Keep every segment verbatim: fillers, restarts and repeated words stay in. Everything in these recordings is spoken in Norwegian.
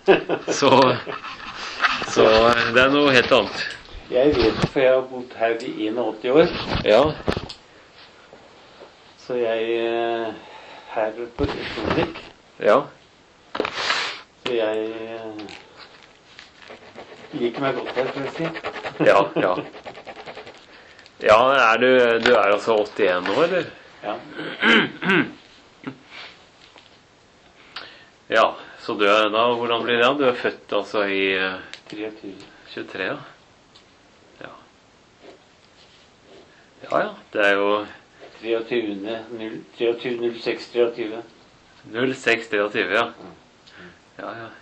Så, så det er noe helt annet. Jeg vet, for jeg har bodd her i åttien år. Ja. Så jeg eh, her på Trondvik. Ja. Så jeg eh, liker meg godt her, for å si. Ja, ja. Ja, er du, du er altså åttien nå, eller? Ja. Ja, så du er da, hvordan blir det? Du er født altså i eh, treogtyve. tjuetre, ja. Ja. Ja, ja, det er jo treogtyve null seks treogtyve. null seks treogtyve, ja. Ja, ja.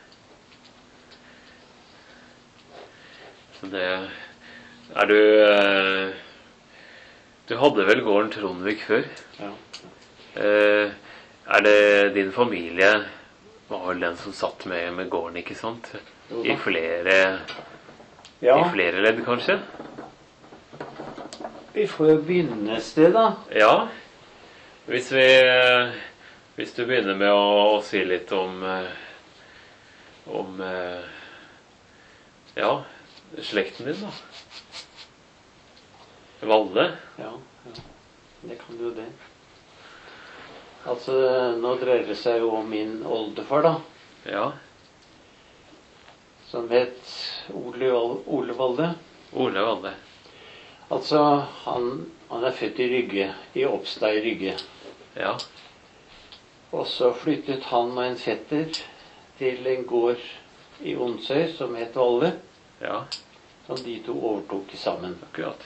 Så det er du eh, Du hadde vel gården Trondvik før? Ja. Eh, er det din familie var vel den som satt med, med gården, ikke sant? Jo da. I flere Ja, I flere ledd, kanskje? vi får jo begynne et sted, da. Ja. Hvis vi Hvis du begynner med å, å si litt om eh, om eh, ja, slekten din, da. Valle? Ja, ja. Det kan jo det. Altså, nå dreier det seg jo om min oldefar, da. Ja. Som het Ole, Ole Valle. Ole Valle. Altså, han, han er født i Rygge, i Oppstad i Rygge. Ja. Og så flyttet han og en fetter til en gård i Onsøy som het Valle, Ja. som de to overtok sammen. Akkurat.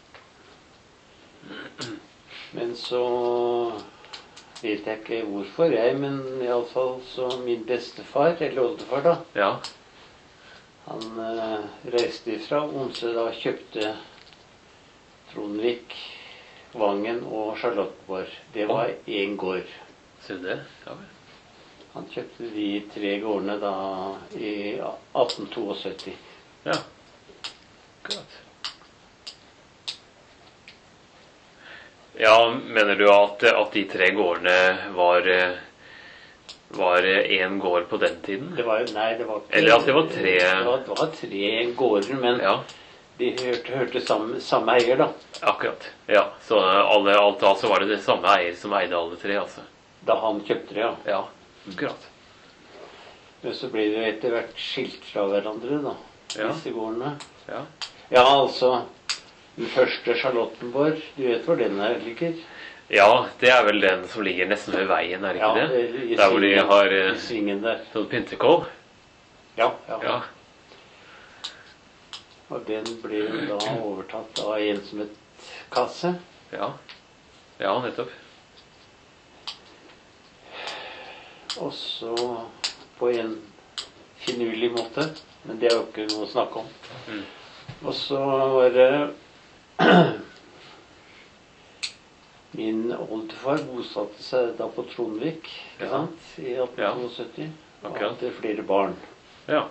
Men så vet jeg ikke hvorfor jeg, men i alle fall så min bestefar, eller oldefar da, Ja. han eh, reiste fra Onsøy da, kjøpte Trondvik, Vangen og Charlottenborg. Det var én gård. Ser du det? Ja vel. Han kjøpte de tre gårdene da i atten sytto. Ja. Akkurat. Ja, mener du at, at de tre gårdene var eh, var én gård på den tiden? Det var, nei, det var ikke, Eller at det var tre Det var, det var tre gårder, men Ja, de hørte, hørte samme, samme eier, da. akkurat. Ja, så alle, alt da så var det det samme eier som eide alle tre, altså. Da han kjøpte det, ja. Ja, akkurat. Men så ble det etter hvert skilt fra hverandre, da. Ja. Disse gårdene. Ja. Ja, altså den første Charlottenborg, du vet hvor den her ligger? Ja, det er vel den som ligger nesten ved veien, er det ikke Ja, det? i Der hvor de svingen- har i eh, svingen der. sånn pyntekål? Ja, ja. Ja. Og den ble jo da overtatt av en som het Kasse. Ja. Ja, nettopp. Og så på en finurlig måte. Men det er jo ikke noe å snakke om. Mm. Og så var det min oldefar bosatte seg da på Trondvik, ikke Ja. sant? I atten sytto. Og Akkurat. hadde flere barn. Ja.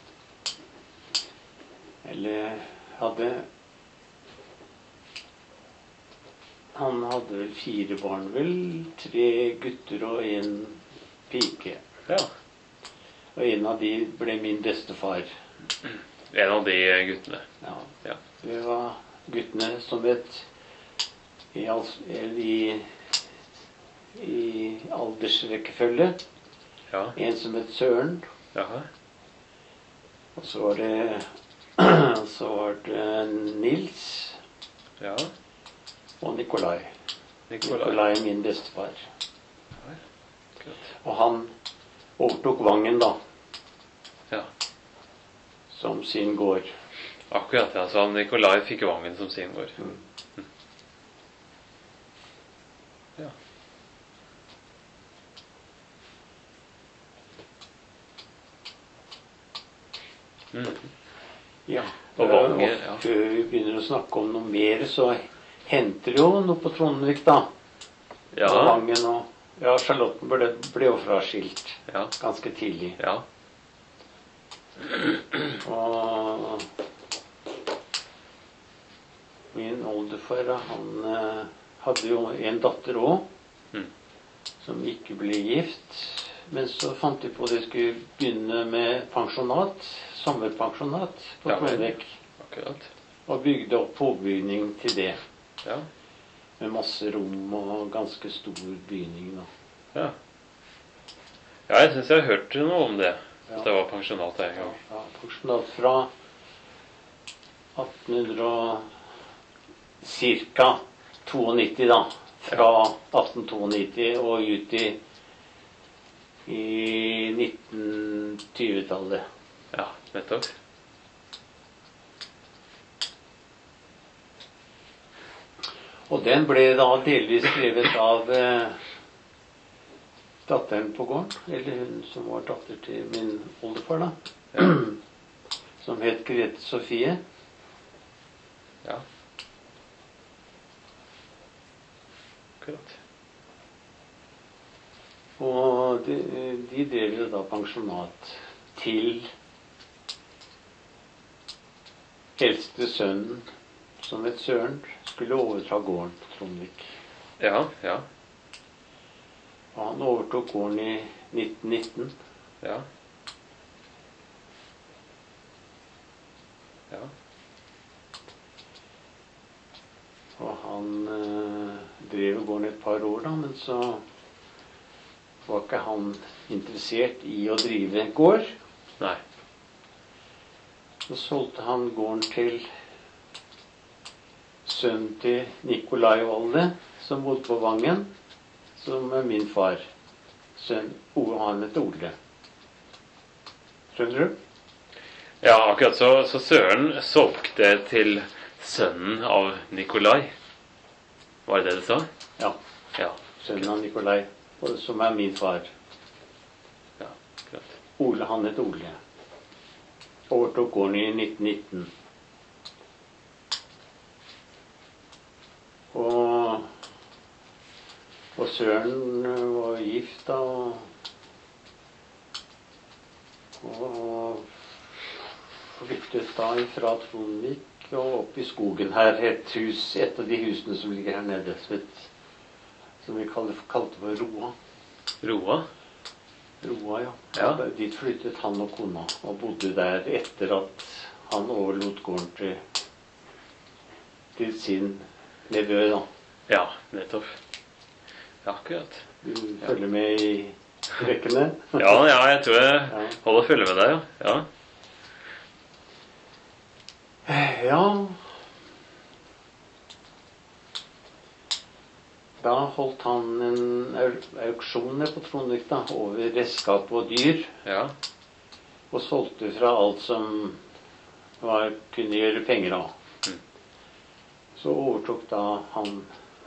Eller hadde Han hadde vel fire barn, vel. Tre gutter og en pike. Ja. Og Og en av de ble min bestefar. en av de guttene. Ja. Ja. Det var guttene som het i, al- i, i aldersrekkefølge. Ja. En som het Søren. Jaha. Og så var det så var det Nils Ja. og Nikolai. Nikolai. Nikolai er min bestefar. Akkurat. Og han overtok Vangen, da, Ja. som sin gård. Akkurat, ja. Så han Nikolai fikk Vangen som sin gård. Mm. Ja. Mm. Ja. Og Vangen, og ja. før vi begynner å snakke om noe mer, så henter det jo noe på Trondvik, da. Ja. Og Vangen og ja, Charlottenborg ble, ble jo fraskilt Ja. ganske tidlig. Ja. Og min oldefar, han eh, hadde jo en datter òg, Mm. som ikke ble gift. Men så fant de på at de skulle begynne med pensjonat, sommerpensjonat på Ja, vel. Trondvik. Akkurat. Og bygde opp påbygning til det. Ja. Med masse rom og ganske stor bygning. Da. Ja. Ja, jeg syns jeg har hørt noe om det. Ja. At det var pensjonat der en gang. Ja, pensjonat fra attenhundre og cirka nittito, da. Fra atten nittito og ut i, i nitten tjue-tallet. Ja, nettopp. Og den ble da delvis skrevet av eh, datteren på gården, eller hun som var datter til min oldefar, da. Ja. Som het Grete Sofie. Ja. Akkurat. Og de, de drev jo da pensjonat til eldste sønnen, som het Søren, skulle overta gården på Trondvik. Ja, ja, Og han overtok gården i nitten nitten. ja. Ja. Og han eh, drev gården et par år, da, men så var ikke han interessert i å drive gård. Nei. Så solgte han gården til sønnen til Nikolai Valde, som bodde på Vangen, som er min far. Sønn, Ove, han het Ole. Skjønner du? Ja, akkurat. Så, så Søren solgte til sønnen av Nikolai. Var det det du sa? Ja, Ja. sønnen av Nikolai, og som er min far. Ja, akkurat. Ole, han het Ole. Overtok gården i nitten nitten. Og, og Søren var gift da, og, og flyttet da fra Trondvik og opp i skogen her. Et hus, et av de husene som ligger her nede, som, et, som vi kaller, kalte for Roa. Roa? Roa, ja. Ja. Dit flyttet han og kona, og bodde der etter at han overlot gården til, til sin nevø, da. Ja, nettopp. Ja, akkurat. Du følger med i rekkene? Ja, ja, jeg tror jeg Ja. holder følge med deg, ja. Ja. Ja. Da holdt han en au- auksjon nede på Trondvik da, over redskap og dyr, Ja. og solgte fra alt som var, kunne gjøre penger av. Mm. Så overtok da han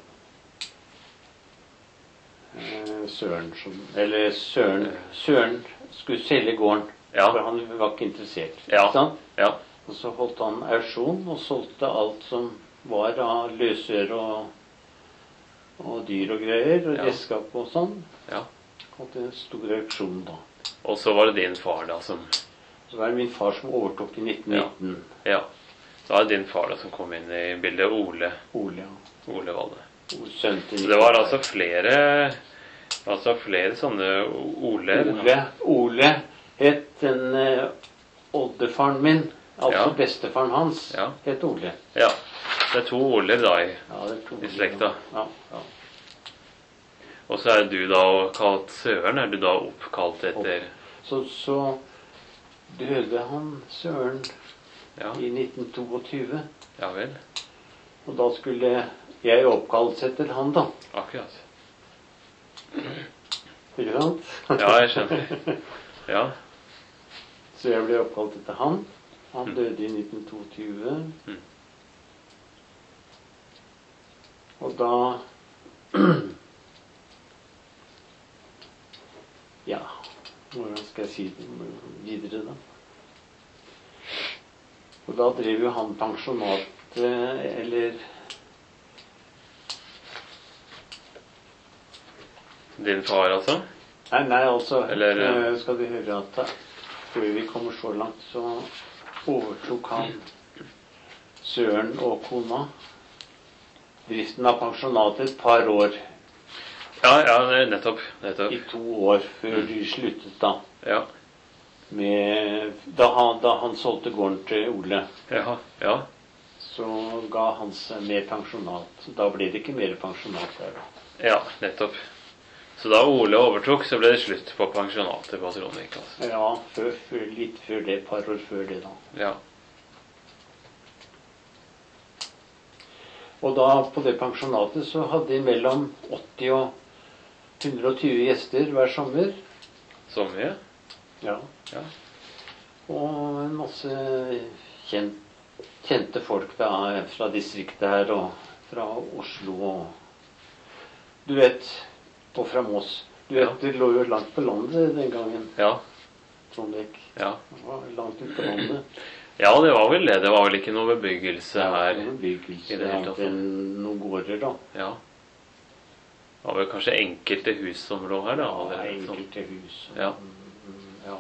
eh, Søren som Eller Søren Søren skulle selge gården, Ja. for han var ikke interessert. Ja. Ikke sant? Ja. Og så holdt han auksjon og solgte alt som var av løsøre og, og dyr og greier, og Ja. redskap og sånn. Ja. Holdt en stor auksjon da. Og så var det din far da som Så var det min far som overtok i nitten nitten. Ja. Da er det din far da som kom inn i bildet. Ole. Ole, ja. Ole Valle. Sønnen til Så det var altså flere Altså flere sånne Oler. Ole, Ole het den eh, oldefaren min, altså Ja. bestefaren hans, Ja. het Ole. Ja. Det er to Oler da i Ja, det er to I Ole, slekta. Ja, ja. Og så er du da kalt Søren. Er du da oppkalt etter Så, så døde han Søren Ja, i nitten tjueto. ja vel. Og da skulle jeg oppkalles etter han, da. Akkurat. Ikke sant? Ja, jeg skjønner. Ja. Så jeg ble oppkalt etter han. Han Mm. døde i nitten tjueto. Mm. Og da Ja, hvordan skal jeg si det videre, da? Og da drev jo han pensjonat, eh, eller Din far, altså? Nei, nei, altså Eller, eh, skal du høre at da, før vi kommer så langt, så overtok han Søren og kona driften av pensjonatet et par år. Ja, ja, nettopp. nettopp. I to år før de sluttet, da. Ja. Med, da, han, da han solgte gården til Ole, Ja, ja. så ga han seg mer pensjonat. Da ble det ikke mer pensjonat der, da. Ja, nettopp. Så da Ole overtok, så ble det slutt på pensjonatet på Trondvik, altså. Ja, før, før, litt før det. Et par år før det, da. Ja. Og da, på det pensjonatet, så hadde de mellom åtti og hundre og tjue gjester hver sommer. Så mye? Ja. Ja. Og en masse kjent, kjente folk da, fra distriktet her og fra Oslo og du vet, og fra Moss. Du vet, Ja. det lå jo langt på landet den gangen. Ja. Trondvik. Ja. Det var langt ut på landet. Ja, det var vel det. Det var vel ikke noe bebyggelse her. Noen bebyggelse, i det hele tatt. annet enn noen gårder, da. Ja. Det var vel kanskje enkelte hus som lå her, da. Ja, eller sånn. enkelte hus. Ja. Mm, ja.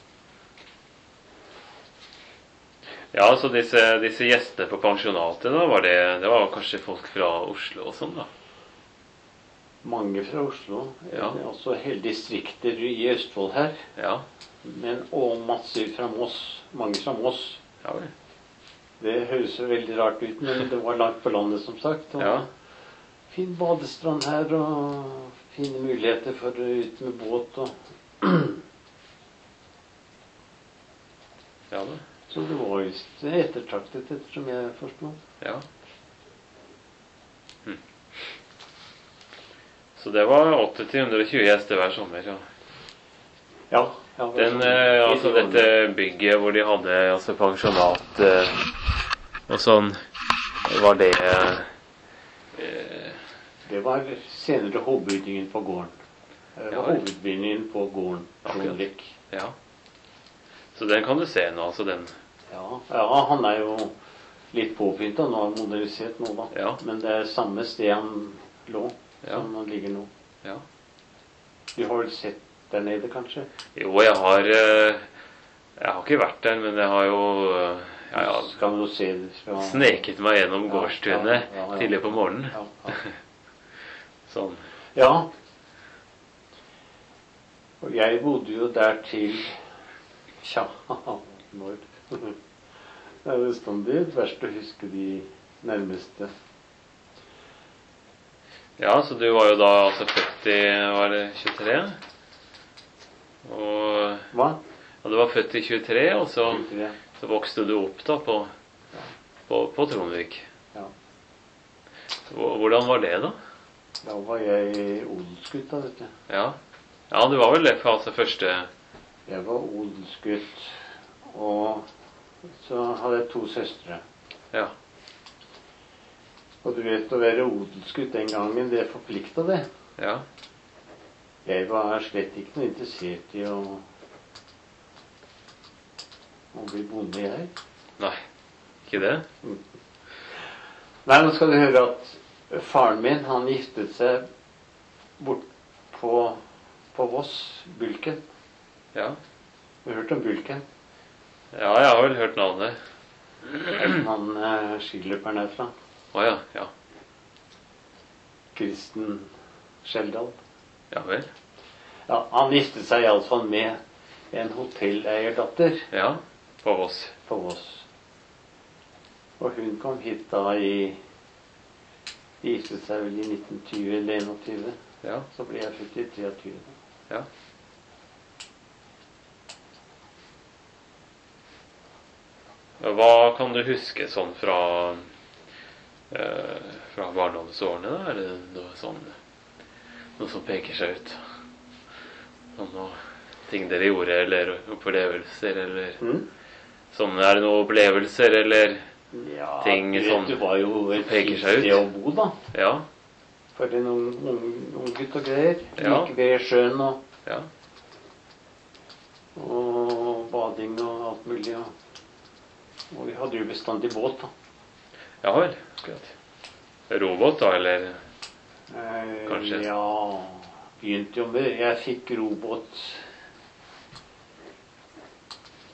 Ja, så disse, disse gjestene på pensjonatet, da, var det, det var kanskje folk fra Oslo og sånn, da? Mange fra Oslo. Ja. Også hele distrikter i Østfold her. Ja. Men, og masse fra Moss. Mange fra Moss. Ja vel. Det høres jo veldig rart ut, men det var langt på landet, som sagt. Og Ja. fin badestrand her, og fine muligheter for ut med båt. Og Ja da. så det var visst ettertraktet, ettersom jeg forstår. Ja. Hm. Så det var åtti til hundre og tjue gjester hver sommer, ja. Ja. ja Den, eh, altså dette bygget hvor de hadde altså pensjonat eh, og sånn, var det eh, Det var senere hovedbygningen på gården. Det Ja var vel. hovedbygningen på gården. Akkurat. Trondvik. Ja. Så den kan du se nå, altså den. Ja, ja, han er jo litt påpynta nå, er modernisert nå, da. Ja. Men det er samme sted han lå, Ja. som han ligger nå. Ja. Du har vel sett der nede, kanskje? Jo, jeg har eh, Jeg har ikke vært der, men jeg har jo eh, ja, ja, Skal du se det fra sneket meg gjennom Ja, gårdstuene ja, ja, ja. tidlig på morgenen. Ja, ja. Sånn. ja. Og jeg bodde jo der til Tja, når Det er bestandig verst å huske de nærmeste. Ja, så du var jo da altså født i var det tjuetre? Og Hva? ja, du var født i tjuetre, og så, Ja. så vokste du opp da på, på, på Trondvik. Ja. Hvor- Hvordan var det, da? Da var jeg odelsgutt, da, vet du. Ja, ja du var vel det for altså første Jeg var odelsgutt, og så hadde jeg to søstre. Ja. Og du vet, å være odelsgutt den gangen, det forplikta det. Ja. Jeg var slett ikke noe interessert i å, å bli bonde, jeg. Nei, ikke det? Nei, nå skal du høre at faren min, han giftet seg bort på, på Voss, Bulken. Ja. Du har hørt om Bulken? Ja, jeg har vel hørt navnet. Er det han eh, skiløperen herfra? Å ja, ja. Kristen Skjeldal. Ja vel. Ja, han giftet seg iallfall med en hotelleierdatter Ja, på Voss. på Voss. Og hun kom hit da i De giftet seg vel i nitten tjue eller tjueen. Ja, Så ble jeg født i tjuetre. ja. Hva kan du huske sånn fra eh, fra barndomsårene, da? Er det noe sånn noe som peker seg ut? Sånn noe ting dere gjorde, eller opplevelser, eller Mm? sånn, er det noen opplevelser, eller Ja, Ting du vet, som- det var jo et peker fint seg ut. sted å bo, da. Ja, For en ung, ung, ung gutt og greier. Ja. Like ved sjøen og, ja, og bading og alt mulig. Og, og vi hadde jo bestandig båt, da. ja vel. Akkurat. Robåt, da, eller? Eh, Kanskje. Ja, begynte jo med Jeg fikk robåt.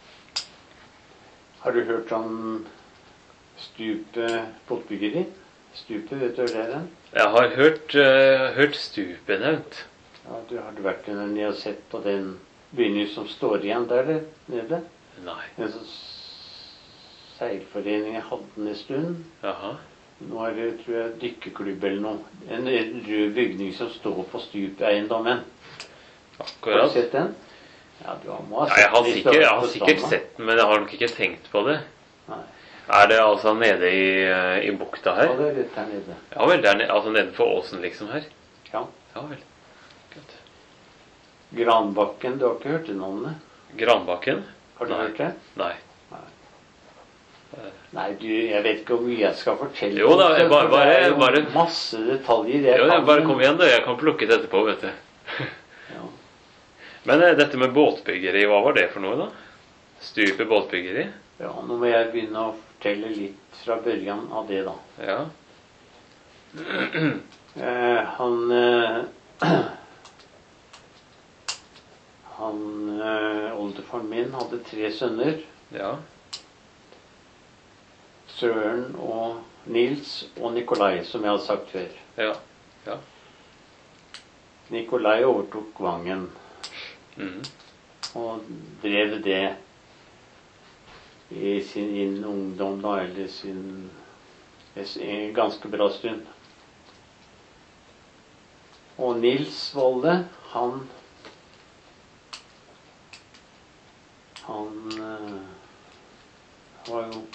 Har du hørt om Stupe båtbyggeri? Stupet, vet du hvor det er? Den? Jeg har hørt, uh, hørt stupet nevnt. Ja, du har vært under ned og sett på den byen som står igjen der det, nede? Nei. En sånn seilforening jeg hadde den en stund. Jaha. Nå er det, tror jeg, dykkerklubb eller noe. En rød bygning som står på stupeiendommen. Akkurat. Har du sett den? Ja, du må ha Ja, sett jeg har den i sikkert, jeg har større sikkert forstand, sett den, men jeg har nok ikke tenkt på det. Nei. Er det altså nede i, uh, i bukta her? Ja, det er rett her nede. Ja vel, det er nede, altså nedenfor åsen liksom her? Ja. Ja vel. Godt. Granbakken, du har ikke hørt det navnet? Granbakken? Har du Nei. hørt det? Nei. Nei, du, jeg vet ikke hvor mye jeg skal fortelle. Jo da, om det, bare- for det er jo bare- masse detaljer. Jeg Jo, kan- bare kom igjen da, jeg kan plukke det etterpå, vet du. Ja. Men uh, dette med båtbyggeri, hva var det for noe da? Stupet båtbyggeri? Ja, nå må jeg begynne å fortelle litt fra børjan av det, da. Ja. Eh, han eh, Han eh, Oldefaren min hadde tre sønner. Ja. Søren og Nils og Nikolai, som jeg har sagt før. Ja. Ja. Nikolai overtok Vangen Mhm. og drev det i sin inn ungdom, da, eller sin en ganske bra stund. Og Nils Volde, han Han eh, var jo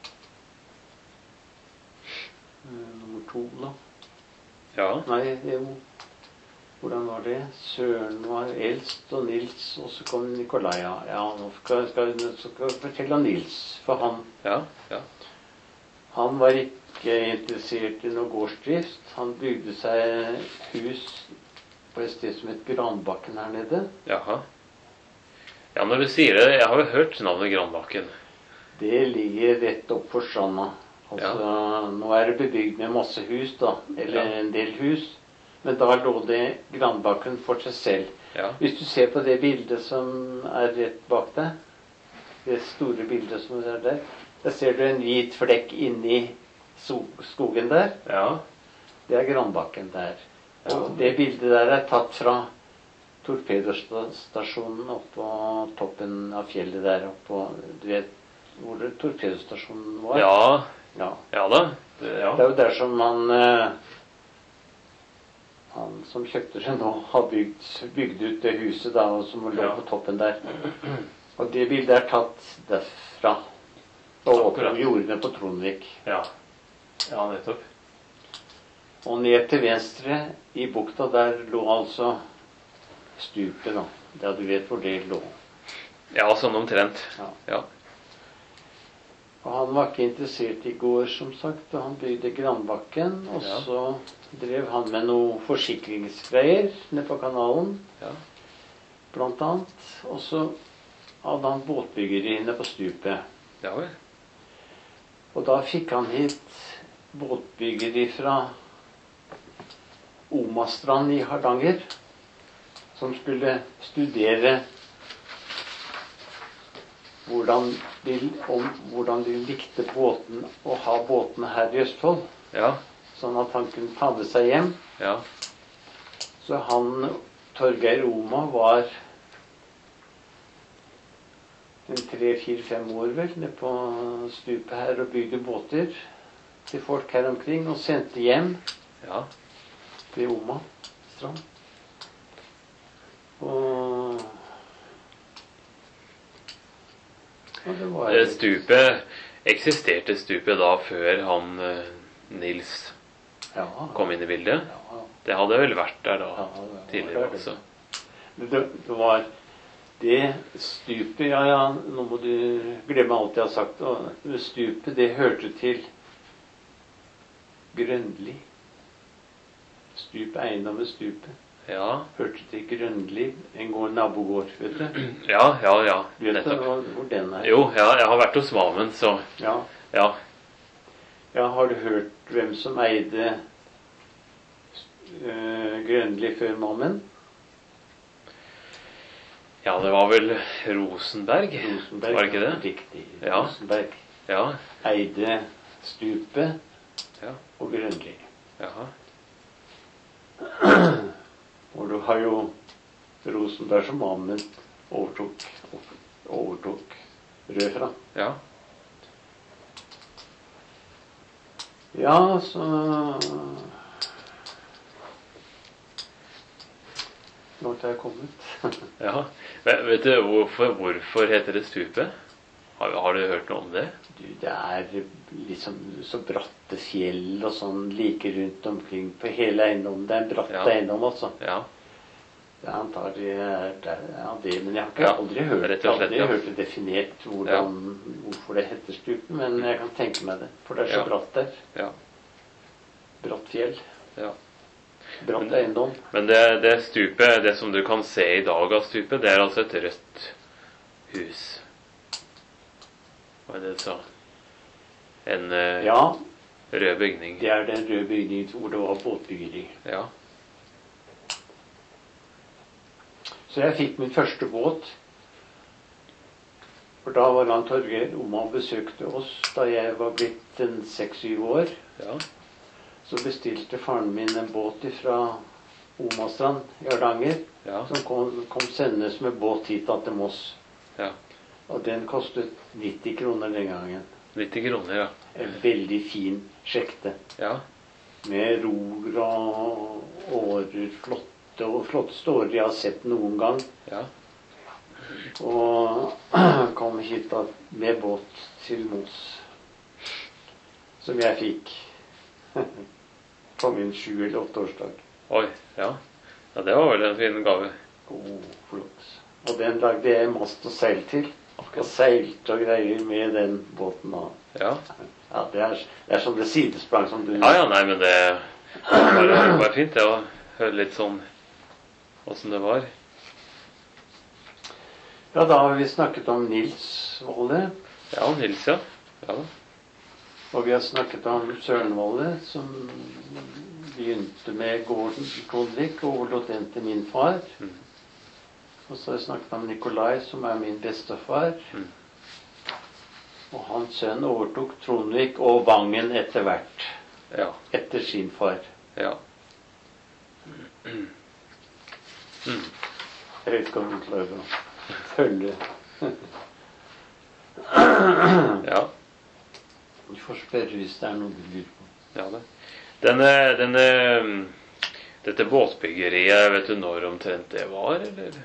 eh, nummer to, da. Ja. Nei, det er jo Hvordan var det? Søren var eldst, og Nils, og så kom Nikolai. Ja, ja nå skal, skal, skal jeg fortelle om Nils. For han, Ja. Ja. han var ikke interessert i noe gårdsdrift. Han bygde seg hus på et sted som het Granbakken her nede. Jaha. Ja, når du sier det, jeg har jo hørt navnet Granbakken. Det ligger rett opp for stranda. Altså, nå er det bebygd med masse hus, da. Eller Ja. en del hus. Men da lå det Granbakken for seg selv. Ja. Hvis du ser på det bildet som er rett bak deg, det store bildet som er der, der ser du en hvit flekk inni so- skogen der. Ja. Det er Granbakken der. Ja. Og det bildet der er tatt fra torpedostasjonen oppå toppen av fjellet der oppå. Du vet hvor det torpedostasjonen var? Ja. Ja. Ja da. Det, ja. Det er jo der som man eh, Han som kjøpte seg nå, har bygd, bygd ut det huset da, og som lå Ja. på toppen der. Og det bildet er tatt derfra. Og opp Akkurat. på jordene på Trondvik. Ja. Ja, nettopp. Og ned til venstre i bukta, der lå altså stupet, da. Ja, du vet hvor det lå. Ja, sånn omtrent. Ja. Ja. Og han var ikke interessert i gård, som sagt, og han bygde Granbakken. Og Ja. så drev han med noe forsikringsgreier nede på kanalen, Ja. blant annet. Og så hadde han båtbyggeri nede på stupet. Ja vel. Og da fikk han hit båtbyggeri fra Omastrand i Hardanger, som skulle studere hvordan de, om, hvordan de likte båten å ha båtene her i Østfold. Ja. Sånn at han kunne ta med seg hjem. Ja. Så han, Torgeir Oma, var en tre, fire, fem år vel nede på stupet her og bygde båter til folk her omkring, og sendte hjem Ja. til Oma strand. Og, og det var Det Stupet Eksisterte stupet da før han eh, Nils ja, kom inn i bildet? ja, Det hadde vel vært der da ja, det var tidligere det. også. Det, det var det stupet, ja, ja, nå må du glemme alt jeg har sagt. Og det stupet, det hørte til Grønli. Stupet, eiendommen Stupet, Ja. hørte til Grønli, en gård, nabogård, vet du. Ja, ja, ja. Du vet Nettopp. hvor, hvor den er? Jo, ja, jeg har vært hos Mamen, så Ja. ja. ja, har du hørt hvem som eide uh, Grønli før Mammen? Ja, det var vel Rosenberg? Rosenberg. Var det ikke det? Riktig. Ja. Rosenberg Ja. eide stupet Ja. og Grønli. Jaha. Og du har jo Rosenberg som mannen overtok, overtok rød fra. Ja. Ja, så langt er jeg kommet. Ja. Vet vet du hvorfor, hvorfor heter det stupet? Har, har du hørt noe om det? Du, det er liksom så bratte fjell og sånn like rundt omkring på hele eiendommen. Det er en bratt Ja. eiendom, altså. Ja. Det er antagelig det, ja, det, men jeg har ikke Ja, aldri hørt, rett og slett, aldri ja. hørt det definert hvordan, hvorfor det heter stupen, men jeg kan tenke meg det. For det er så Ja. bratt der. Ja. Bratt fjell. Ja. Bratt Men- eiendom. Men det, det stupet, det som du kan se i dag av stupet, det er altså et rødt hus. Hva er det du sa? En eh, Ja, rød bygning. det er den røde bygningen hvor det var båtbyggeri. Ja. Så jeg fikk min første båt. For da var han Torgeir Oma og besøkte oss da jeg var blitt en seks-syv år. Ja. Så bestilte faren min en båt fra Omastrand i Hardanger. Ja. Som kom, kom sendes med båt hit da, til Moss. Ja. Og den kostet nitti kroner den gangen. nitti kroner, ja. En veldig fin sjekte. Ja. Med ror og årer, flotte og flotteste årer jeg har sett noen gang. Ja. Og kom hit da med båt til Moss. Som jeg fikk på min sju- eller åtteårsdag. Oi, ja. Ja, det var vel en fin gave. God flott. Og den lagde jeg mast og seil til. Og seilte og greier med den båten. Da. Ja. Ja, det er, det er som det sidesprang som du Ja, ja, nei, men det var bare, bare fint det å høre litt sånn åssen det var. Ja, da har vi snakket om Nils Valle. Ja, Nils, ja. Ja da. Og vi har snakket om Søren Valle, som begynte med gården i Kondvik og overlot den til min far. Mm. Og så har jeg snakket om Nikolai, som er min bestefar. Mm. Og hans sønn overtok Trondvik og Vangen etter hvert. Ja. Etter sin far. Ja. Mm. Jeg vet ikke om du klarer å følge. Ja. Du får spørre hvis det er noe du lurer på. Ja det. Denne, denne, dette båtbyggeriet, vet du når omtrent det var, eller?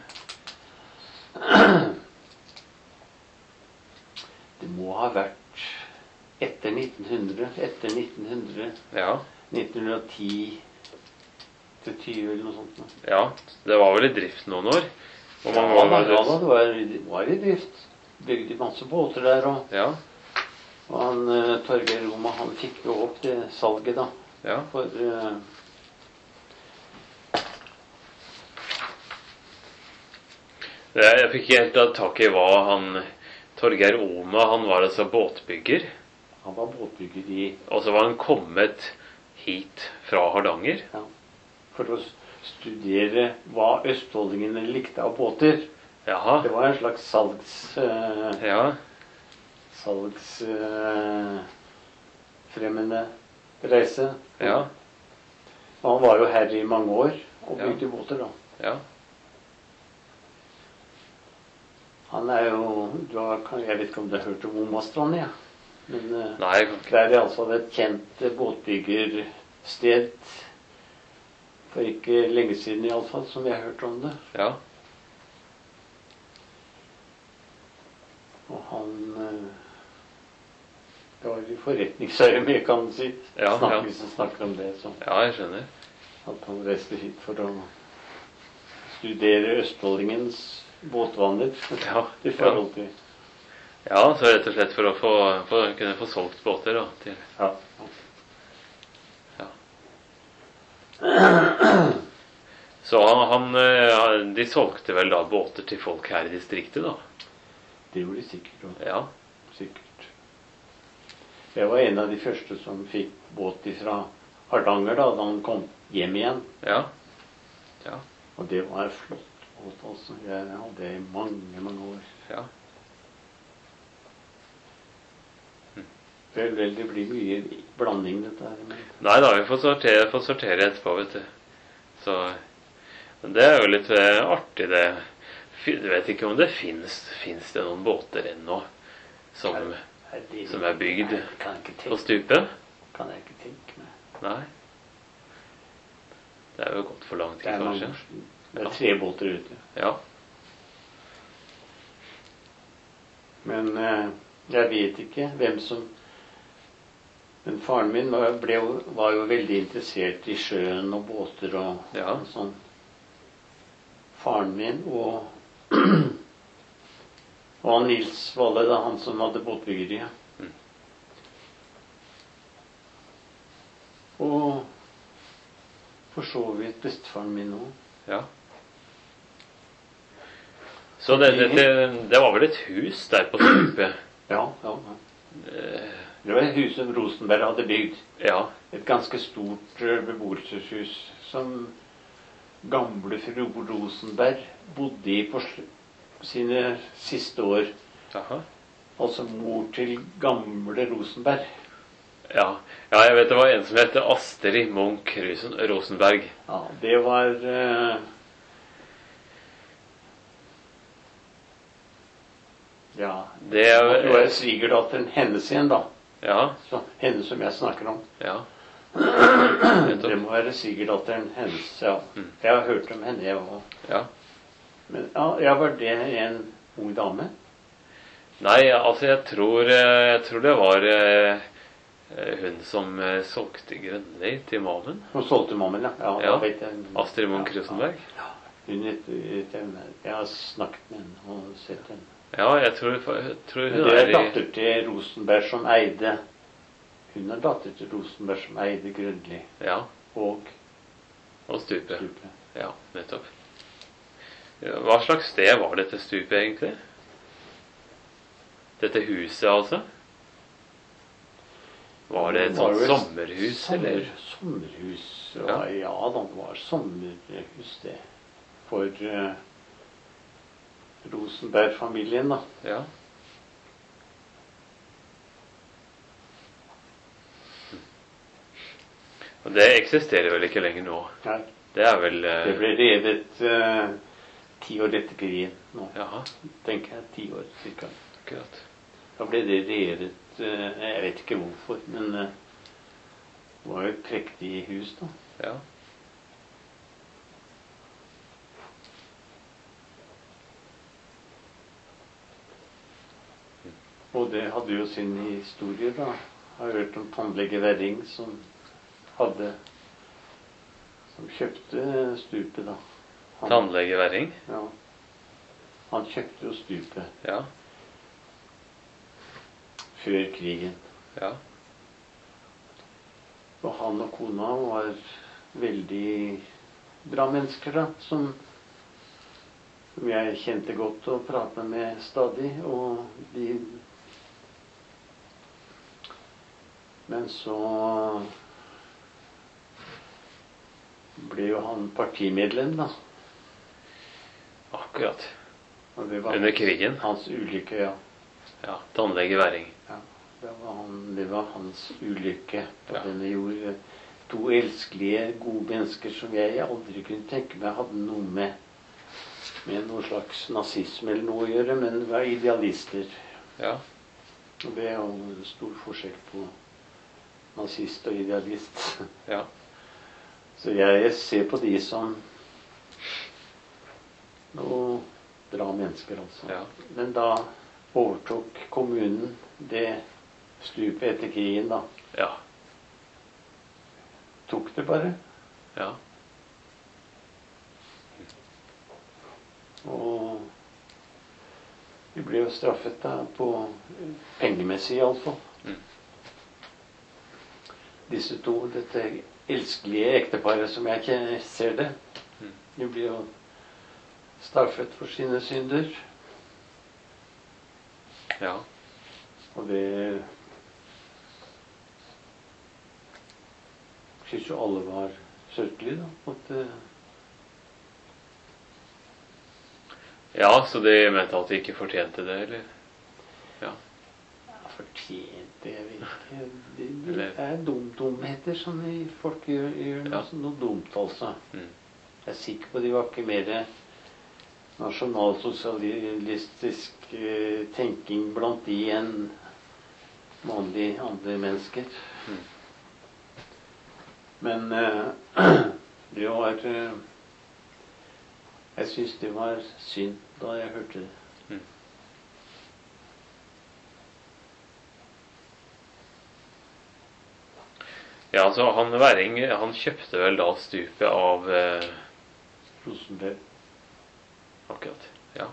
Det må ha vært etter nitten hundre. Etter nitten hundre. Ja. nitten ti til tjue eller noe sånt. nå. Ja. Det var vel i drift noen år? Hvor mange Ja, år da, var ja, da, det? det var, det var i drift. Bygde masse båter der. Og, Ja. og han, uh, Torgeir Roma han fikk jo opp det salget, da. Ja. For uh, Det- Jeg fikk ikke helt tatt tak i hva han Torgeir Oma, han var altså båtbygger. han var båtbygger i Og så var han kommet hit fra Hardanger. ja, for å s- studere hva østfoldingene likte av båter. Jaha. Det var en slags salgs... Uh, Ja. salgsfremmende reise. Ja. Og han var jo her i mange år og Ja. bygde båter, da. Ja. Han er jo du har, Jeg vet ikke om du har hørt om Omastrand, ja. Men eh, Nei, jeg kan ikke. det er iallfall et kjent eh, båtbyggersted. For ikke lenge siden iallfall, som jeg har hørt om det. Ja. Og han eh, Det var i forretningsøyemed, kan du si. Ja, Snakker, ja. Hvis han snakker om det. Så Ja, jeg skjønner. at han reiste hit for å studere østfoldingens båtvaner. Ja, I forhold til Ja, så rett og slett for å få, for å kunne få solgt båter, da. Til. Ja. Ja. Så han, han eh, De solgte vel da båter til folk her i distriktet, da? Det gjorde de sikkert. Og Ja. sikkert. Jeg var en av de første som fikk båt fra Hardanger da, da han kom hjem igjen. Ja. Ja. Og det var en flott båt, altså. Jeg hadde det i mange, mange år. Ja. Hm. Vel, vel, det blir mye blanding, dette her. Men... Nei da, vi får sortere, får sortere etterpå, vet du. Så men det er jo litt eh, artig, det. Fin- Du vet ikke om det finnes, finnes det noen båter ennå som, Nei, det- som er bygd Nei, det kan jeg ikke på tenke, stupet? kan jeg ikke tenke meg. Nei. Det er jo gått for lang Det tid, er, kanskje. mange, det er tre båter ute. Ja. Men eh, jeg vet ikke hvem som... Men faren min var, ble, jo- var jo veldig interessert i sjøen og båter og, Ja. og sånn. Faren min og, og han Nils Valle, da, han som hadde båtbyggeriet. Mm. Og for så vidt bestefaren min òg. Ja. Så det, det, det, det var vel et hus der på stupet? Ja, ja, ja. Eh, Det var et hus som Rosenberg hadde bygd. Ja. Et ganske stort eh, beboelseshus som gamle fru Rosenberg bodde i på sl- sine siste år. Jaha. Altså mor til gamle Rosenberg. Ja. Ja, jeg vet det var en som het Astrid Munch Rosen- Rosenberg. Ja, det var eh, Ja, Det det måtte jo er være svigerdatteren hennes igjen, da. Ja. Så, henne som jeg snakker om. Ja. Det må være svigerdatteren hennes, ja. Mm. Jeg har hørt om henne, jeg òg. Ja. Men ja, ja, var det en ung dame? Nei, altså jeg tror, eh, jeg tror det var eh, hun som eh, solgte grønnøy til mamen. Hun solgte mammen, ja. Ja, Ja. da vet jeg. Astrid Munch Rosenberg. Ja, hun het- het- Jeg har snakket med henne og sett henne. Ja, jeg tror, jeg tror Men hun det er er i datter til Rosenberg som eide Hun er datter til Rosenberg som eide Grønli Ja, og og stupet. stupet. Ja, nettopp. Ja, hva slags sted var dette stupet egentlig? Dette huset, altså? Var det et var sånt vel sommerhus, sommer, eller? Sommerhus, Ja. ja, ja da, det var sommerhus, det. For eh, Rosenberg-familien, da. Ja. Og det eksisterer vel ikke lenger nå? Nei, Det er vel eh, det ble revet eh, ti år etter krigen nå. Jaha, Tenker jeg, ti år cirka. akkurat. Da ble det revet, eh, jeg vet ikke hvorfor, men eh, det var jo et prektig hus, da. Ja. Og det hadde jo sin historie, da. Jeg har hørt om tannlege Verring som hadde Som kjøpte stupet, da. Han, Tannlege Verring? ja. Han kjøpte jo stupet Ja. før krigen. Ja. Og han og kona var veldig bra mennesker, da. Som, som jeg kjente godt og pratet med stadig. Og de Men så ble jo han partimedlem, da. Akkurat. Og det var Under krigen? hans ulykke, ja. Ja. Tannlege Verring. ja. Det, var han, det var hans ulykke på Ja. denne jord. To elskelige, gode mennesker som jeg aldri kunne tenke meg hadde noe med, med noe slags nazisme eller noe å gjøre, men var idealister. Ja. Og det er jo en stor forskjell på nazist og idealist. Ja. Så jeg ser på de som noe bra mennesker, altså. Ja. Men da overtok kommunen det stupet etter krigen, da. Ja. Tok det bare. Ja. Og vi ble jo straffet da på pengemessig iallfall. Mm. Disse to, dette elskelige ekteparet som jeg ikke ser det, Mm. de blir jo straffet for sine synder. Ja. Og det syns jo alle var sørgelig, da. At, eh, Ja, så de mente at de ikke fortjente det, eller? Ja. fortjent det, jeg vet ikke. Det, det Eller- er dum, dumheter som vi folk gjør, gjør noe, Ja. sånn- noe dumt, altså. Mm. Jeg er sikker på de var ikke mer nasjonalsosialistisk eh, tenking blant de enn vanlige andre mennesker. Mm. Men eh, det var eh, Jeg syns det var synd da jeg hørte det. Mm. Ja, altså han Væring, han kjøpte vel da stupet av eh, Rosenberg. akkurat. Ja.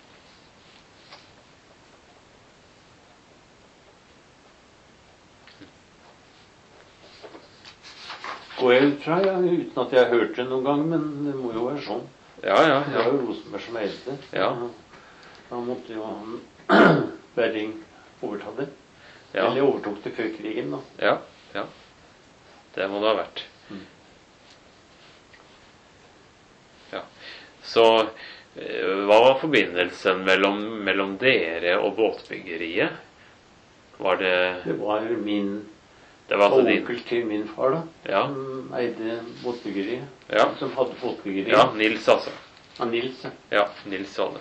Går jeg ut fra, ja, uten at jeg har hørt det noen gang, men det må jo være sånn. Ja, ja, Det var ja. jo Rosenberg som eide det. Ja. Da måtte jo han Berring overta det. Ja. Eller overtok det før krigen, da. Ja, ja. Det må det ha vært. Mm. Ja. Så eh, hva var forbindelsen mellom, mellom dere og båtbyggeriet? Var det Det var min Det var altså din onkel til min far, da. Ja. Som eide båtbyggeriet. Ja. Som hadde båtbyggeriet. Ja, Nils, altså. Han Nils, ja. Ja, Nils Valle.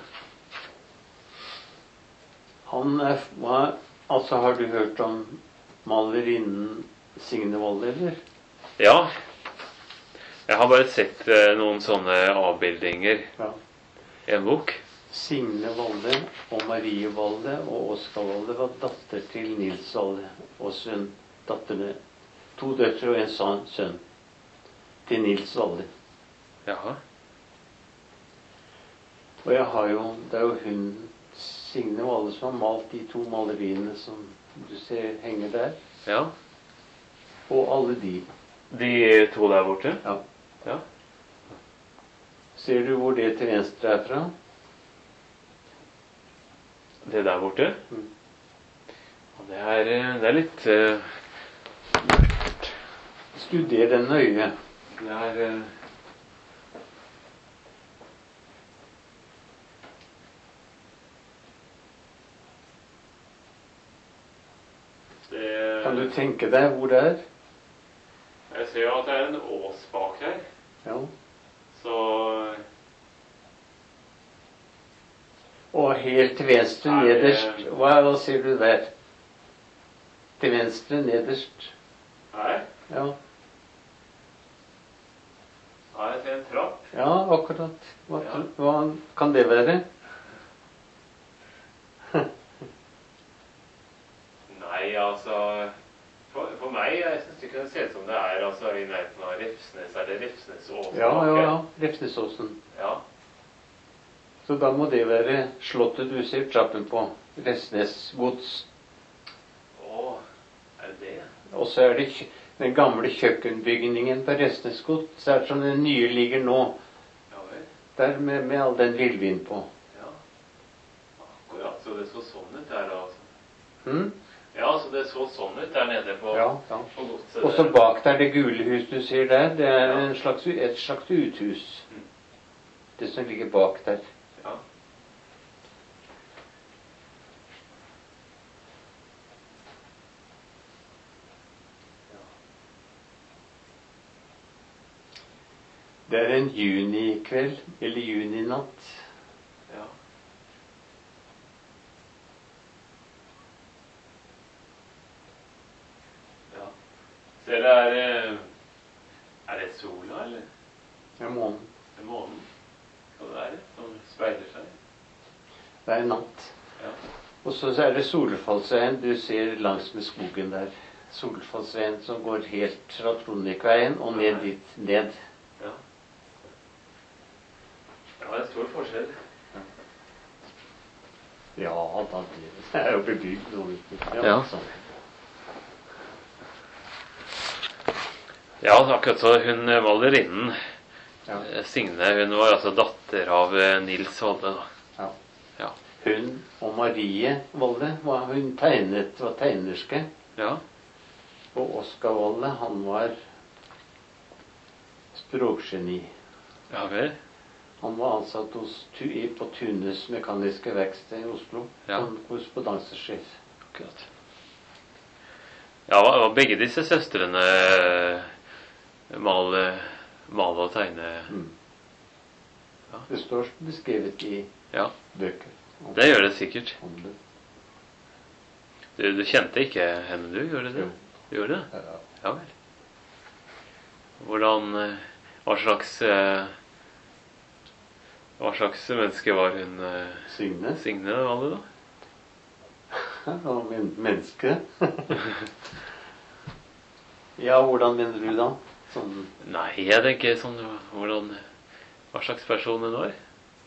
Han er, var Altså, har du hørt om malerinnen Signe Wold, eller? Ja. Jeg har bare sett eh, noen sånne avbildninger Ja. i en bok. Signe Wold og Marie Wold og Oskar Wold var datter til Nils Wold og sønn. Datterne. To døtre og en sønn, sønn til Nils Wold. Jaha. Og jeg har jo Det er jo hun Signe Wold som har malt de to maleriene som du ser henger der. Ja. Og alle de. De to der borte? Ja. Ja. Ser du hvor det til venstre er fra? Det der borte? Mm. Ja, det er, eh, det er litt eh, mørkt. Studer den nøye. Det er eh, det, Kan du tenke deg hvor det er? Jeg ser jo at det er en ås bak her. Ja. Så Og helt til venstre Er det- nederst. Hva, hva ser du der? Til venstre nederst. her Ja, har jeg sett en trapp. ja akkurat. Hva, Ja. hva kan det være? Nei, altså For, for meg jeg synes ikke det ser ut som det er altså, i nærheten av Refsnes. Er det Refsnesåsen? Ja, bak ja, her? ja. Refsnesåsen. Ja. Så da må det være slottet du ser trappen på. Refsnes gods. Å, er det det? Og så er det kjø- den gamle kjøkkenbygningen på Refsnes gods. Så er det som den nye ligger nå. Ja vel. Der med, med all den villvin på. Ja. Akkurat. Så det så sånn ut der, altså. Hm? Ja, så det så sånn ut der nede på, Ja, ja. på godset. Og så der. bak der, det gule hus du ser der, det er Ja. en slags, et slags uthus. Mm. Det som ligger bak der. Ja. Det er en junikveld, eller juninatt. Ja. Ja. Ser det er eh, Er det sola, eller? Det er månen. Er det månen? Hva det er det som speiler seg? Det er natt. Ja. Og så er det solfallsveien du ser langs med skogen der. Solfallsveien som går helt fra Trondvikveien og ned dit. Ned. Ja. Det var en stor forskjell. Ja da, det er jo bebygd nå. Ja, Ja. altså. Ja, akkurat så hun eh, malerinnen, Ja. eh, Signe, hun var altså datter av eh, Nils Valle. da. Ja. Ja. Hun og Marie Wolle var hun tegnet, var tegnerske. Ja. Og Oskar Wolle, han var språkgeni. Ja vel. Han var ansatt hos, Tu- i- på Tunes Mekaniske Verksted i Oslo Ja. som korrespondansesjef. Akkurat. Ja, var begge disse søstrene male, male og tegne? Mm. Ja. Det står beskrevet i Ja, bøker. om- det gjør det sikkert. om det. Du, du kjente ikke henne, du? Gjorde du det? Jo. Du gjorde det? Ja. Ja vel. Hvordan eh, Hva slags eh, Hva slags menneske var hun eh, Signe. Signe Valle, da? Ja, men menneske. Ja, hvordan mener du da? Sånn, Nei, jeg tenker sånn hvordan Hva slags person hun var?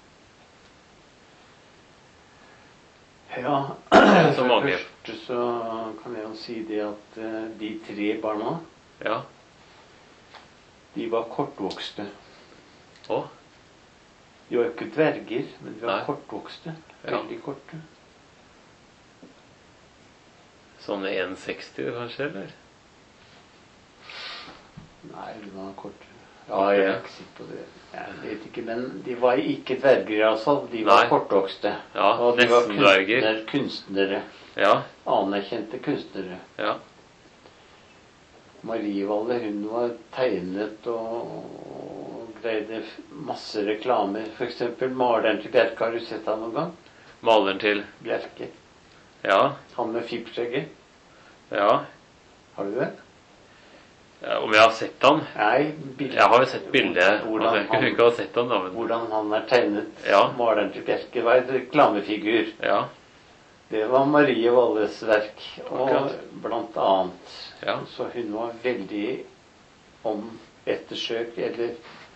ja, så for mange. det første så kan jeg jo si det at eh, de tre barna, Ja. de var kortvokste. Å? De var ikke dverger, men de var Nei. kortvokste. Ja. Veldig korte. Sånn en seksti kanskje, eller? Nei, de var korte. Ja, jeg er ikke sikker på det. Jeg vet ikke, men de var ikke dverger, altså. De var Nei. kortvokste. Ja, Og de var nesten dverger. kunstner, kunstnere. Ja. Anerkjente kunstnere. Ja. Marie Valle, hun var tegnet og greide masse reklamer. For eksempel maleren til Bjerke. Har du sett han noen gang? Maleren til Bjerke. Ja. Han med fippskjegget. Ja. Har du det? Ja, om jeg har sett han? Nei, bildet. Jeg har jo sett bildet. Hvordan Altså, jeg kunne han- ikke ha sett han, da. Men, Hvordan han er tegnet. Ja. Maleren til Bjerke var en reklamefigur. ja. Det var Marie Valles verk. Og Akkurat. blant annet. Ja. Så hun var veldig om ettersøk, eller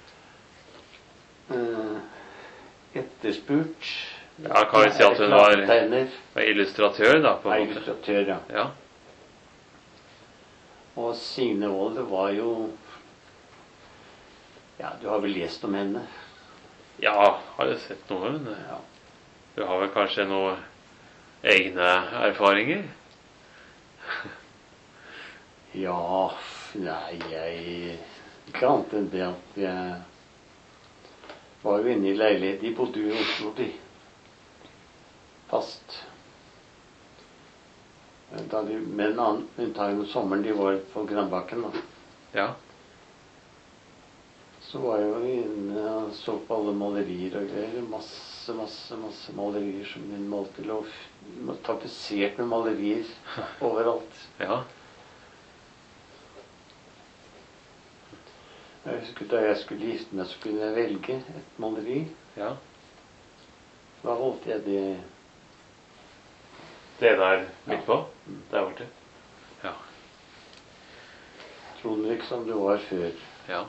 eh, etterspurt. Ja, kan vi si at hun var- Reklametegner. var illustratør, da, på Nei, en måte. illustratør, ja. Ja. Og Signe Wold var jo Ja, du har vel lest om henne? Ja, har jo sett noe, men Ja. du har vel kanskje noen egne erfaringer? Ja, nei, jeg Ikke annet enn det at jeg var jo inne i leilighet. De bodde jo i Oslo, de. Fast. Da de, men an- unntagen om sommeren, de var på Grandbakken, da. Ja. Så var jeg jo inne og så på alle malerier og greier. Masse, masse, masse malerier som hun malte. Lå f- tapetsert med malerier overalt. Ja. Jeg husker Da jeg skulle gifte meg, så kunne jeg velge et maleri. Ja. Da valgte jeg det. Det der midt på? Der borte? Ja. Trondvik som det var før. Ja.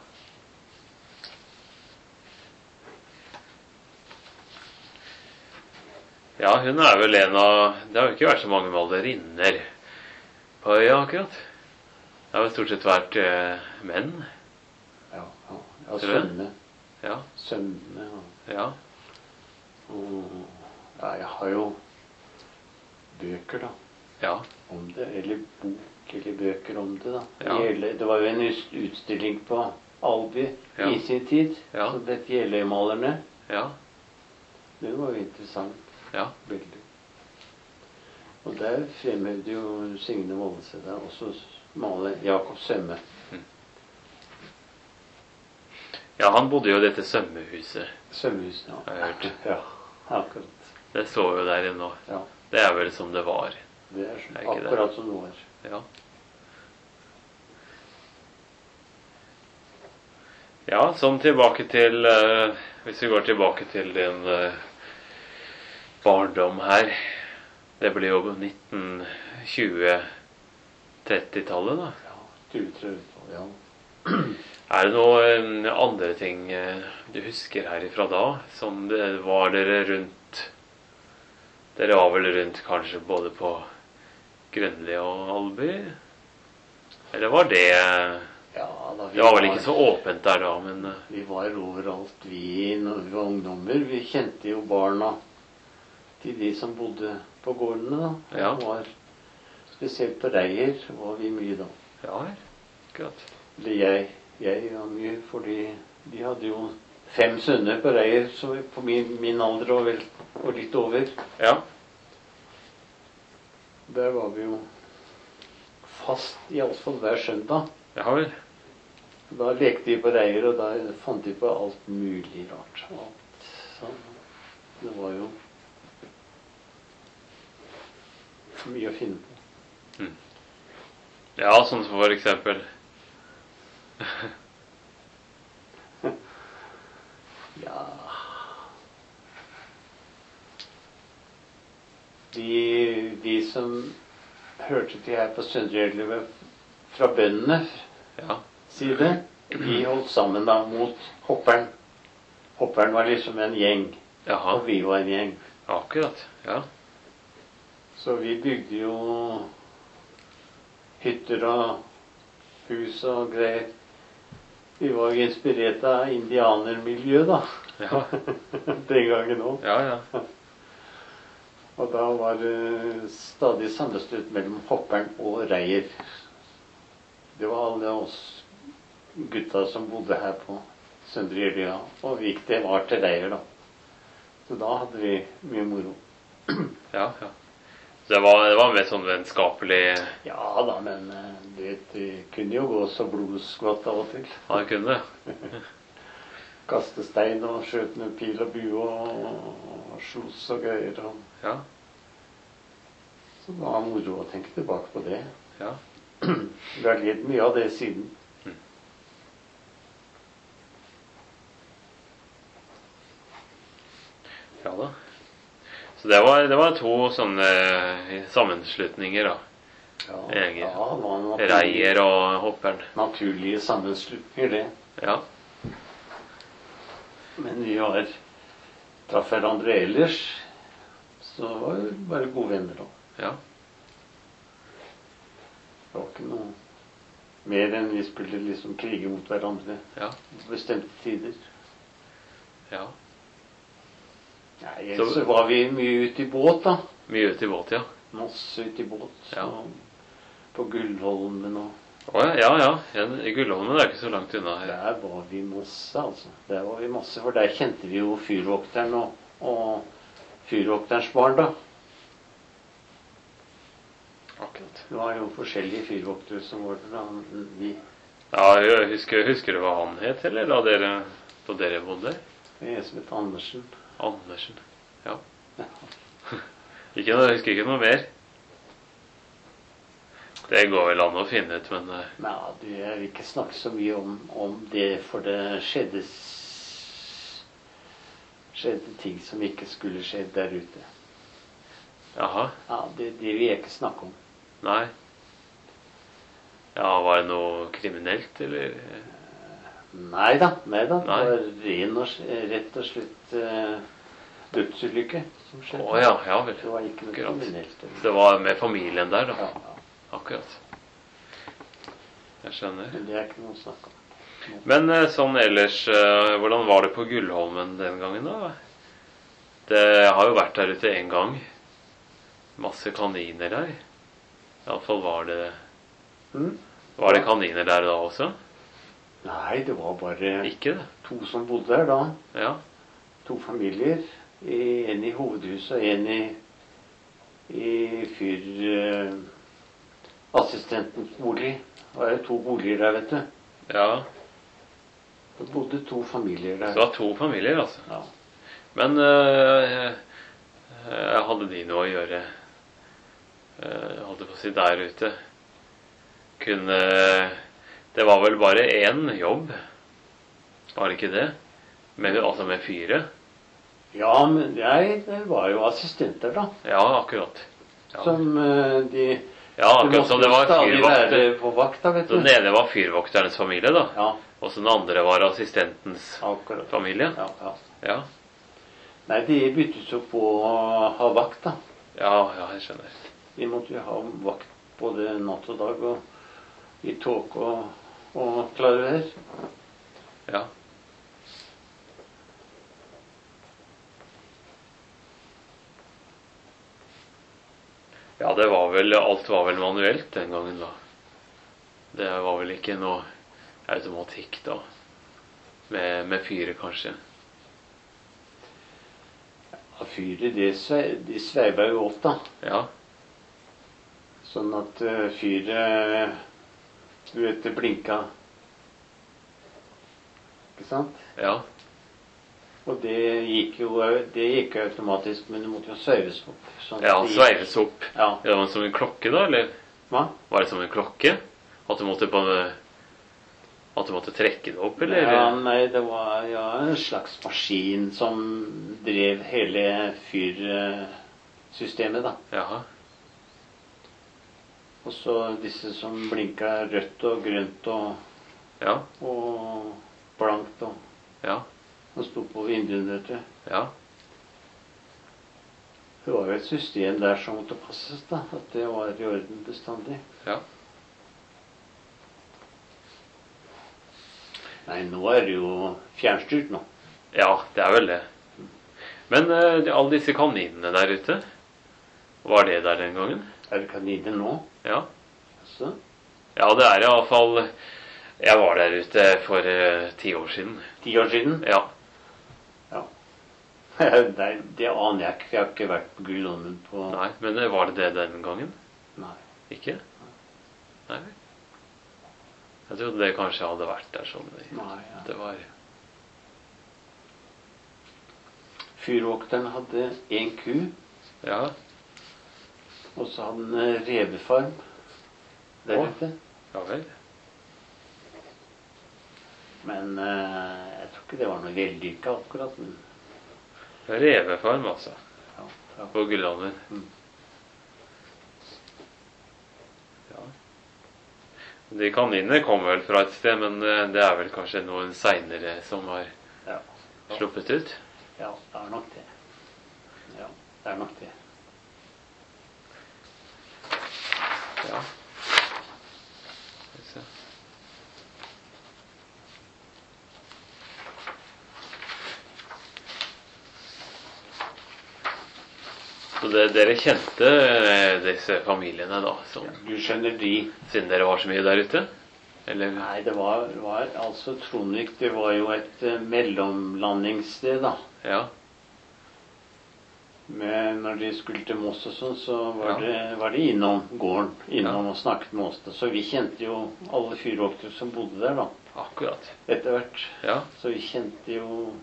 Ja, hun er vel en av Det har jo ikke vært så mange malerinner på øya, akkurat. Det har vel stort sett vært eh, menn. Ja, ja. ja Tror du det? sømme. Ja. Sømme. Og, Ja. og ja, jeg har jo bøker, da. Ja. Om det. Eller bok eller bøker om det, da. Ja. Hele, det var jo en us- utstilling på Alby Ja. i sin tid. Ja. Som het Jeløymalerne. Ja. Det var jo interessant. Ja. Veldig. Og der fremhevde jo Signe Wollesæter også maler Jakob Sømme. Ja, han bodde jo i dette sømmehuset. Sømmehuset, ja. Har jeg hørt. Ja, akkurat. Det står jo der ennå. Ja, Det er vel som det var. det er sånn, Er ikke det? akkurat som det var. Ja. Ja, sånn tilbake til eh, Hvis vi går tilbake til din eh, barndom her. Det blir jo nitten tjue-trettitallet, da. Ja, tjue-trettitallet, ja. Er det noen eh, andre ting eh, du husker herifra da? Som det var dere rundt Dere var vel rundt kanskje både på Grønli og Alby? Eller var det Ja, da vi Det var vel ikke så åpent der da, men eh, Vi var overalt, vi, når vi var ungdommer. Vi kjente jo barna til de som bodde på gårdene, da. Ja. Det var spesielt på Reier var vi mye da. ja vel. Akkurat. Eller jeg. Jeg var mye, fordi de hadde jo fem sønner på Reier så på min, min alder og, vel, og litt over. Ja. Der var vi jo fast iallfall hver søndag. Ja vel. Da lekte vi på reier, og da fant vi på alt mulig rart. Alt. Så det var jo mye å finne på. Mm. Ja, sånn som for eksempel. Ja de, de som hørte til her på Søndre Elve fra bøndene Ja. side, de holdt sammen da mot hopperen. Hopperen var liksom en gjeng, Jaha. og vi var en gjeng. Akkurat. Ja. Så vi bygde jo hytter og hus og greier. Vi var jo inspirert av indianermiljø da. Ja. Den gangen òg. Ja, ja. Og da var det stadig sammenstøt mellom hopperen og reier. Det var alle oss gutta som bodde her på Søndre Jeløya, og vi gikk det var til reier da. Så da hadde vi mye moro. Ja, ja. Så det var, det var mer sånn vennskapelig. Ja da, men eh, det, det kunne jo gå så blodet skvatt av og til. Ja, det kunne det. Kaste stein og skjøte med pil og bue og, og slåss og greier. Og. Ja. Så det var moro å tenke tilbake på det. Ja. Vi har ledd mye av det siden. Ja da. Så det var, det var to sånne sammenslutninger da. Ja, Eget. ja, det var naturlig, Reier og hopperen. naturlige sammenslutninger, det. Ja. Men vi var traff hverandre ellers, så var vi bare gode venner da. Ja. Det var ikke noe mer enn vi skulle liksom krige mot hverandre Ja. på bestemte tider. Ja. Nei, ellers så var vi mye ute i båt da. Mye ute i båt, ja. Masse ute i båt. Ja. Og på Gullholmen og Å ja, ja, ja. Ja, i Gullholmen er ikke så langt unna her. der var vi masse, altså. Der var vi masse, for der kjente vi jo fyrvokteren og, og fyrvokterens barn da. Akkurat. Det var jo forskjellige fyrvoktere som var der da. Vi, Ja, jeg husker, husker du hva han het, eller da dere, da dere bodde? det er som het Andersen. Andersen. Ja. Ikke noe, jeg husker ikke noe mer. Det går vel an å finne ut, men eh, Nei, det, jeg vil ikke snakke så mye om, om det, for det skjedde s- skjedde ting som ikke skulle skjedd der ute. jaha. Ja, det, det vil jeg ikke snakke om. Nei. Ja, var det noe kriminelt, eller? Nei da, nei da. Nei. Det var ren og, s- rett og slett eh, dødsulykke som Å skjedde. ja, ja vel. Det var ikke noe Akkurat. kriminelt. Det var med familien der, da. Ja, ja. Akkurat. Jeg skjønner. Men det er ikke noe å snakke om. Men eh, sånn ellers, eh, hvordan var det på Gullholmen den gangen da? Det har jo vært der ute en gang. Masse kaniner der. I alle fall var det, Mm? var det kaniner der da også? Nei, det var bare Ikke det? to som bodde der da. Ja. To familier. En i hovedhuset og en i, i fyrassistentens bolig. Det var jo to boliger der, vet du. Ja. Det bodde to familier Så det der. var to familier, altså. Ja. Men eh, eh, hadde de noe å gjøre, eh, holdt jeg på å si, der ute? Kunne Det var vel bare én jobb, var det ikke det? Med, altså med fyret? Ja, men jeg det var jo assistenter, da. Ja, akkurat. Ja, Som eh, de ja akkurat som det var stadig være fyrvokter. på vakta, vet du. Den ene var fyrvokterens familie, da. Ja, Og så den andre var assistentens akkurat. familie. Ja, ja. Ja, Nei, de byttet jo på å ha vakt, da. ja, ja jeg skjønner. De måtte jo ha vakt både natt og dag, og i tåke og, og klare vær. Ja. Ja, det var vel, alt var vel manuelt den gangen da. Det var vel ikke noe automatikk da. Med, med fyret kanskje. Ja, fyret, de, sve, de sveiva jo opp, da. Ja, Sånn at uh, fyret, du vet, det blinka. Ikke sant? Ja. Og det gikk jo det gikk jo automatisk, men det måtte jo sveives opp. Sånn Ja, at det gikk- sveives opp. Ja. Det var som en klokke da, eller? Hva? Var det som en klokke? At du måtte på At du måtte trekke det opp, eller? Ja, nei, det var ja, en slags maskin som drev hele fyrsystemet, da. Jaha. Og så disse som blinka rødt og grønt og, Ja. og blankt og, Ja. og sto på vinduene, vet du. Ja. Det var jo et system der som måtte passes, da. At det var i orden bestandig. Ja. Nei, nå er det jo fjernstyrt nå. Ja, det er vel det. Men eh, alle disse kaninene der ute, var det der den gangen? Er det kaniner nå? Ja. Altså? Ja, det er i alle fall. Jeg var der ute for eh, ti år siden. Ti år siden? Ja. Ja. Nei, det aner jeg ikke, for jeg har ikke vært på Gullånden på Nei, men eh, var det det den gangen? Nei. Ikke? Nei. Jeg trodde det kanskje hadde vært der sånn. Nei, ja. Det var Fyrvokteren hadde én ku, Ja. og så hadde han eh, revefarm der Å. ute. Ja vel. Men eh, jeg tror ikke det var noe vellykka akkurat. Men, Revefarm, altså. ja, ja. På Gullhammer. Mm. Ja. De kaninene kom vel fra et sted, men eh, det er vel kanskje noen seinere som har Ja. sluppet ut. Ja, det er nok det. Ja, det er nok det. Ja. Skal vi se. Så det, dere kjente eh, disse familiene da, som, Du skjønner de siden dere var så mye der ute? Eller? Nei, det var, var altså Trondvik, det var jo et eh, mellomlandingssted, da. Ja. Men når de skulle til Moss og sånn, så var, Ja. det, var de innom gården. Innom Ja. og snakket med oss. Da. Så vi kjente jo alle fyrvoktere som bodde der, da. Akkurat. Etter hvert. Ja. Så vi kjente jo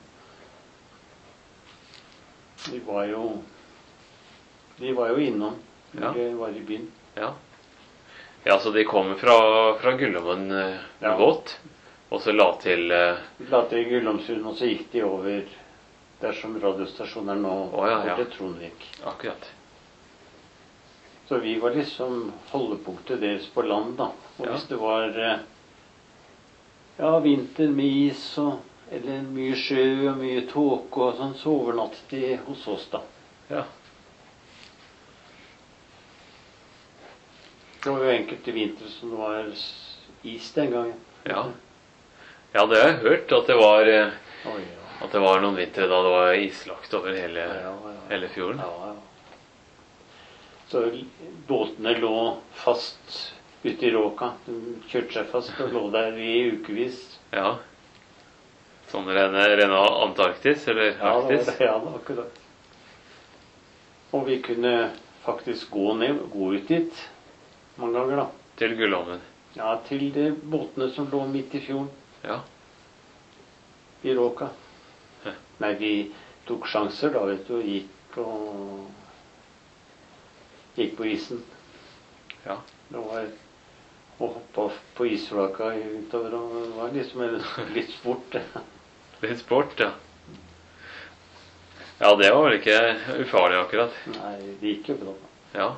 De var jo De var jo innom når Ja. de var i byen. Ja. Ja, så de kom fra, fra Gullhamn eh, med Ja. båt, og så la til eh, De la til Gullomsund, og så gikk de over der som radiostasjonen er nå, Å, ja, ja. over til Trondvik. Akkurat. Så vi var liksom holdepunktet deres på land, da. Og Ja. hvis det var eh, ja, vinter med is og eller mye sjø og mye tåke og sånn, så overnattet de hos oss, da. Ja. Det var jo enkelte vintre som det var s- is den gangen. Ja. Ja, det har jeg hørt, at det var, eh, Oi, ja. at det var noen vintre da det var islagt over hele, Ja, ja, ja. hele fjorden. Ja, ja. Så l- båtene lå fast ute i råka. De kjørte seg fast og lå der i ukevis. Ja. Sånn rene, rene Antarktis, eller Ja, det var Arktis. det, ja, det var akkurat. Og vi kunne faktisk gå ned, gå ut dit mange ganger, da. Til Gullhamn. Ja, til de båtene som lå midt i fjorden, Ja. i råka. Ja. Nei, vi tok sjanser da, vet du, og gikk og gikk på isen. Ja. Det var å hoppe på isflaka utover, og det var liksom en- litt sport. det. Litt sport, ja. Ja, det var vel ikke ufarlig akkurat. Nei, det gikk jo bra. Ja.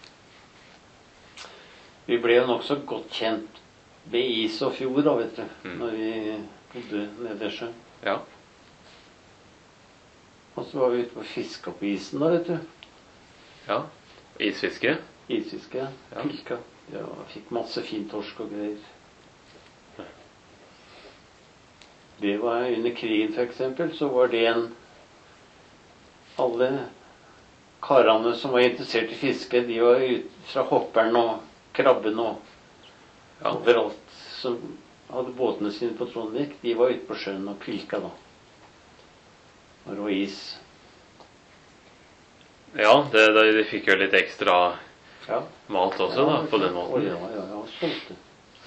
Vi ble jo nokså godt kjent ved is og fjord, da, vet du, Mm. når vi bodde nede i sjøen. Ja. Og så var vi ute og fiska på isen da, vet du. Ja. Isfiske. Isfiske, ja. Ja. Pilka. Ja, fikk masse fin torsk og greier. Det var under krigen, for eksempel, så var det en Alle karene som var interessert i fiske, de var ut fra hopperen og krabben og Ja. overalt som hadde båtene sine på Trondvik, de var ute på sjøen og pilka da. Når det var is. Ja, det, det, de fikk jo litt ekstra Ja. mat også, da, på den måten. Ja, ja, ja, solgte.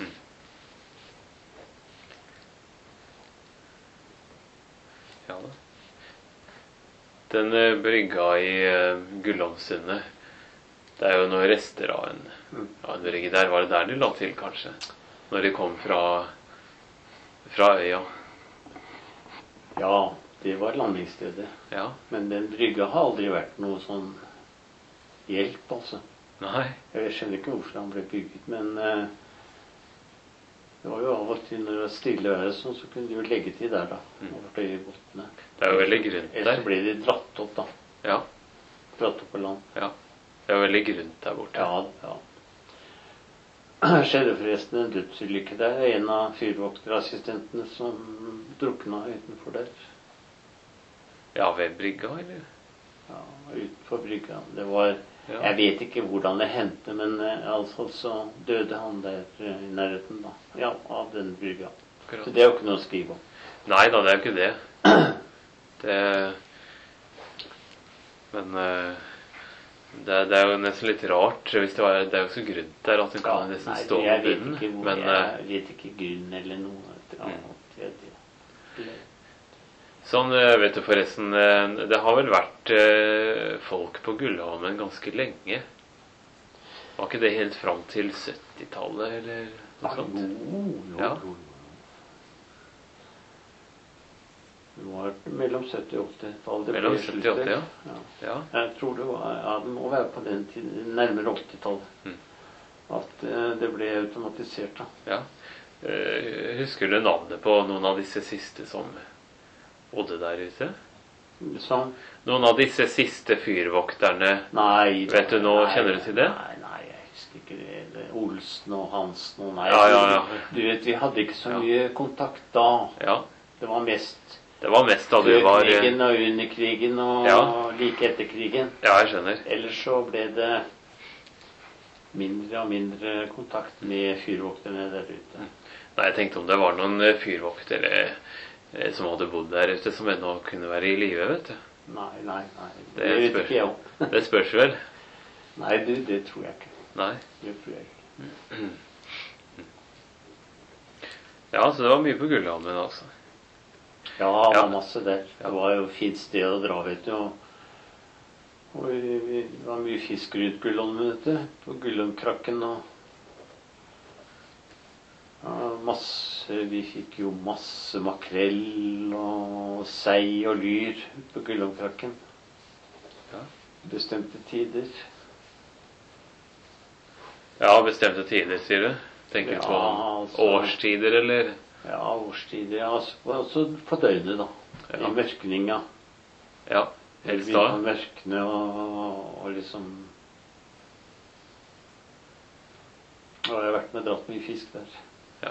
Ja da. Den eh, brygga i uh, Gullåmsundet, det er jo noen rester av en, Mm. av en brygge der. Var det der de la til, kanskje? Når de kom fra, fra øya. Ja, det var landingsstedet. Ja. Men den brygga har aldri vært noe sånn hjelp, altså. Nei. Jeg skjønner ikke hvorfor han ble bygget, men eh, det var jo av og til når det var stille vær, sånn, så kunne de jo legge til der, da. Mm. Over til båtene. Det er jo veldig grunt Ellers der. så ble de dratt opp, da. Ja. Dratt opp på land. Ja. Det er jo veldig grunt der borte. Ja, ja. Det skjedde forresten en dødsulykke der. En av fyrvokterassistentene som drukna utenfor der. Ja, ved brygga, eller? Ja, utenfor brygga. Det var Ja. Jeg vet ikke hvordan det hendte, men eh, altså så døde han der eh, i nærheten, da. Ja, av den brygga. Akkurat. Så det er jo ikke noe å skrive om. Nei da, det er jo ikke det. Det Men eh, det, det er jo nesten litt rart. Hvis det, var, det er jo så grunt der at den kan Ja, nesten nei, stå jeg på vet bunnen. ikke hvor, Men eh, jeg vet ikke grunn eller noe. Ja, Mm. det, det. sånn, eh, vet du forresten, eh, det har vel vært eh, folk på Gullholmen ganske lenge. Var ikke det helt fram til syttitallet, eller noe Ah, sånt? jo, jo, Ja. jo. Det var mellom sytti og åtti-tallet. Mellom sytti og åtti, ja. ja. Ja. Jeg tror det var, ja, det må være på den tiden, nærmere åttitallet, Mm. at eh, det ble automatisert, da. Ja. Eh, husker du navnet på noen av disse siste som bodde der ute? Sånn. Noen av disse siste fyrvokterne. Nei. Vet du nå, nei, kjenner du til det? Nei, nei, jeg husker ikke det. det. er Olsen og Hansen og nei. Ja, ja, ja. Du vet, vi hadde ikke så Ja. mye kontakt da. Ja. Det var mest Det var mest da du før var eh, krigen og under krigen og Ja. like etter krigen. Ja, jeg skjønner. Ellers så ble det mindre og mindre kontakt med fyrvokterne der ute. Nei, jeg tenkte om det var noen eh, fyrvoktere eh, som hadde bodd der ute, som ennå kunne være i live, vet du. Nei, nei, nei. Det Det, vet spørs. ikke jeg om. Det spørs vel. Nei, det, det tror jeg ikke. Nei. Det tror jeg ikke. Ja, så det var mye på Gullholmen, altså. Ja, det Ja. var masse der. Ja. Det var jo et fint sted å dra, vet du. Og, og vi, vi, det var mye fisk rundt Gullholmen, vet du. På Gullholmkrakken og ja, masse, Vi fikk jo masse makrell og sei og lyr på Gullholmkrakken. Ja. Bestemte tider. Ja, bestemte tider, sier du? Tenker du Ja, på altså- årstider, eller? Ja, årstider. Ja, altså, på- altså på døgnet, da. Ja. I mørkninga. Ja, helst Vi da. kan mørkne og, og liksom Og jeg har vært med og dratt mye fisk der. Ja.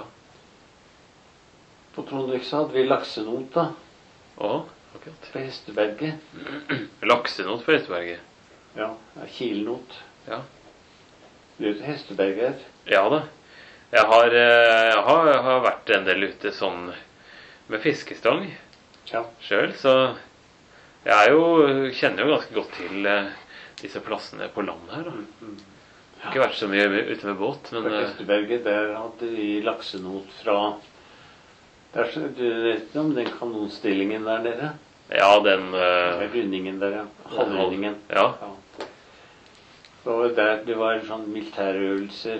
På Trondvik så hadde vi laksenot, da. Å, akkurat. På Hesteberget. Laksenot på Hesteberget. Ja, ja, kilnot. Ja. Du vet hva Hesteberget er? Ja da. Jeg har, eh, jeg har, jeg har vært en del ute sånn med fiskestang Ja. sjøl, så jeg er jo, kjenner jo ganske godt til eh, disse plassene på land her. Da. Mm. Ikke vært så mye ute med båt, men På eh, Hesteberget, der hadde vi laksenot fra der, så- Du vet om den kanonstillingen der nede? ja, den eh, Med rundingen der, ja. Halvrundingen. Ja. Ja. Og der det var sånn militærøvelser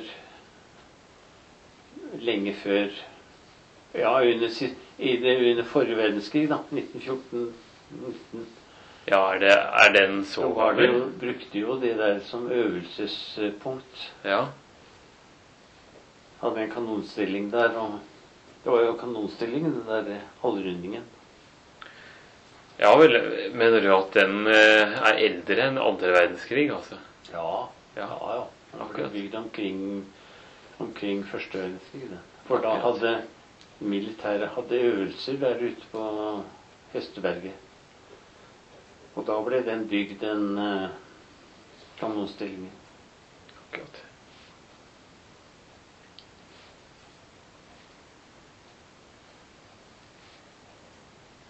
lenge før Ja, under, sitt- i det, under forrige verdenskrig, da. nitten fjorten. nitten ja, er, det, er den så Så var det gammel? jo, brukte jo det der som øvelsespunkt. Ja. Hadde en kanonstilling der, og det var jo kanonstillingen, den der halvrundingen. ja vel, mener du at den eh, er eldre enn andre verdenskrig, altså? Ja, Ja. ja. ja. Den ble Akkurat. bygd omkring, omkring første verdenskrig. det. For da Akkurat. hadde militæret hadde øvelser der ute på Hesteberget. Og da ble den bygd, den uh, kanonstillingen. Akkurat.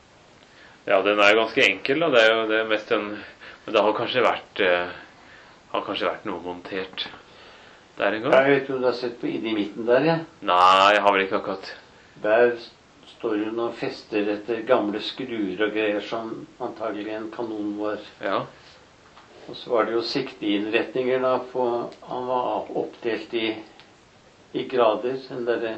Ja, den er jo ganske enkel, da. Det er jo det er mest en Men det har kanskje vært eh, har kanskje vært noe montert der en gang? Jeg vet jo, du har sett på inni midten der, ja. Nei, jeg har vel ikke akkurat. Der står jo noen fester etter gamle skruer og greier som antagelig en kanon var. Ja. Og så var det jo sikteinnretninger da på. Han var oppdelt i, i grader. Den derre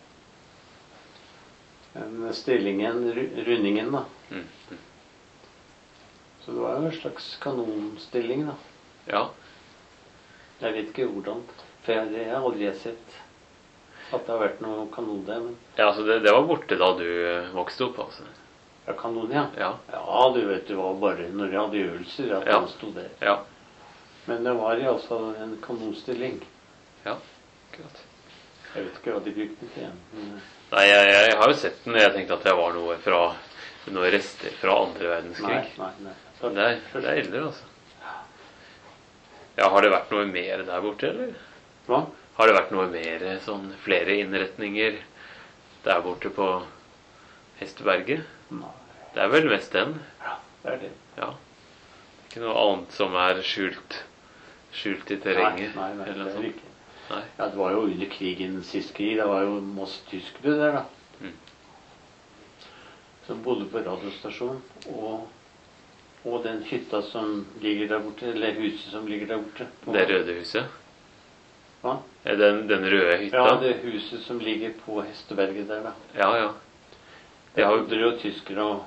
den stillingen, ru- rundingen, da. Mm. mm. Så det var jo en slags kanonstilling, da. Ja. Jeg vet ikke hvordan. For jeg, det har jeg aldri sett at det har vært noe kanon der. Men Ja, så det, det var borte da du eh, vokste opp, altså? ja, kanon, ja. Ja. Ja, du vet, det var bare når jeg hadde øvelser at Ja. han sto der. Ja. Men det var iallfall en kanonstilling. Ja, akkurat. Jeg vet ikke hva de brukte til. Men Nei, jeg, jeg har jo sett den, og jeg tenkte at det var noe fra noen rester fra andre nei, verdenskrig. nei. nei. Men det er, det er eldre, altså. Ja, har det vært noe mer der borte, eller? Hva? Har det vært noe mer, sånn flere innretninger der borte på Hesteberget? Nei. Det er vel mest den? Ja, det er det. Ja. Ikke noe annet som er skjult, skjult i terrenget? Nei, nei, nei, eller det noe er sånt? ikke. Nei. Ja, det var jo under krigen, sist krig. Det var jo masse tyskere der, da. Mm. Som bodde på radiostasjonen. Og, og den hytta som ligger der borte, eller huset som ligger der borte. på- Det røde huset? Hva? Er Den, den røde hytta? Ja, det huset som ligger på Hesteberget der, da. Ja, ja. De Der har bodde det jo tyskere, og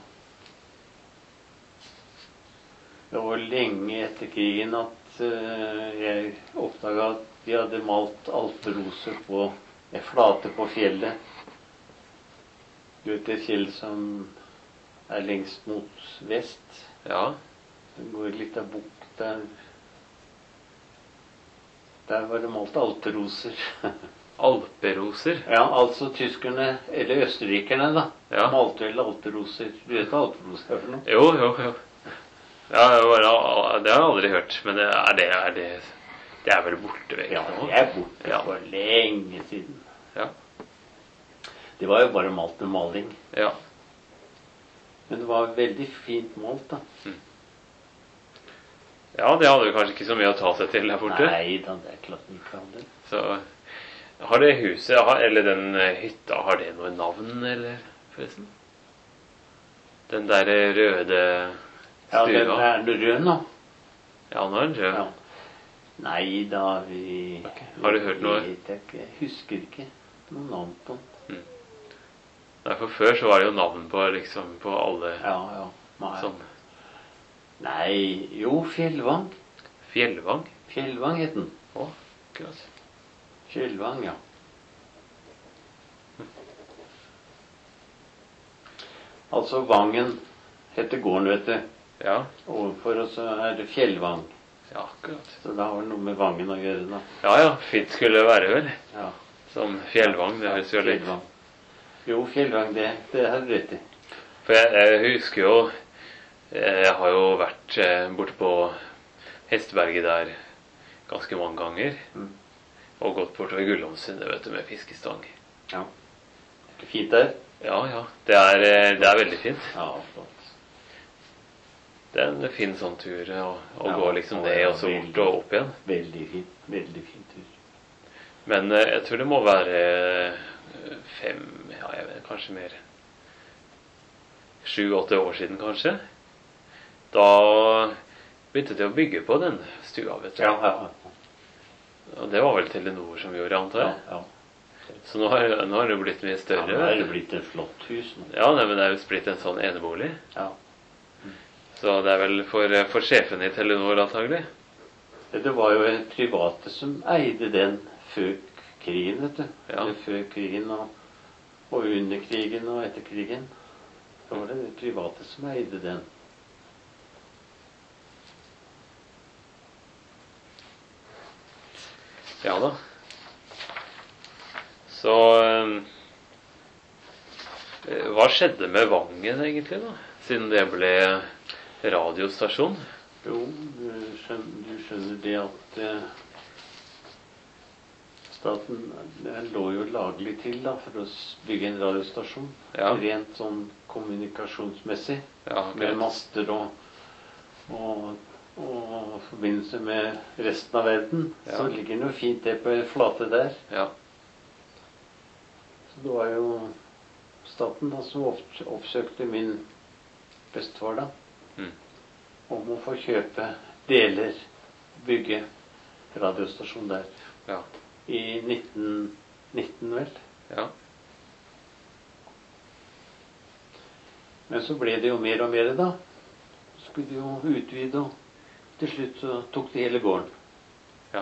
det var lenge etter krigen at eh, jeg oppdaga at de hadde malt alperoser på ei flate på fjellet. Du vet det fjellet som er lengst mot vest? Ja. Det går litt av bukk der. Der var det malt alperoser. Alperoser? Ja, altså tyskerne, eller østerrikerne, da, Ja. malte vel alperoser. Du vet hva alperoser er for noe? Jo, jo, jo. Ja, det var- det har jeg aldri hørt. Men det er det, er det, det er vel borte vekk Ja, nå? de er borte Ja. for lenge siden. Ja. Det var jo bare malt med maling. Ja. Men det var veldig fint malt, da. Ja, det hadde jo kanskje ikke så mye å ta seg til der borte. Nei da, det er klart de ikke hadde. Så har det huset, har- eller den eh, hytta, har det noe navn, eller forresten? Den der røde Ja, den stua? er rød nå. Ja, nå er den rød. Ja. Nei da, vi Ok. Har du hørt noe? Vet jeg ikke. Jeg husker ikke noe navn på den. Nei, for før så var det jo navn på, liksom, på alle Ja, ja. Nei. sånn. Nei, jo, Fjellvang. Fjellvang? Fjellvang het den. Å, akkurat. Fjellvang, ja. Altså Vangen heter gården, vet du. Ja, Overfor oss så er det Fjellvang. ja, akkurat. Så det har noe med Vangen å gjøre, da. Ja, ja, fint skulle det være vel. Ja. Som Fjellvang, det høres jo litt. Fjellvang. Jo, Fjellvang, det, det har du rett i. For jeg, jeg husker jo, jeg har jo vært eh, borte på Hesteberget der ganske mange ganger. Mm. Og gått bortover Gullåmsundet, vet du, med fiskestang. Ja. Er det fint der? Ja, ja, det er, eh, det er veldig fint. Ja, flott. Det er en fin sånn tur å, å Ja, gå liksom ja, ned ja, og så veldig. bort og opp igjen. Veldig fint. Veldig fin tur. Men eh, jeg tror det må være eh, fem, ja, jeg vet, kanskje mer. Sju-åtte år siden, kanskje. Da begynte de å bygge på den stua, vet du. Ja, ja. Og det var vel Telenor som gjorde, antar ja, jeg. ja. Så nå har, nå har det blitt mye ja større. nå er vet det du. blitt et flott hus nå. Ja, nei, men det er jo blitt en sånn enebolig. Ja. Så det er vel for, for sjefen i Telenor, antagelig. Det var jo en private som eide den før krigen, vet du. Ja. Eller før krigen og, og under krigen og etter krigen. Så var det de private som eide den. Ja da. Så eh, hva skjedde med Vangen egentlig, da? Siden det ble radiostasjon? Jo, du skjønner, du skjønner det at eh, staten den lå jo laglig til da, for å s- bygge en radiostasjon. Ja. Rent sånn kommunikasjonsmessig. Ja, Med greit. master og, og Og i forbindelse med resten av verden, Ja. så ligger den jo fint det på en flate der. Ja. Så det var jo staten da som opp- oppsøkte min bestefar da, Mm. om å få kjøpe deler, bygge radiostasjon der. Ja. I nitten nitten vel. Ja. Men så ble det jo mer og mer da. Så skulle de jo utvide, og til slutt så tok de hele gården. Ja.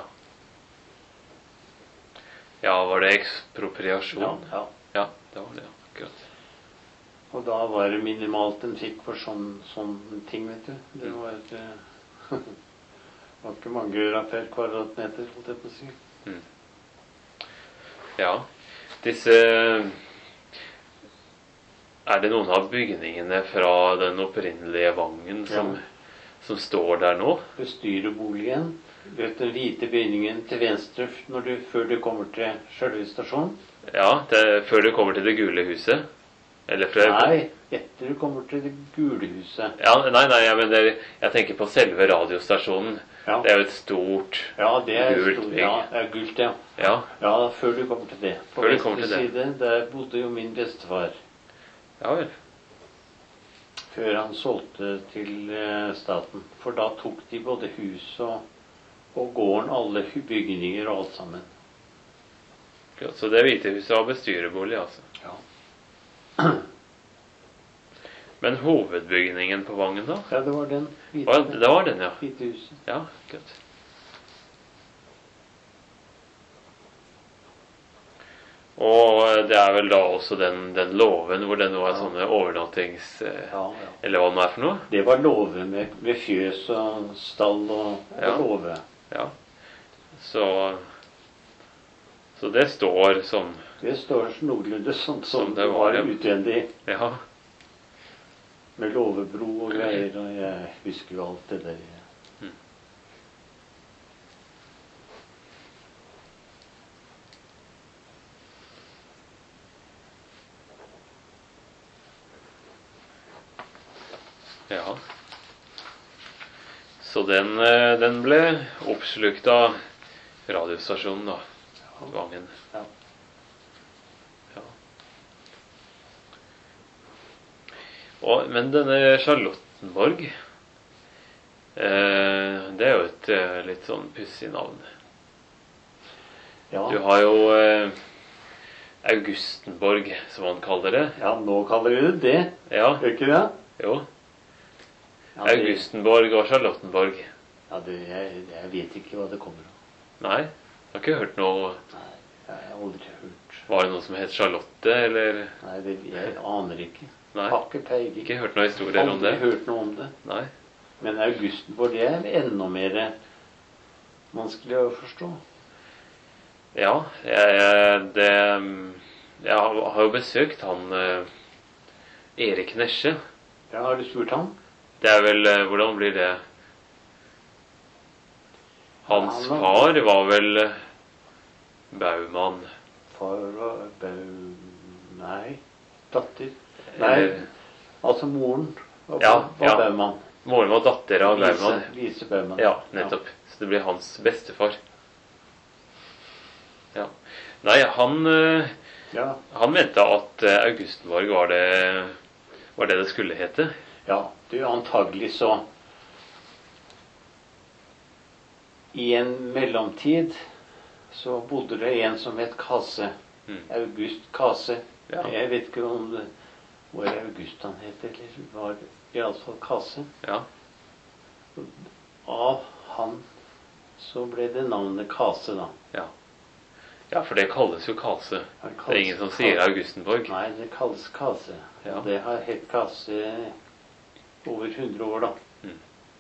Ja, var det ekspropriasjon? Ja, ja. Ja, det var det, akkurat. Og da var det minimalt en fikk for sånn, sånn ting, vet du. Det var, eh, det var ikke mange øre per kvadratmeter, holdt jeg på å si. Mm. Ja, disse Er det noen av bygningene fra den opprinnelige Vangen som, Ja. som står der nå? Bestyrerboligen, du vet den hvite bygningen til venstre når du, før du kommer til Sjølve stasjon? Ja, det er før du kommer til det gule huset? Eller fra Nei, etter du kommer til det gule huset. Ja, nei, nei, jeg mener Jeg tenker på selve radiostasjonen. Ja, Det er jo et stort ja det er gult stor, bygg. ja, det er gult, ja. Ja, Ja, før du kommer til det. På Før du kommer venstre til det. side, der bodde jo min bestefar. ja vel. Før han solgte til eh, staten. For da tok de både hus og, og gården, alle hu- bygninger og alt sammen. Ja, så det hvite huset var bestyrerbolig, altså. Ja, Men hovedbygningen på Vangen, da? ja det var den hvite, Å, det var den, ja. hvite huset. Ja, godt. Og det er vel da også den, den låven hvor det nå er Ja. sånne overnattings... eh, Ja, ja. Eller hva det nå er for noe. Det var låve med, med fjøs og stall og, og Ja. låve. Ja. Så Så det står som Det står noenlunde sånn som, Som det det var, var ja. utvendig. Ja. Med låvebro og greier. Og jeg husker jo alt det der. Mm. Ja. Så den, eh, den ble oppslukt av radiostasjonen, da. Vangen. Ja. Ja. Og, men denne Charlottenborg, eh, det er jo et eh, litt sånn pussig navn. Ja. Du har jo eh, Augustenborg, som man kaller det. ja, nå kaller vi det det. Ja, Gjør ikke det? jo. Ja, det, Augustenborg og Charlottenborg. ja, det jeg, jeg vet ikke hva det kommer av. Nei, jeg har ikke hørt noe. Nei, jeg har aldri hørt. Var det noe som het Charlotte, eller? Nei, det, jeg aner ikke. Nei, Har ikke peiling. ikke hørt noen historier om Aldri det. hørt noe om det. Nei. Men Augustenborg, det er enda mer vanskelig å forstå. Ja, jeg, jeg- det Jeg har har jo besøkt han eh, Erik Nesje. Ja, har du spurt han? Det er vel eh, Hvordan blir det? Hans Han var- far var vel eh, Baumann. Far var Bau... Nei. Datter. Nei, Eller altså moren var, Ja, var ja. Baumann. moren var datter av Lise, Baumann. Lise Baumann. Ja, nettopp. Så det blir hans bestefar. Ja. Nei, han eh, Ja, Han mente at eh, Augustenborg var det, var det det skulle hete. ja. Det er antagelig så I en mellomtid så bodde det en som het Kase. Mm. August Kase. Ja. Jeg vet ikke om det var August han het, eller var iallfall Kase. Ja. Av han så ble det navnet Kase, da. Ja. Ja, for det kalles jo Kase. Det Det er ingen som sier Augustenborg. Nei, det kalles Kase. Ja. Og det har hett Kase over hundre år, da. Mm.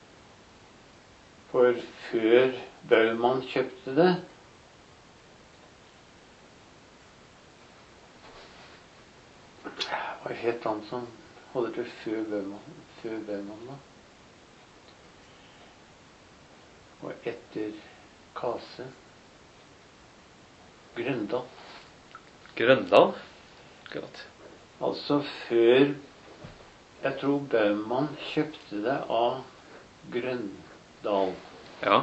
For før Baumann kjøpte det Hva het han som holder til før Baumann, før Baumann da? Og etter Kase Grøndal. Grøndal? Godt. Altså før Jeg tror Baumann kjøpte det av Grøn, Dahl. Ja.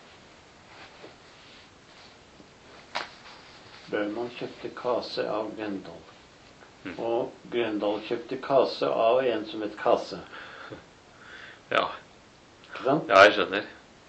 Bøhmann kjøpte kase av Grøndal. Mm. Og Grøndal kjøpte kase av en som het Kase. Ja. Ikke sant? Ja, jeg skjønner.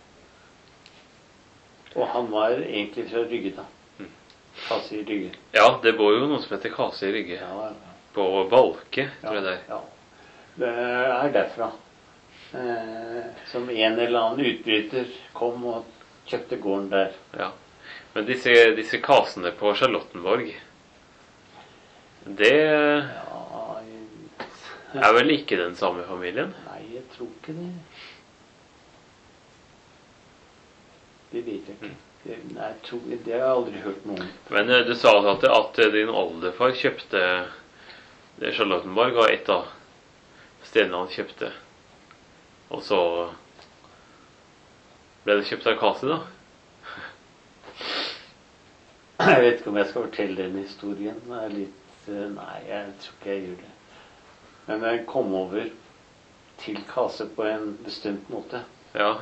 Og han var egentlig fra Rygge, da. Mm. Kase i Rygge. Ja, det bor jo noen som heter Kase i Rygge. Ja, ja. På Valke, tror jeg Ja, det er. ja. Det er derfra. Eh, som en eller annen utbryter kom og kjøpte gården der. Ja. Men disse, disse kasene på Charlottenborg, det Ja, jeg, er vel ikke den samme familien? nei, jeg tror ikke det. Det vet jeg ikke. Det, nei, jeg tror, det har jeg aldri hørt noe om. Men eh, du sa at, at din oldefar kjøpte det Charlottenborg, var et av stedene han kjøpte. Og så ble det kjøpt av Kase, da? Jeg vet ikke om jeg skal fortelle den historien. Det er litt, eh, nei, jeg tror ikke jeg gjør det. Men jeg kom over til Kase på en bestemt måte, Ja.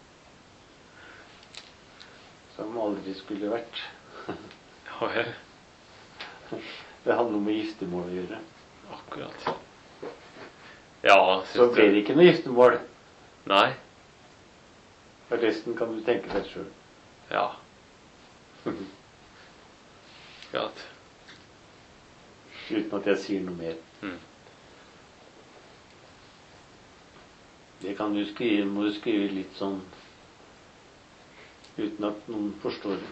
som aldri skulle vært. Ja, vel. Det hadde noe med giftermål å gjøre. Akkurat. Ja, Så synes ble du? det ikke noe giftermål. Nei. Og resten kan du tenke deg sjøl. Ja. Akkurat. Uten at jeg sier noe mer. Mm. Det kan du skrive, må du skrive litt sånn uten at noen forstår det.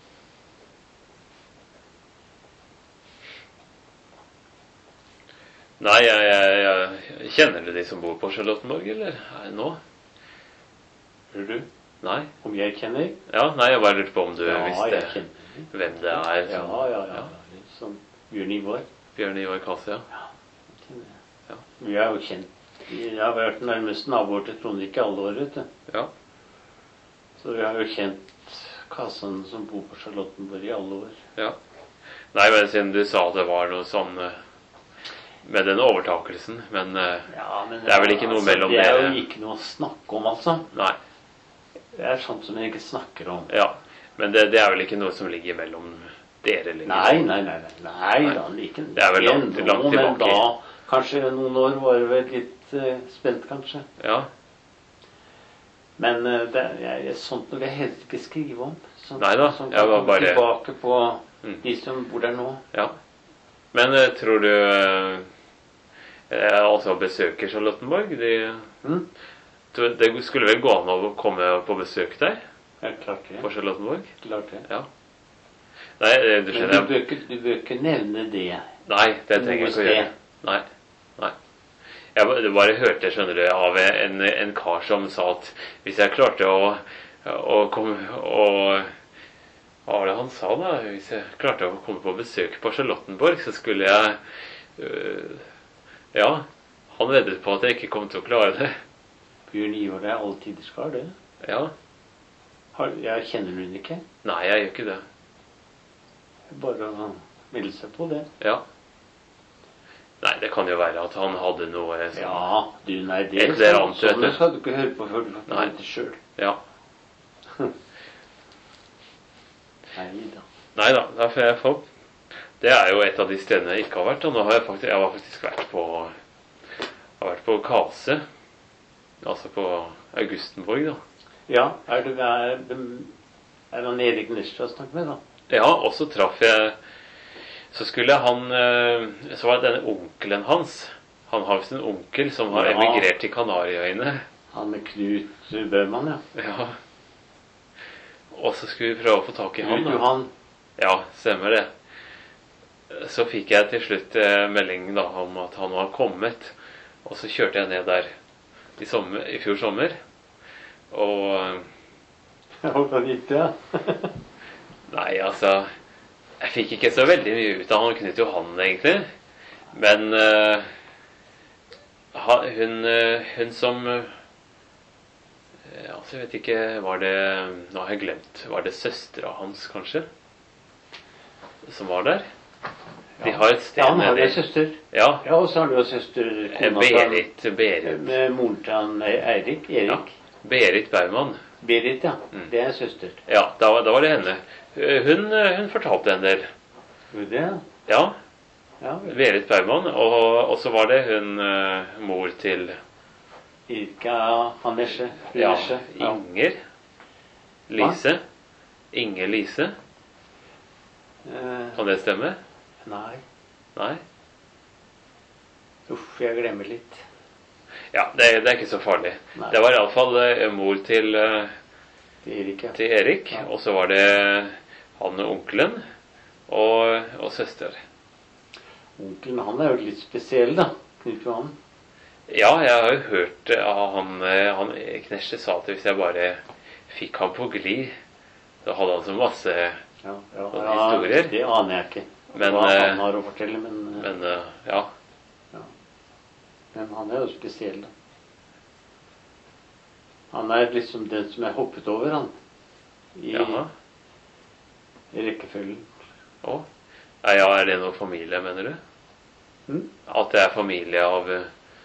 Nei, jeg, jeg, jeg kjenner du de som bor på Charlottenborg, eller er det nå? Hører du? Nei? Om jeg kjenner? Ja, nei, jeg bare lurte på om du Ja, jeg visste kjenner. hvem det er. Ja, Som, ja, ja. ja. Som Bjørn Ivar. Bjørn Ivar Kase, ja. Ja, jeg kjenner. Ja. Vi er jo kjent. Vi har vært nærmest naboer til Trond ikke alle år, vet du. Ja. Så vi har jo kjent Kasen som bor på Charlottenborg i alle år. Ja. Nei, men siden du sa det var noe sånn eh, med den overtakelsen, men eh, Ja, men det er vel ikke noe mellom Det er dere? jo ikke noe å snakke om, altså. Nei. Det er sånt som jeg ikke snakker om. Ja. Men det, det er vel ikke noe som ligger mellom dere lenger? Nei, nei, nei. Nei, nei, Nei. da, ikke Det er vel langt- ennå, langt Men tilbake. da, kanskje noen år var det vel litt eh, spent, kanskje. Ja. Men eh, det, er- jeg, sånt vil jeg helst ikke skrive om. Sånt, Neida, som jeg kan var komme bare- tilbake på Mm. de som bor der nå. Ja. Men eh, tror du eh, eh, altså besøker Charlottenborg? De, Mm? du- det skulle vel gå an å komme på besøk der? Ja, klart det. På Charlottenborg? Klart det. Ja. Nei, eh, du Men du skjønner bør, ikke, du bør ikke nevne det. Nei, det trenger jeg Noe ikke å gjøre. sted. Nei. Nei. Jeg ba- bare hørte, skjønner du, av en, en kar som sa at hvis jeg klarte å, å komme og hva var det han sa da? Hvis jeg klarte å komme på besøk på Charlottenborg, så skulle jeg øh, Ja, han veddet på at jeg ikke kom til å klare det. Bjørn Ivar er alltid skal det. Ja. Har, jeg kjenner hun ikke. Nei, jeg gjør ikke det. Bare å melde seg på det. Ja. Nei, det kan jo være at han hadde noe sånn. Ja, du, nei, det Et eller annet, sånn, vet du. sånn skal du ikke høre på før du får Nei. prøve det sjøl. Ja. Nei da. Nei da, da får jeg få. Det er jo et av de stedene jeg ikke har vært. Og nå har jeg faktisk, jeg har faktisk vært på har vært på Kase. Altså på Augustenborg, da. Ja, er det er, er han Erik Nystad snakket med, da? Ja, og så traff jeg Så skulle han eh, Så var det denne onkelen hans. Han har visst en onkel som har Ja. emigrert til Kanariøyene. Han med Knut Bøhmann, ja. Ja. Og så skulle vi prøve å få tak i han. Knut Da. Johan. Ja, stemmer det. Så fikk jeg til slutt eh, melding da om at han var kommet. Og så kjørte jeg ned der i, sommer, i fjor sommer. Og Hvordan gikk det? Ja? Nei, altså jeg fikk ikke så veldig mye ut av han Knut Johan, egentlig. Men eh, ha- hun, eh, hun som eh, Altså, jeg vet ikke Var det Nå har jeg glemt. Var det søstera hans, kanskje? Som var der? De har et sted Ja, han har nede jo søster. Ja. Ja, og så har du jo søster eh, kona fra- Berit. Berit. med moren til han Eirik. Erik. Berit Baumann. Berit, ja. Mm. Det er søster. Ja, da, var- da var det henne. Hun, hun fortalte en del. Jo, det, ja. Ja, Ja, vel. Berit Baumann. Og, og så var det hun eh, mor til Irka Hanesje. ja, Hanesje, ja. Inger Lise. Inger Lise. Eh, Kan det stemme? nei. Nei? Uff, jeg glemmer litt. Ja, det, det er ikke så farlig. Nei. Det var iallfall uh, mor til, eh, Det er Erik, ja. til Erik. Ja. Og så var det han og onkelen og, og søster. Onkelen, han er jo litt spesiell, da. Knut Johan. Ja, jeg har jo hørt uh, han, uh, han Knesje sa at hvis jeg bare fikk han på glid, så hadde han så masse Ja, ja, Og ja, historier. det aner jeg ikke. Men, hva eh, han har å fortelle, men, eh, Men uh, ja. men han er jo spesiell, da. Han er liksom den som er hoppet over, han. I, Jaha. i rekkefølgen. Å. Ja, ja, er det noe familie, mener du? Mm? At det er familie av uh,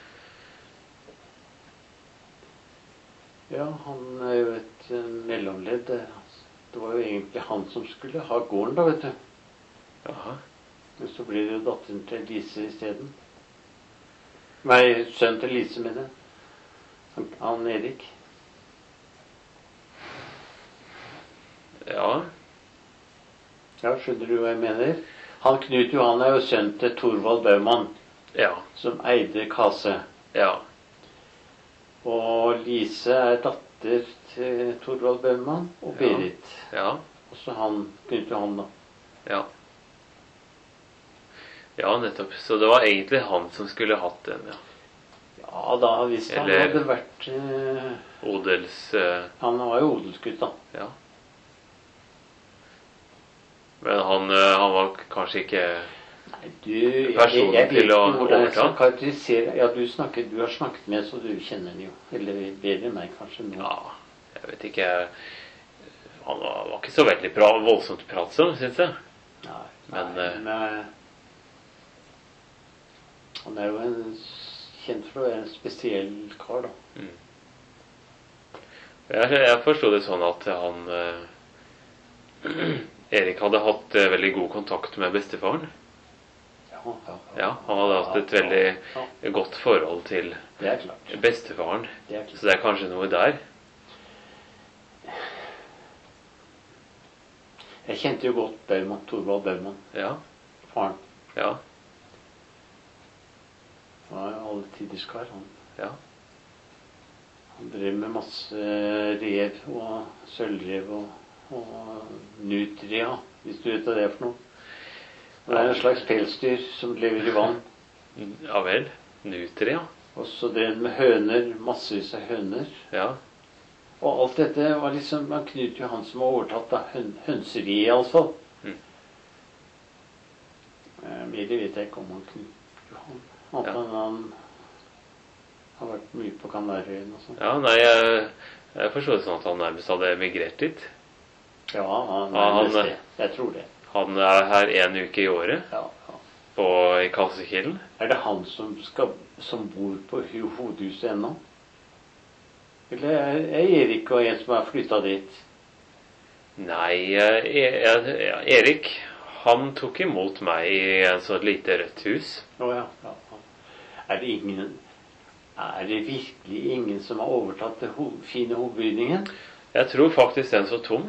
Ja, han er jo et eh, mellomledd. Det var jo egentlig han som skulle ha gården, da, vet du. Jaha. Men så blir det jo datteren til Lise isteden. Nei, sønnen til Lise, mener jeg. Han, han Erik. Ja. Ja, skjønner du hva jeg mener? Han Knut Johan er jo sønnen til Thorvald Baumann, Ja. som eide Kase. Ja. Og Lise er datter til Thorvald Baumann og Ja. Berit. Ja. Også han Knut Johan, da. Ja. Ja, nettopp. Så det var egentlig han som skulle hatt den, ja. Ja da, hvis han Eller- hadde vært eh, Odels... eh, Han var jo odelsgutt, da. ja. Men han, eh, han var k- kanskje ikke Nei, du, jeg, jeg, Personen jeg vet til å ikke hvordan jeg skal overta? karakterisere. Ja, du, snakker, du har snakket med, så du kjenner den jo. Eller bedre enn meg, kanskje. Nå. Ja, jeg vet ikke. Han var, var ikke så veldig bra, voldsomt pratsom, syns jeg. Nei, Men, nei, eh, men eh, han er jo en, kjent for å være en spesiell kar, da. Jeg, jeg forsto det sånn at han eh, Erik hadde hatt eh, veldig god kontakt med bestefaren. Ja, ja, Ja, han hadde hatt et Ja, veldig ja, godt forhold til det er klart. bestefaren. Det er klart. Så det er kanskje noe der. Jeg kjente jo godt Baumann, Thorvald Baumann, Ja, faren. ja, Han var jo alle tiders kar. Han, ja. han drev med masse rev og sølvrev og, og nutria, hvis du vet hva det er for noe. Det er en slags pelsdyr som lever i vann. Ja vel. Nutria. Og så drev han med høner, massevis av høner. Ja. Og alt dette var liksom han Knut Johan som har overtatt da, høn, hønseriet iallfall. Mm. Eh, mer vet jeg ikke om han Knut Johan. Annet Ja. enn han har vært mye på Kanariøyene og sånn. Ja, nei, jeg, jeg forstår det sånn at han nærmest hadde emigrert dit. Ja, han, Ja, han- det. Jeg tror det. Han er her en uke i året Ja, ja. på, i Kalsekilen. Er det han som, skal, som bor på hu- hovedhuset ennå? Eller er er Erik og en som har flytta dit? Nei, eh, E- eh, Erik, han tok imot meg i en sånn lite rødt hus. Å ja, ja, ja. Er det ingen Er det virkelig ingen som har overtatt den ho fine hovedbygningen? Jeg tror faktisk den så tom.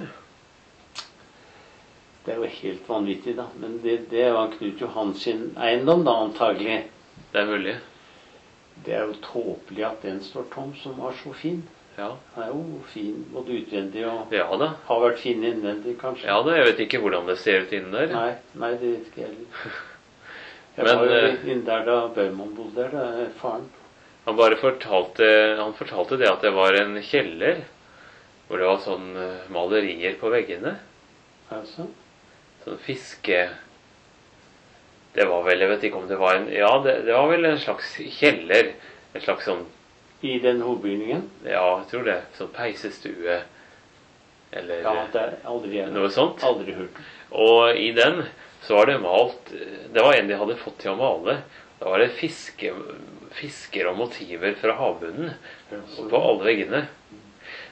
Det er jo helt vanvittig, da. Men det, det var Knut Johans sin eiendom, da, antagelig. Det er mulig. Det er jo tåpelig at den står tom, som var så fin. Ja, Den er jo fin både utvendig og ja da. har vært fin innvendig, kanskje. Ja da, jeg vet ikke hvordan det ser ut innen der. Nei, nei, det vet ikke jeg heller. Jeg Men, var jo eh, inne der da Baumann bodde der, da, faren. Han bare fortalte, han fortalte det at det var en kjeller, hvor det var sånn eh, malerier på veggene. Altså. Sånn fiske... Det var vel, jeg vet ikke om det var en... Ja, det, det var vel en slags kjeller. En slags sånn, I den hovedbygningen? ja, jeg tror det, sånn peisestue. Eller Ja, det er aldri jeg noe sånt. Aldri hørt. Og i den så var det malt, det var en de hadde fått til å male. Da var det fiske, fisker og motiver fra havbunnen på alle veggene.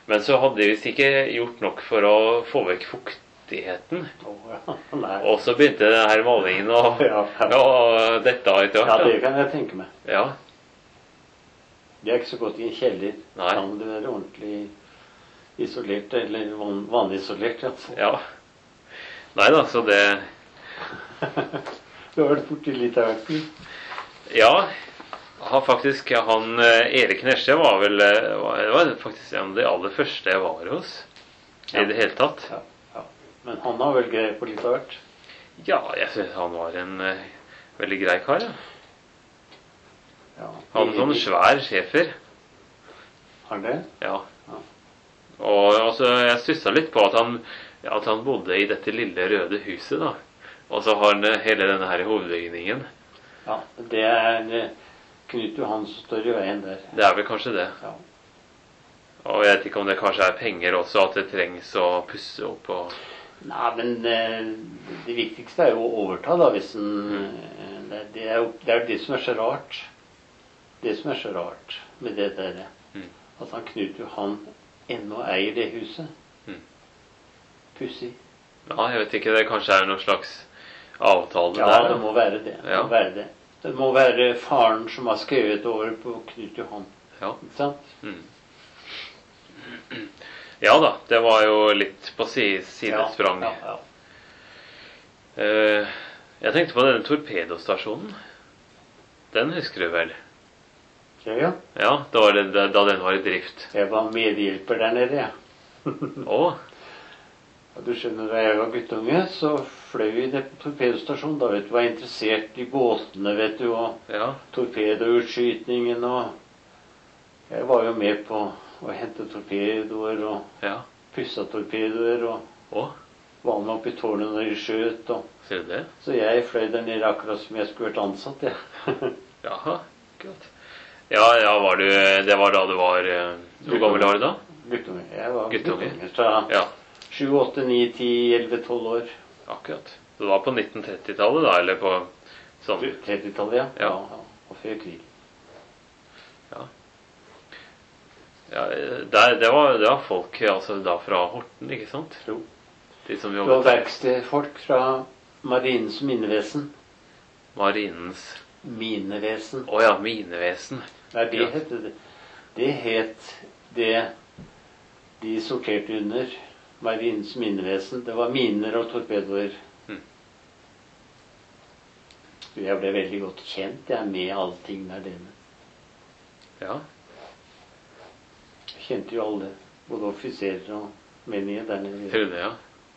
Men så hadde de visst ikke gjort nok for å få vekk fuktigheten. Å, ja. Nei. Og så begynte den her malingen å Ja, ja. ja, dette etter Ja, hvert. det kan jeg tenke meg. Ja. Det er ikke så godt i en kjeller. Nei. Da må det være ordentlig isolert, eller van- vannisolert. Altså. Ja. Nei da, så det Du har vært borti litt av hvert. Ja. Han faktisk, han eh, Erik Nesje var vel eh, var, det var faktisk en av de aller første jeg var hos. I Ja. det hele tatt. Ja, ja. Men han har vel greie på litt av hvert. Ja, jeg synes han var en eh, veldig grei kar. Ja. Ja. Han hadde sånn svær schæfer. Har han det? Ja. Ja. Og altså, jeg stussa litt på at han, at han bodde i dette lille røde huset, da. Og så har han eh, hele denne her hovedbygningen. Ja, det er eh, Knut Johan som står i veien der. Det er vel kanskje det. Ja. Og jeg vet ikke om det kanskje er penger også, at det trengs å pusse opp og Nei, men eh, det viktigste er jo å overta, da, hvis en eh, det, det er jo det er jo det som er så rart. Det som er så rart med det der, Mm. at han Knut Johan ennå eier det huset. Mm. Pussig. Ja, jeg vet ikke, det kanskje er noen slags avtale Ja, der. det da. må være det. Det Ja. må være det. Det må være faren som har skrevet over på Knut Johan. Ja. Ikke sant? Mm. Ja da, det var jo litt på si- sidesprang. Ja, ja, ja. Eh, jeg tenkte på denne torpedostasjonen. Den husker du vel? Ja, ja. Ja, da, var det, da den var i drift. Jeg var medhjelper der nede, jeg. Å, Og du skjønner, da jeg var guttunge, så fløy vi ned på torpedostasjonen. Da vet du, var jeg interessert i båtene, vet du, og ja. torpedoutskytingen, og jeg var jo med på å hente torpedoer og Ja. pussa torpedoer og Å, var med opp i tårnet når de skjøt. Og... ser du det? Så jeg fløy der nede akkurat som jeg skulle vært ansatt, jeg. Jaha, godt. Ja, ja, var du, det var da du var eh, Hvor gammel var du da? Guttunge. Jeg var Guttunge. guttunge. Fra Ja, sju, åtte, ni, ti, elleve, tolv år. akkurat. Det var på nitten tretti-tallet da, eller på sånn trettitallet, ja. Ja. ja. Og før krig. Ja, der, det, var, det var folk altså da fra Horten, ikke sant? Jo. De som Det var jobbet der. verkstedfolk fra Marinens minevesen. Marinens Minevesen. Å ja, minevesen. Nei, det Ja. het det. Det het det de sorterte under. Marinens minevesen. Det var miner og torpedoer. Mm. Jeg ble veldig godt kjent jeg, med allting der nede. Ja. Jeg kjente jo alle. Både offiserer og menige der nede. Tror du det, ja?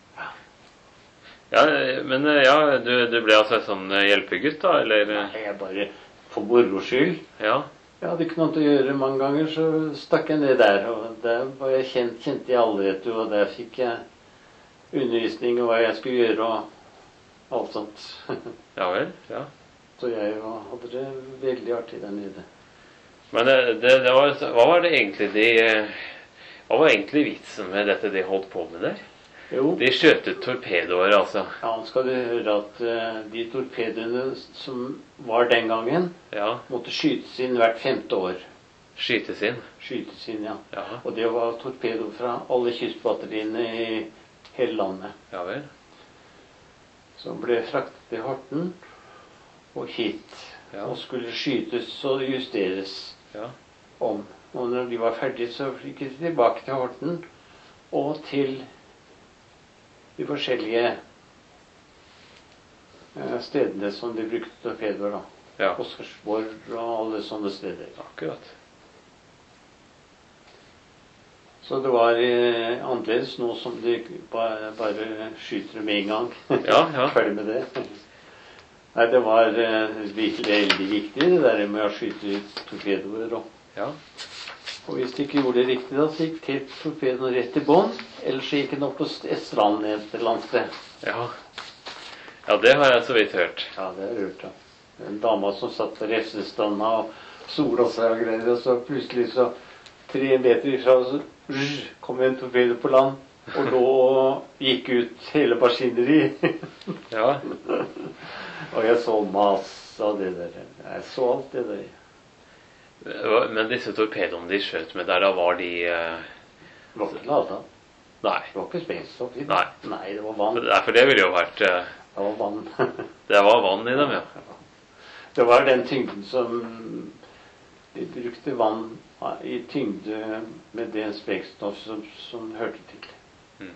Ja, men eh, ja, du, du ble altså sånn eh, hjelpegutt da, eller? eh? Nei, jeg bare for moro skyld. Ja, Jeg hadde ikke noe annet å gjøre mange ganger, så stakk jeg ned der. Og der var jeg kjent, kjente jeg alle, vet du, og der fikk jeg undervisning om hva jeg skulle gjøre og alt sånt. ja vel, ja. Så jeg var- hadde det veldig artig der nede. Men det, det, det var, hva var det egentlig de, eh, hva var egentlig vitsen med dette de holdt på med der? Jo, De skjøt ut torpedoer, altså. ja, nå skal du høre at eh, de torpedoene som var den gangen, Ja, måtte skytes inn hvert femte år. skytes inn. Skytes inn, ja. Ja, Og det var torpedoer fra alle kystbatteriene i hele landet. ja vel. Som ble fraktet til Horten og hit. Ja. Og skulle skytes og justeres Ja, om. Og når de var ferdige, så gikk de tilbake til Horten og til de forskjellige eh, stedene som de brukte torpedoer. da. ja, Oscarsborg og alle sånne steder. akkurat. Så det var eh, annerledes nå som de bare, bare skyter med en gang. Ja, ja. Ferdig med det. Nei, det var eh, virkelig veldig viktig det der med å skyte ut torpedoer. Og, Ja, og hvis de ikke gjorde det riktig, da, så gikk til torpedoen rett i bånn. Ellers så gikk den opp på st- et strand et eller annet sted. ja. Ja, det har jeg så vidt hørt. Ja, det har jeg hørt, ja. En dame som satt på refsestanda og sola seg og greier, og så plutselig så tre meter ifra så rrr, kom en torpedo på land. Og lå og gikk ut hele maskineriet. Ja, Og jeg så masse av det der. Jeg så alt det der. men disse torpedoene de skjøt med der, da var de, eh, Det var ikke lada. Nei. Det var ikke sprengstoff i det. Nei. Nei, det var Så vann. det- For det ville jo vært eh, Det var vann. Det var vann i dem, ja. Det var den tyngden som de brukte vann i tyngde med det sprengstoff som, som hørte til. Mm.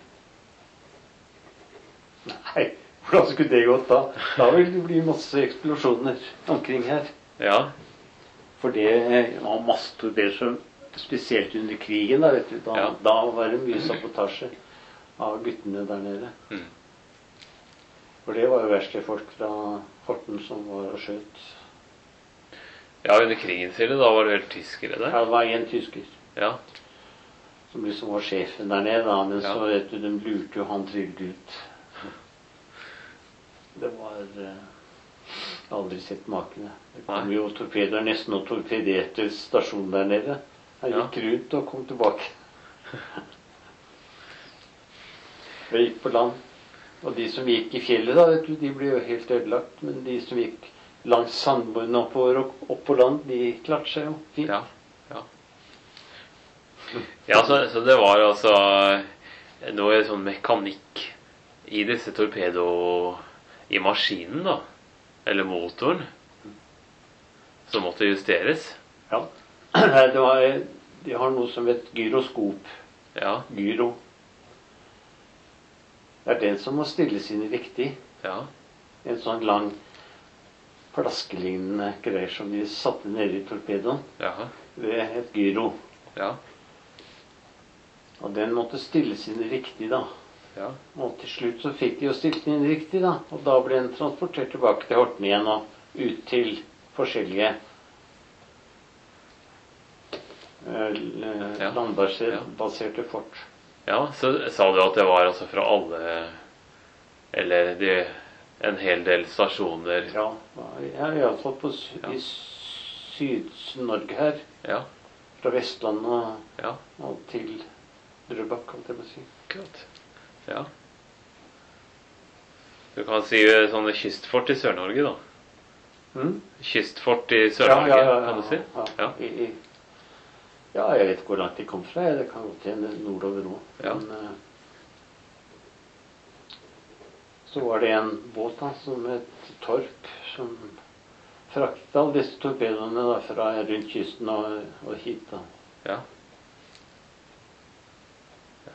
Nei, hvordan skulle det gått da? Da ville det bli masse eksplosjoner omkring her. Ja. For det var masse torpedoer, spesielt under krigen. Da vet du, da, Ja. da var det mye sabotasje av guttene der nede. Mm. For det var jo verste folk fra Horten som var og skjøt. Ja, under krigen, sier du. Da var det vel tyskere der? Ja, det var en tysker Ja. som liksom var sjefen der nede, da, men Ja. så vet du, de lurte jo han trygt ut. Det var eh, aldri sett maken. Det kom Nei. jo torpedoer nesten og torpederte stasjonen der nede. Han Ja. gikk rundt og kom tilbake. Og gikk på land. Og de som gikk i fjellet, da, vet du, de ble jo helt ødelagt. Men de som gikk langs sandbordene oppover og opp på land, de klarte seg jo fint. Ja. Ja, ja så, så det var altså noe sånn mekanikk i disse torpedo... I maskinen, da. Eller motoren. Som måtte justeres. Ja. Det var, de har noe som heter gyroskop. Ja. Gyro. Det er den som må stilles inn riktig. Ja. En sånn lang flaskelignende greier som de satte nede i torpedoen. Ja. Det het gyro. Ja. Og den måtte stilles inn riktig, da. Ja. Og til slutt så fikk de jo stilt den inn riktig, da. Og da ble den transportert tilbake til Horten igjen og ut til forskjellige eh, Ja. landbaserte fort. Ja, så sa du at det var altså fra alle Eller de, en hel del stasjoner. Ja, ja iallfall på sy- Ja. i Syd-Norge her. Ja. Fra Vestlandet og, Ja. og til Drøbak, holdt jeg på å si. Akkurat. Ja. Du kan si eh, sånne kystfort i Sør-Norge, da. Mm? Kystfort i Sør-Norge, kan du si? Ja, Ja. I, i, ja, jeg vet ikke hvor langt de kom fra. Det kan godt hende nordover òg. Ja. Men eh, så var det en båt da, som het Torp, som fraktet alle disse torpedoene da, fra rundt kysten og, og hit. da. Ja. Ja.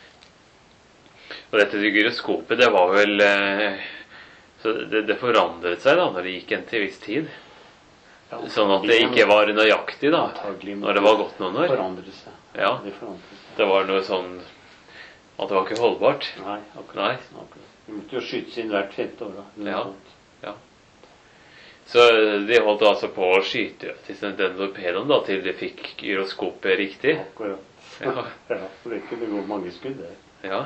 Og dette gyroskopet, det var vel eh, Så det, det forandret seg da når det gikk en til viss tid? Ja, Sånn at det ikke var nøyaktig da, antagelig når det var gått noen år? forandre seg. Ja. Det forandret seg. Det var noe sånn at det var ikke holdbart? Nei, akkurat. Nei. akkurat. Vi måtte jo skytes inn hvert femte år. da. Noe Ja. sånt. Så de holdt altså på å skyte til den torpedoen da, til de fikk gyroskopet riktig? Akkurat. Ja. Ja, for det kunne gå mange skudd der. Ja.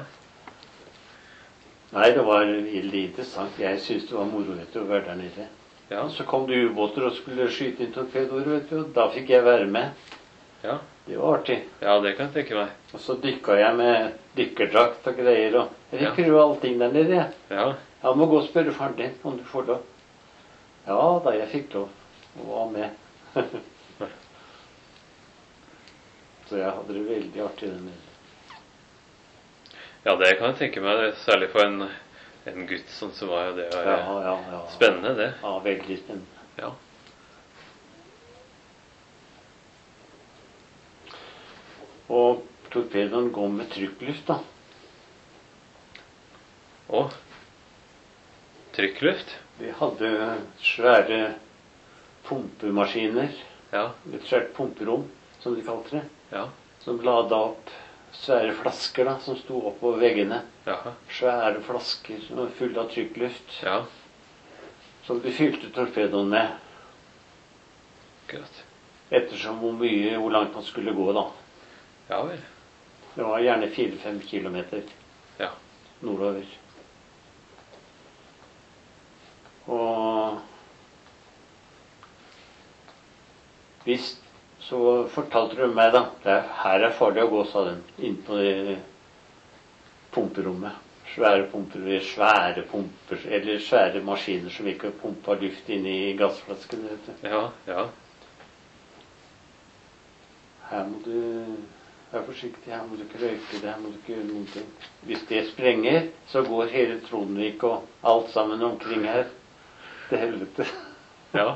Nei, det var veldig interessant. Jeg syntes det var moro vet du, å være der nede. Ja. Og så kom det ubåter og skulle skyte inn torpedoer, vet du, og da fikk jeg være med. Ja. Det var artig. Ja, det kan jeg tenke meg. Og så dykka jeg med dykkerdrakt og greier, og jeg fikk Ja. prøve allting der nede. jeg. Ja. Jeg må gå og spørre faren din om du får lov. Ja da, jeg fikk lov og var med. Så jeg hadde det veldig artig der nede. Ja, det kan jeg tenke meg. det er Særlig for en, en gutt sånn som var jo det. Var Ja, ja, ja. spennende, det. Ja, veldig spennende. Ja. Og torpedoen går med trykkluft, da. Og trykkluft. Vi hadde svære pumpemaskiner, Ja. et svært pumperom, som de kalte det, Ja. som lada opp svære flasker da, som sto oppå veggene. Jaha. Svære flasker som var fulle av trykkluft, Ja. som de fylte torpedoen med, Akkurat. ettersom hvor mye, hvor langt man skulle gå, da. Ja vel. Det var gjerne fire-fem kilometer Ja. nordover. Og hvis så fortalte de meg, da det er, her er farlig å gå, sa de, inn på det pumperommet. Svære pumper, svære pumper, eller svære maskiner som ikke pumpa luft inn i gassflaskene. vet du. Ja. Ja. Her må du vær forsiktig, her må du ikke røyke, det her må du ikke gjøre noen ting. Hvis det sprenger, så går hele Trondvik og alt sammen omkring her til helvete. Ja.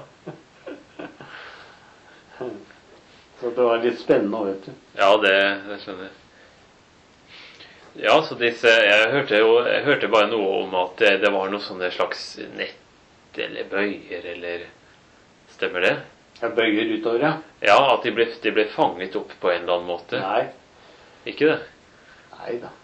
Så det var litt spennende, vet du. Ja, det, det skjønner jeg. Ja, så disse, jeg hørte jo, jeg hørte bare noe om at det, det var noe sånne slags nett eller bøyer, eller stemmer det? Jeg bøyer utover, ja. Ja, at de ble, de ble fanget opp på en eller annen måte. Nei. Ikke det? Nei da.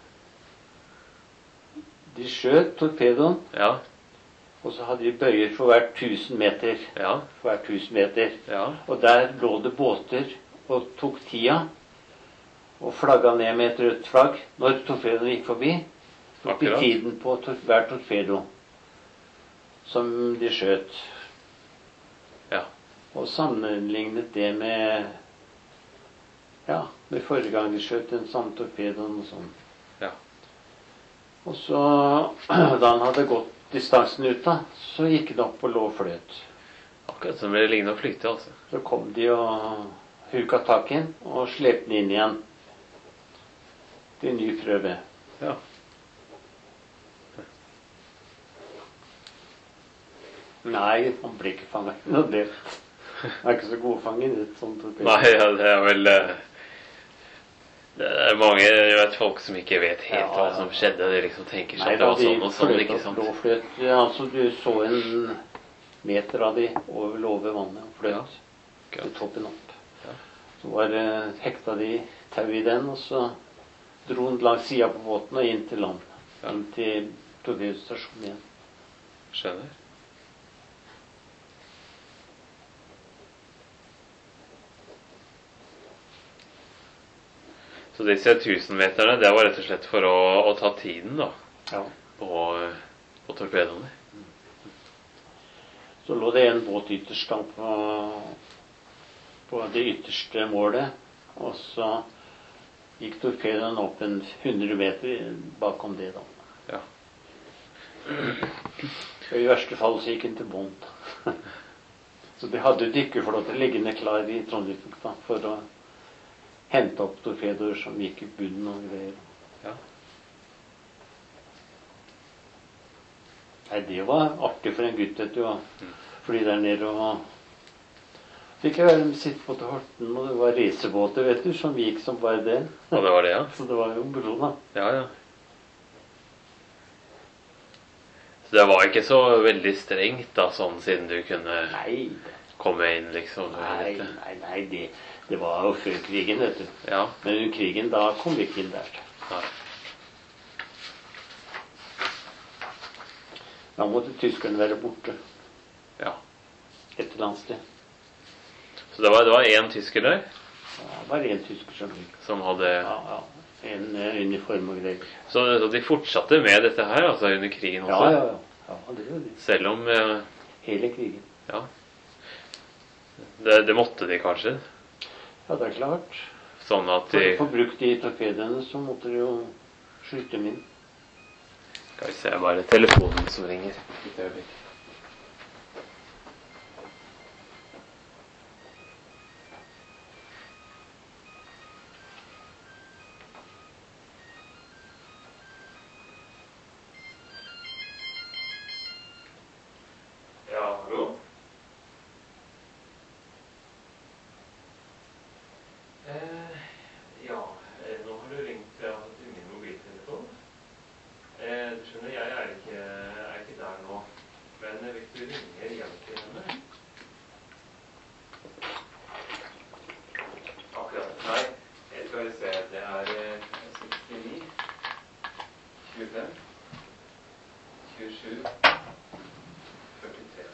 De skjøt torpedoen, Ja, og så hadde de bøyer for hvert tusen meter. ja, For hvert tusen meter. ja, Og der lå det båter og tok tida. Og flagga ned med et rødt flagg når torpedoen gikk forbi. Tok de Akkurat. tiden på tor hver torpedo som de skjøt. ja, Og sammenlignet det med ja, med forrige gang de skjøt den samme torpedoen og sånn. ja. Og så, da han hadde gått distansen ut, da, så gikk det opp og lå og fløt. Akkurat som det ligner å flyte, altså. Så kom de og huka tak i den og slepte den inn igjen til ny prøve. Ja. Nei, han ble ikke fanga. Det er ikke så god å fange i et sånt torpedo. Nei, ja, det er vel eh, Det er mange jeg vet, folk som ikke vet helt Ja, hva ja. som skjedde. De liksom tenker seg Nei, at det da var de sånn og sånn, fløt ikke opp, sant? lå og fløt. Ja, altså, du så en meter av de over, lå over vannet og fløt Ja, til akkurat. toppen opp. Ja. Så var det hekta de tau i den, og så dro den langs sida på båten og inn til land. Ja. Inn til torpedostasjonen igjen. Skjønner. Så disse tusenmeterne, det var rett og slett for å, å ta tiden da, Ja. på, på torpedoene. Så lå det en båt ytterst da på, på det ytterste målet, og så gikk torpedoen opp en hundre meter bakom det da. Ja. Og i verste fall så gikk den til bånn. Så de hadde dykkerflåter liggende klar i Trondheim da, for å hente opp torpedoer som gikk i bunnen og greier. Ja. Nei, det var artig for en gutt, vet du, å fly der nede og fikk jeg være med sitte på til Horten, og det var racebåter, vet du, som gikk som bare det. Og det var det, ja. Så det var jo moro, da. Ja, ja. Så det var ikke så veldig strengt da, sånn siden du kunne Nei, komme inn, liksom. nei, nei, nei det, det var jo før krigen, vet du. Ja. Men under krigen, da kom vi ikke inn der. Nei. Da måtte tyskerne være borte Ja. et eller annet sted. Så det var, det var én tysker der Ja, det var en tysker som gikk. som hadde Ja, ja. En eh, uniform og greier. så, så de fortsatte med dette her, altså under krigen Ja, også? ja, ja. Ja, det gjorde de. Selv om eh, Hele krigen. Ja. Det, det måtte de kanskje? Ja, det er klart. Sånn at For de å få brukt de torpedoene, så måtte de jo skyte dem inn. Skal vi se, bare telefonen som ringer. Et øyeblikk. Ja, hallo? Eh, ja, eh, nå har du ringt ja, til min mobiltelefon. Eh, du skjønner, jeg er ikke, er ikke der nå. Men eh, hvis du ringer hjem til henne Akkurat. Nei, jeg skal se. Det er eh, sekstini, tjuefem, tjuesju, førtitre.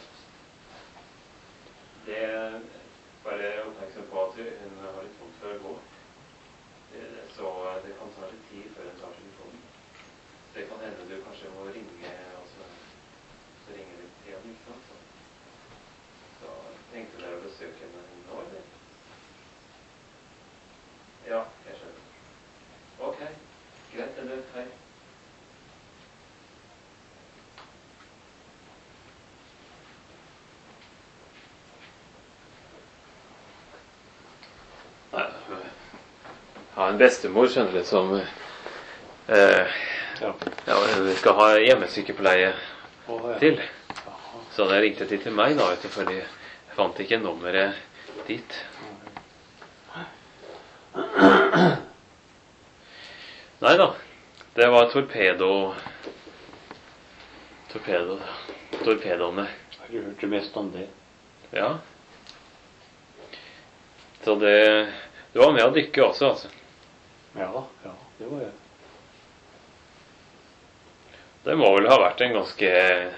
Det er bare oppmerksom på at hun har litt vondt før å gå. Det- Så det kan ta litt tid før hun tar telefonen. Det kan hende du kanskje må ringe, altså, så ringe litt igjen, ikke sant? Så, så tenkte dere å besøke henne nå, eller? Ja, jeg skjønner. Ok, greit, eller hei. Nei, har en bestemor, skjønner du, som eh, Ja. ja, vi skal ha hjemmesykepleie Å, ja. til. Jaha. Så jeg ringte de til meg, da, vet du, fordi jeg fant ikke nummeret dit. Nei da, det var torpedo Torpedo Torpedoene. Har du hørt det mest om det? Ja. Så det Du var med å dykke også, altså. Ja, ja, det var jeg. Det må vel ha vært en ganske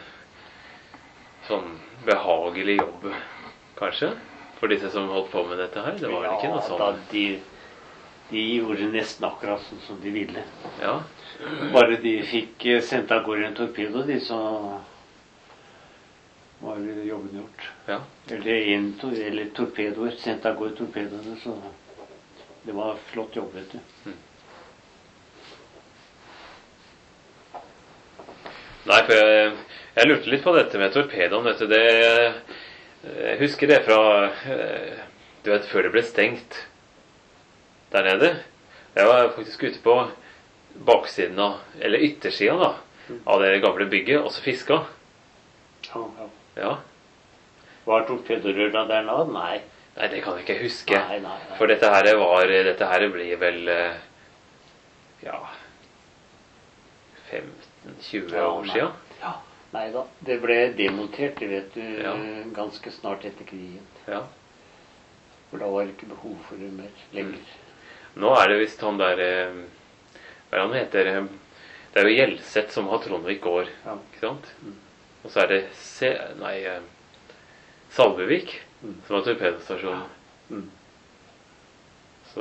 sånn behagelig jobb, kanskje? For disse som holdt på med dette her. Det var vel ikke noe sånn? Da, de, de gjorde nesten akkurat sånn som de ville. Ja. Bare de fikk eh, sendt av gårde en torpedo, de, så var jobben gjort. Ja. Eller, en, to- eller torpedoer. Sendt av gårde torpedoene, så det var flott jobb, vet du. Nei, for jeg, jeg lurte litt på dette med torpedoen, vet du. Det, jeg husker det fra eh, Du vet, før det ble stengt der nede. Jeg var faktisk ute på baksiden av, eller yttersiden da, av det gamle bygget, og så fiska. Ja, ja. Ja. Var torpedorøra der nå? Nei. Nei, det kan jeg ikke huske. Nei, nei, nei. For dette her var Dette her blir vel eh, ja femten tjue Ja, år nei. siden. Ja. Nei da. Det ble demontert, det vet du, Ja. ganske snart etter krigen. Ja. For da var det ikke behov for det mer lenger. Nå er det visst han der eh, Hva er det han heter? eh, Det er jo Gjelseth som har Trondvik gård, Ja. ikke sant? Og så er det Se... Nei eh, Salvevik Mm. som har torpedostasjonen. Mm. Så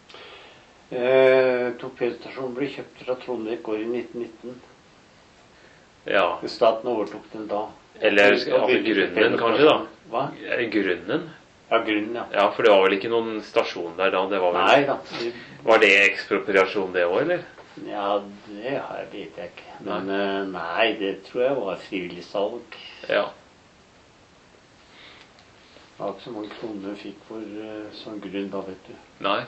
Eh, torpedostasjonen ble kjøpt fra Trondvik gård i nitten nitten. ja. Staten overtok den da. Eller Og altså bygde grunnen, kanskje, da. Hva? Eh, Grunnen? Ja, grunnen, ja. Ja, for det var vel ikke noen stasjon der da? Det var, vel, Nei da. Det, var det ekspropriasjon det òg, eller? ja, det har jeg, vet jeg ikke. Men eh, nei, det tror jeg var frivillig salg. Ja. Det var ikke så mange kroner vi fikk for eh, sånn grunn da, vet du. Nei.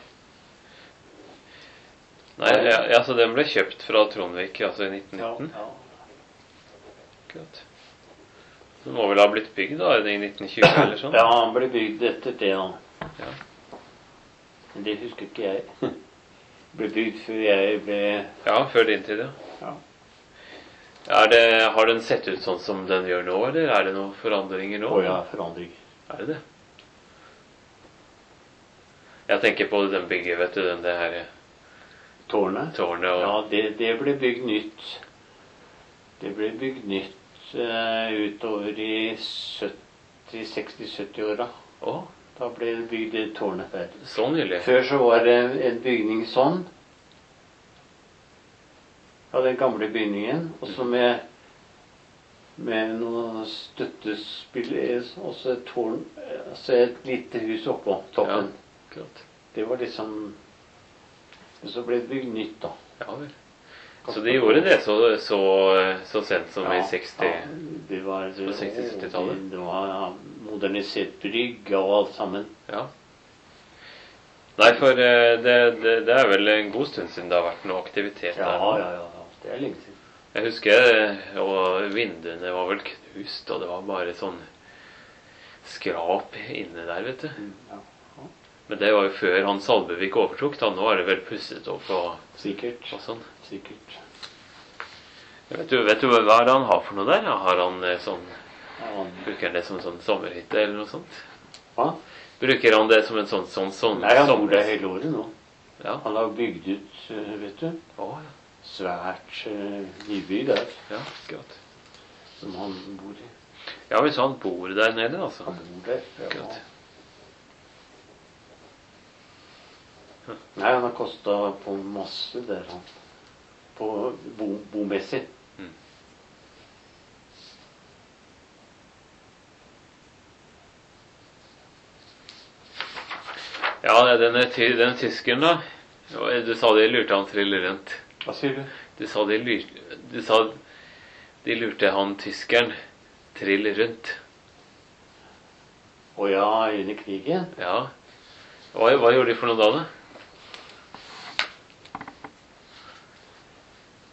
Nei, ja, ja, så den ble kjøpt fra Trondvik altså i nitten nitten? Ja, Akkurat. Den må vel ha blitt bygd da i nitten tjue eller sånn? ja, han ble bygd etter det, da. Ja. Men det husker ikke jeg. Ble bygd før jeg ble Ja, før din tid, ja. Ja. Er det, har den sett ut sånn som den gjør nå, eller er det noen forandringer nå? Å ja, forandring. Er det det? Jeg tenker på den bygget, vet du, den det her Tårnet? tårnet og... Ja, det, det ble bygd nytt. Det ble bygd nytt eh, utover i sytti, seksti sytti-åra. Å, Da ble det bygd det tårnet der. så nylig. Før så var det en bygning sånn. Ja, den gamle bygningen. Og så med, med noen støttespill, og så et tårn, altså et lite hus oppå toppen. Akkurat. Det var liksom... Så ble det bygd nytt da. Ja vel. Så de gjorde det så, så, så sent som i seksti? Ja, det var, på seksti-sytti-tallet? Det var modernisert brygge og alt sammen. Ja. Nei, for eh, det, det, det er vel en god stund siden det har vært noe aktivitet Ja, der. ja, ja, ja. Det er lenge siden. Jeg husker, eh, og vinduene var vel knust, og det var bare sånn skrap inne der, vet du. Mm, Ja, Men det var jo før han Salvevik overtok, da. Nå er det vel pusset opp og, sikkert. og sånn. Sikkert. Vet du, vet du hva er det han har for noe der? Har han eh, sånn, Ja, bruker han det som sånn sommerhytte eller noe sånt? hva? Bruker han det som en sånn, sånn, sånn Nei, han bor sommer- der hele året nå. Ja. Han har bygd ut, eh, vet du, Å, ja. svært uh, nybygg der, Ja, akkurat. som han bor i. Ja, hvis han bor der nede, altså. Han bor der. Ja. Akkurat. Nei, han har kostet på masse der, han. På bo, bomessig. Mm. Ja, denne, ty- den tyskeren da. Du sa de lurte han trille rundt. Hva sier du? Du sa de lurte, du sa de lurte han tyskeren trill rundt. Å ja, under krigen? Ja. Hva, hva gjorde de for noe da, da?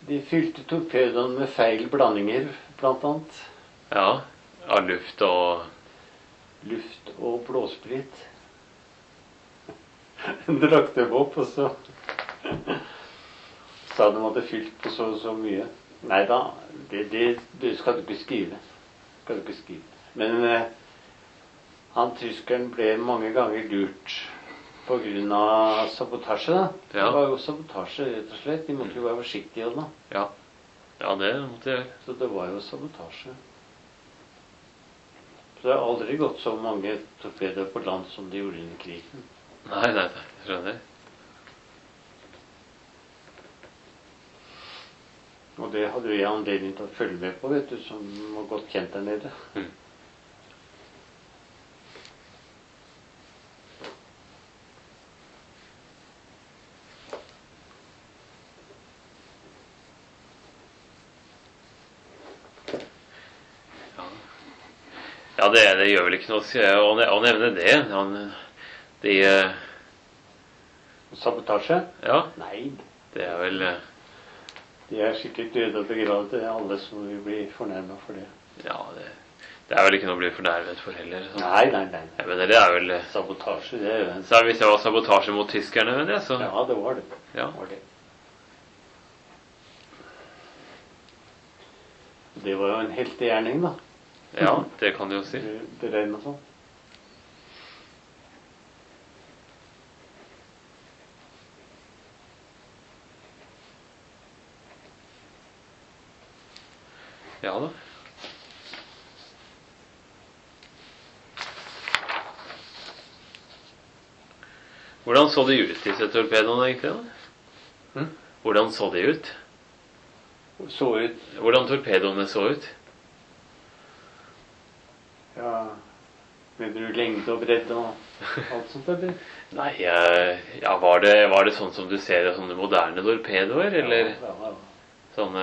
De fylte torpedoen med feil blandinger, blant annet. Ja. Av luft og Luft og blåsprit. Drakk dem opp, og så sa de hadde fylt på så og så mye. Nei da, det, det, det skal du ikke skrive. Skal du ikke skrive. Men eh, han tyskeren ble mange ganger lurt på grunn av sabotasje, da. Ja. Det var jo sabotasje, rett og slett. De måtte jo være forsiktige, da. Ja. Ja, det måtte jeg gjøre. Så det var jo sabotasje. Så det har aldri gått så mange torpedoer på land som de gjorde under krigen. Nei, nei, nei. Jeg skjønner. Og det hadde jo jeg anledning til å følge med på, vet du, som var godt kjent der nede. Mm. Ja, det, det gjør vel ikke noe å, å nevne det. Han, de eh, Sabotasje? Ja, Nei, det er vel eh, de er sikkert døde og begravet. Det er alle som vil bli fornærmet for det. Ja, det, det er vel ikke noe å bli fornærmet for heller. Så. Nei, nei, nei. Jeg mener, det er vel eh, Sabotasje, det er jo en... Så hvis det var sabotasje mot tyskerne, men det, så Ja, det var det. Ja. Det var det. Det var jo en heltegjerning, da. Ja, det kan du jo si. Beregn og sånn. Ja da. Hvordan så de ut, disse torpedoene, egentlig? da? Hm? Hvordan så de ut? Så ut. Hvordan torpedoene så ut? Ja, mener du lengde og bredde og alt sånt, eller? Nei, eh, ja, var det, var det sånn som du ser det, sånne moderne torpedoer, eller Ja, ja, ja. sånne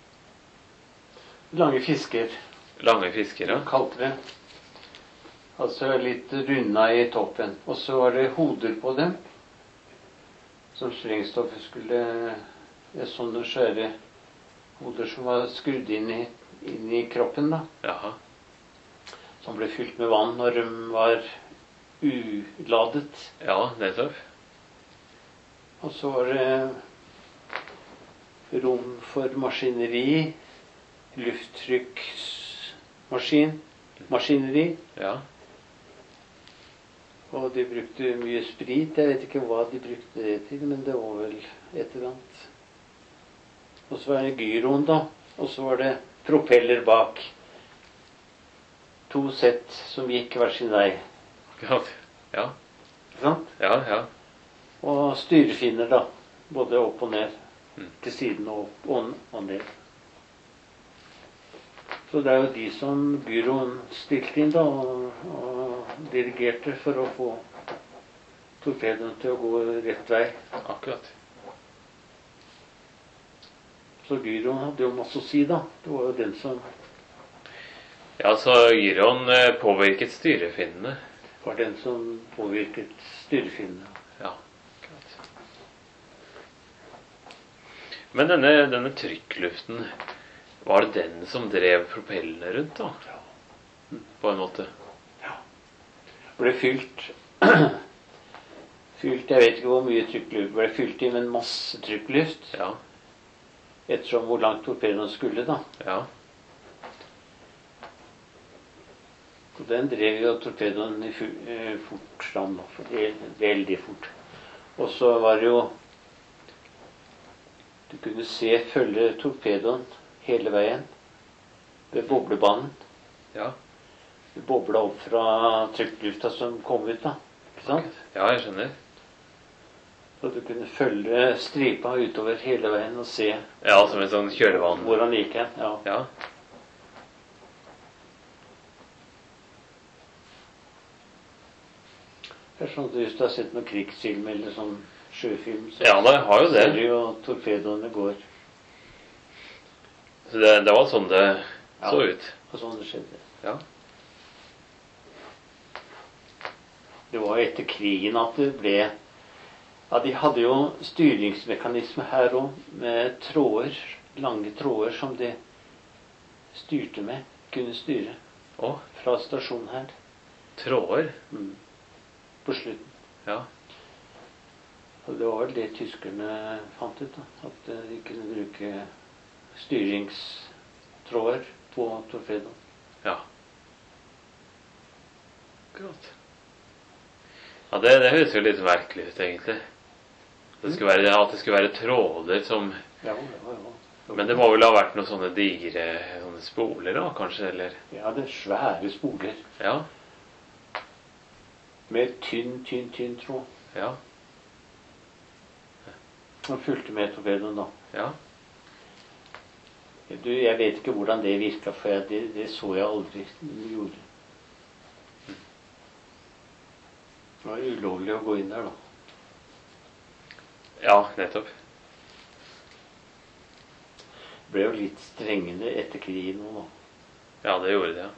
Lange fisker, lange fisker, ja? kalte det. Altså litt runda i toppen. Og så var det hoder på dem, som sprengstoffet skulle ja, sånne skjære hoder som var skrudd inn i, inn i kroppen, da. Jaha. Som ble fylt med vann når de var uladet. Ja, nettopp. Og så var det rom for maskineri, lufttrykkmaskin, maskineri. Ja. Og de brukte mye sprit. Jeg vet ikke hva de brukte det til, men det var vel et eller annet. Og så var det gyroen, da. Og så var det propeller bak. To sett som gikk hver sin vei. Akkurat. Ja. Ikke sant? Ja, ja. Og styrefinner, da. Både opp og ned. Mm. Til siden og opp og, og ned. Så det er jo de som gyroen stilte inn, da, og, og dirigerte for å få torpedoen til å gå rett vei. Akkurat. Så gyroen hadde jo masse å si, da. Det var jo den som Ja, så gyroen eh, påvirket styrefinnene. var den som påvirket styrefinnene. Ja, akkurat. Men denne, denne trykkluften, var det den som drev propellene rundt, da? Ja. På en måte. Ja. Ble fylt Fylt, jeg vet ikke hvor mye trykkluft ble fylt i, men masse trykkluft. Ja. Ettersom hvor langt torpedoen skulle, da. Ja. Og den drev jo torpedoen i fu- eh, fort fram, da, for det er veldig fort. Og så var det jo Du kunne se følge torpedoen hele veien ved boblebanen. Ja. Det bobla opp fra trykklufta som kom ut, da. Ikke sant? Ja, jeg skjønner. Så du kunne følge stripa utover hele veien og se Ja, som en sånn kjølevann. hvor han gikk hen. Ja. Ja. Det er sånn at hvis du har sett noen krigsfilm eller sånn sjøfilm, så Ja, det har jo det. ser du jo at torpedoene går. Så det, det var sånn det så Ja. ut. Og sånn det skjedde. Ja. Det var jo etter krigen at det ble Ja, de hadde jo styringsmekanisme her òg, med tråder lange tråder som de styrte med. Kunne styre. Å, Fra stasjonen her. tråder. Mm. På slutten. Ja. Og det var vel det tyskerne fant ut, da. At eh, de kunne bruke styringstråder på torpedoen. Ja. Godt. Ja, det, det høres jo litt merkelig ut, egentlig. Det skulle være, at det skulle være tråder som Ja, ja, ja. Men det må vel ha vært noen sånne digre sånne spoler, da, kanskje? Eller? Ja, det er svære spoler. Ja. Med tynn, tynn, tynn tråd. Ja. Og fulgte med torpedoen, da. Ja. Du, jeg vet ikke hvordan det virka, for jeg, det, det så jeg aldri de gjorde. Det var ulovlig å gå inn der, da. Ja, nettopp. Det ble jo litt strengende etter krigen nå, da. Ja, det gjorde det, ja.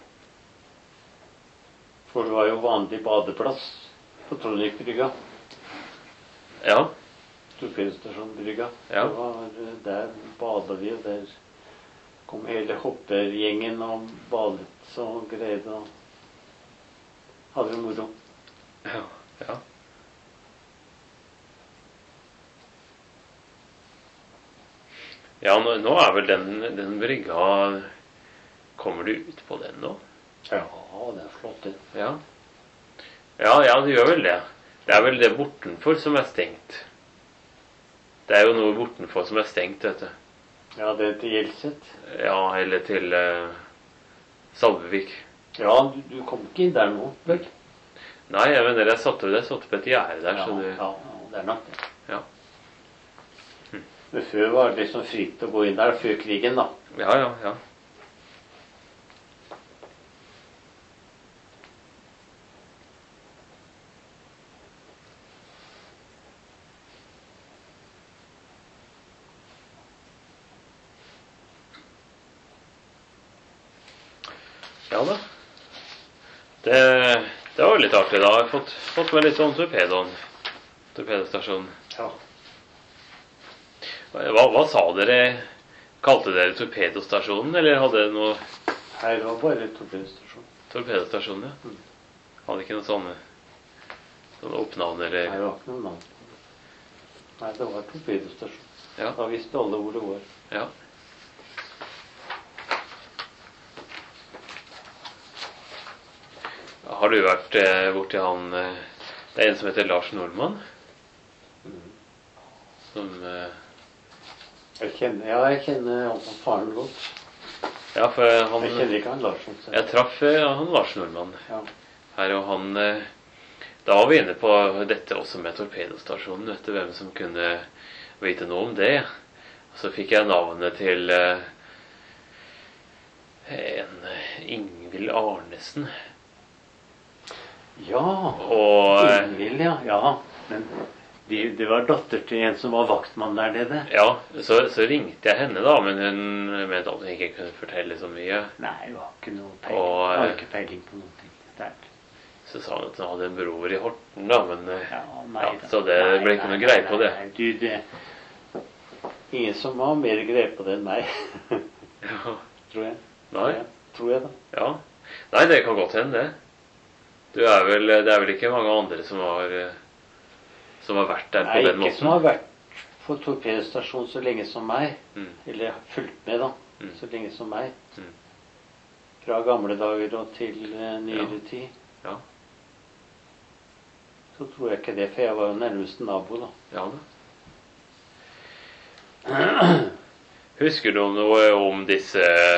For det var jo vanlig badeplass på Trondheimsbrygga. Ja. Torpedostasjonbrygga. Ja. Det var, der bada vi, og der kom hele hoppergjengen og badet og greide og hadde det moro. Ja. Ja. Ja, nå, nå er vel den, den brygga. Kommer du ut på den nå? Ja, det er flott, det. Ja. Ja, ja, det gjør vel det. Det er vel det bortenfor som er stengt. Det er jo noe bortenfor som er stengt, vet du. Ja, det er til Hjelset. Ja, eller til uh, Salvevik. Ja, du, du kom ikke inn der nå, vel? Nei, jeg mener, jeg satte det satt på et gjerde der, Ja, så du... ja, det er nok det. Ja. Men før var det liksom fritt å gå inn der, før krigen, da. Ja, ja, ja. Ja da. Det, det var litt artig da. Jeg har fått, fått med litt om torpedoen. Torpedostasjonen. Ja. Hva, hva sa dere? Kalte dere torpedostasjonen, eller hadde dere noe... Her var bare torpedostasjon. Torpedostasjonen, ja. Mm. Hadde ikke noe sånne, sånne oppnavn, eller... Nei, det var ikke noe navn. Nei, det var torpedostasjon. Ja. Da visste alle hvor det var. Ja. Har du vært eh, borti han... Eh, det er en som heter Lars Nordmann. Mm. Som... Eh, Jeg kjenner, ja, jeg kjenner han som faren godt. ja, for han... Jeg kjenner ikke han Larsen. Så. Jeg traff eh, han Lars Nordmann Ja. her, og han... Eh, da var vi inne på dette også med torpedostasjonen. Vet du hvem som kunne vite noe om det? Og så fikk jeg navnet til eh, en Ingvild Arnesen. Ja, Og eh, Ingvild, ja. Ja, men det, det var datter til en som var vaktmann der nede. ja, så, så ringte jeg henne da, men hun mente at hun ikke kunne fortelle så mye. Nei, det var ikke noe peiling. Og, Jeg har eh, ikke peiling på noen ting. Der. Så sa hun at hun hadde en bror i Horten da, men eh, Ja, nei, ja, da. så det Nei, ble ikke nei, noe greie nei, på det. nei, Du, det ingen som har mer greie på det enn meg. Ja. Tror jeg. Nei. Ja, tror jeg da. Ja. Nei, det kan godt hende, det. Du er vel, det er vel ikke mange andre som har, eh, som har vært der på Nei, den ikke måten? som har vært på torpedostasjon så lenge som meg. Mm. Eller fulgt med, da. Mm. Så lenge som meg. Mm. Fra gamle dager og til eh, nyere Ja. tid. Ja. Så tror jeg ikke det, for jeg var jo nærmeste nabo, da. Ja da. Husker du noe om disse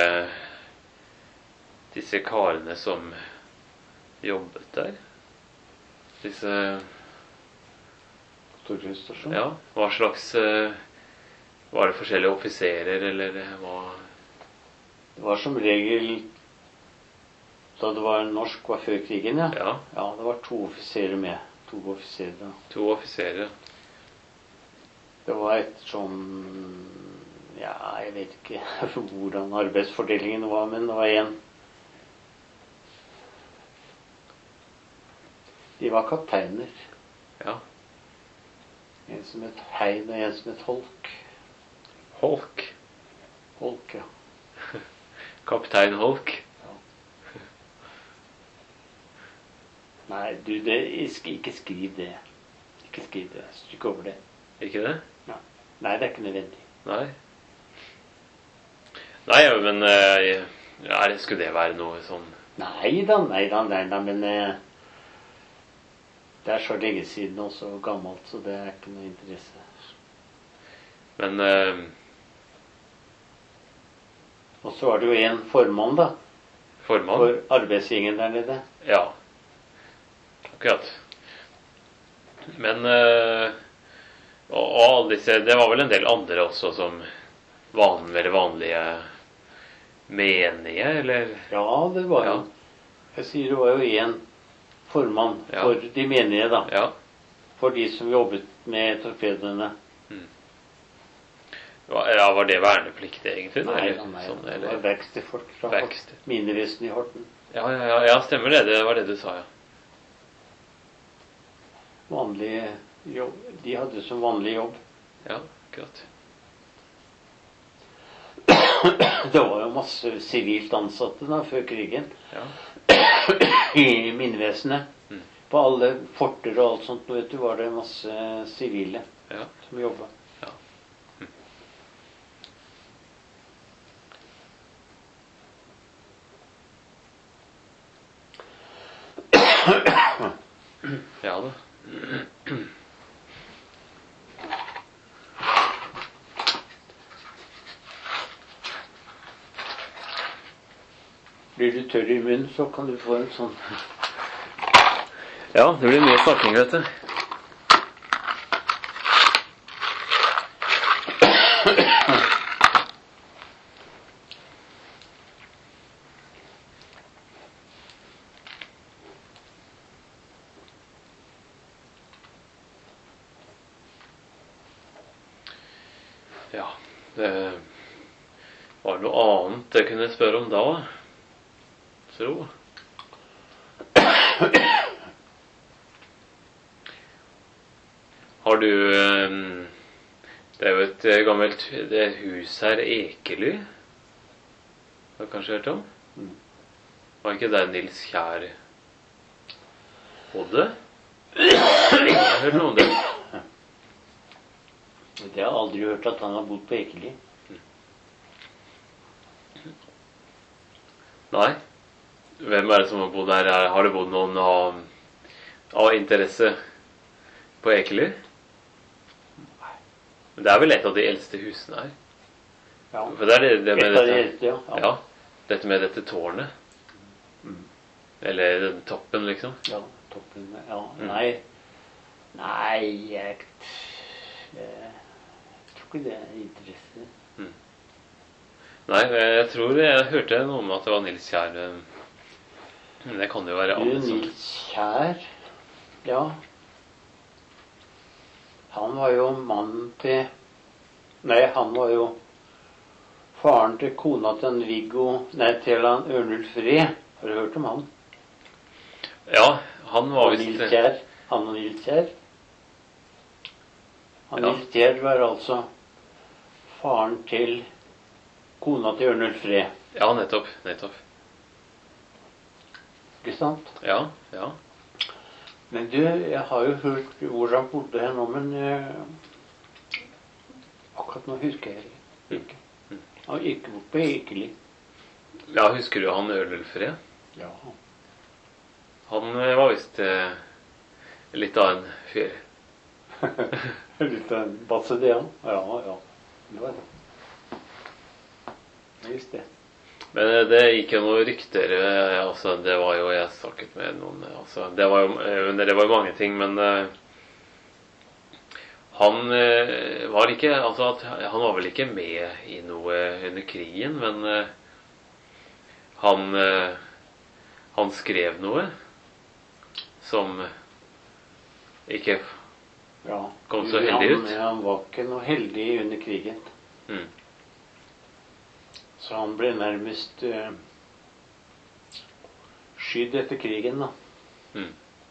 disse karene som jobbet der? Disse Torpedostasjon. Ja, hva slags eh, var det forskjellige offiserer, eller hva? Det var som regel da det var norsk var før krigen, ja. Ja, Ja, det var to offiserer med. To offiserer. da. to offiserer. Det var et sånn Ja, jeg vet ikke hvordan arbeidsfordelingen var, men det var en De var kapteiner. Ja. En som het Hein, og en som het Holk. Holk. Holk, ja. Kaptein Holk. Nei, du, det, ikke skriv det. Ikke skriv det. Stryk over det. Ikke det? Ja. Nei, det er ikke nødvendig. Nei. Nei, men eh, ja, skulle det være noe sånn? Nei da, nei da, nei da, men eh, det er så lenge siden og så gammelt, så det er ikke noe interesse. Men eh, Og så var det jo en formann, da. Formann? For arbeidsgjengen der nede. Ja. Akkurat. Men eh, og, og alle disse, det var vel en del andre også som van, eller vanlige menige, eller? Ja, det var jo. Ja. Jeg sier det var jo en formann Ja. for de menige, da. Ja. For de som jobbet med torpedoene. Ja, var det vernepliktig egentlig? Nei, eller? nei, Sånn, det eller? var verkstedfolk fra Verksted. minevesenet i Horten. Ja, ja, ja, ja, stemmer det. Det var det du sa, ja. Vanlig jobb. De hadde som vanlig jobb. Ja, akkurat. Det var jo masse sivilt ansatte da, før krigen. Ja. I minevesenet. Mm. På alle forter og alt sånt, vet du, var det masse sivile Ja. som jobba. Ja. Mm. Ja da. Blir du tørr i munnen, så kan du få en sånn. Ja, det blir mye snakking, vet du. Ja, det var noe annet jeg kunne spørre om da, tro. Har du eh, Det er jo et eh, gammelt det er hus her, Ekely. Har du kanskje hørt om? Mm. Var ikke der Nils Kjær bodde? Jeg har hørt noe om det. Jeg har aldri hørt at han har bodd på Ekely. Nei. Hvem er det som har bodd der? Har det bodd noen av, av interesse på Ekely? Men det er vel et av de eldste husene her. Ja. For det er det, det med Et av de dette, eldste, ja. Ja. ja, dette med dette tårnet. Mm. Eller den toppen, liksom. Ja, toppen. Ja, Mm. nei. Nei, jeg, jeg tror ikke det er interesse. Nei, jeg tror jeg hørte noe om at det var Nils Kjær. Men det kan jo være Du, andre som Nils Kjær, ja. Han var jo mannen til Nei, han var jo faren til kona til en Viggo Nei, til han Ørnulf Ree. Har du hørt om han? Ja, han var Og visst Nils Kjær. Han og Nils Kjær. Han Ja. Nils Kjær var altså faren til kona til Ørnulf Ree. Ja, nettopp. Nettopp. Ikke sant? Ja, ja. Men du, jeg har jo hørt hvor han bodde her nå, men eh, akkurat nå husker jeg ikke. Han gikk bort på Ekely. Ja, husker du han Ørnulf Ree? Ja. Han eh, var visst eh, litt av en fyr. Litt av en basse det, ja. Ja, ja. Det var det. Just det. Men eh, det gikk jo noen rykter, eh, altså det var jo, jeg snakket med noen, altså det var jo, eh, det var jo mange ting, men eh, han eh, var ikke, altså at, han var vel ikke med i noe under krigen, men eh, han, eh, han skrev noe som ikke Ja. kom så heldig ut. Han, han var ikke noe heldig under krigen. Mm. Så han ble nærmest uh, skydd etter krigen, da. Mm.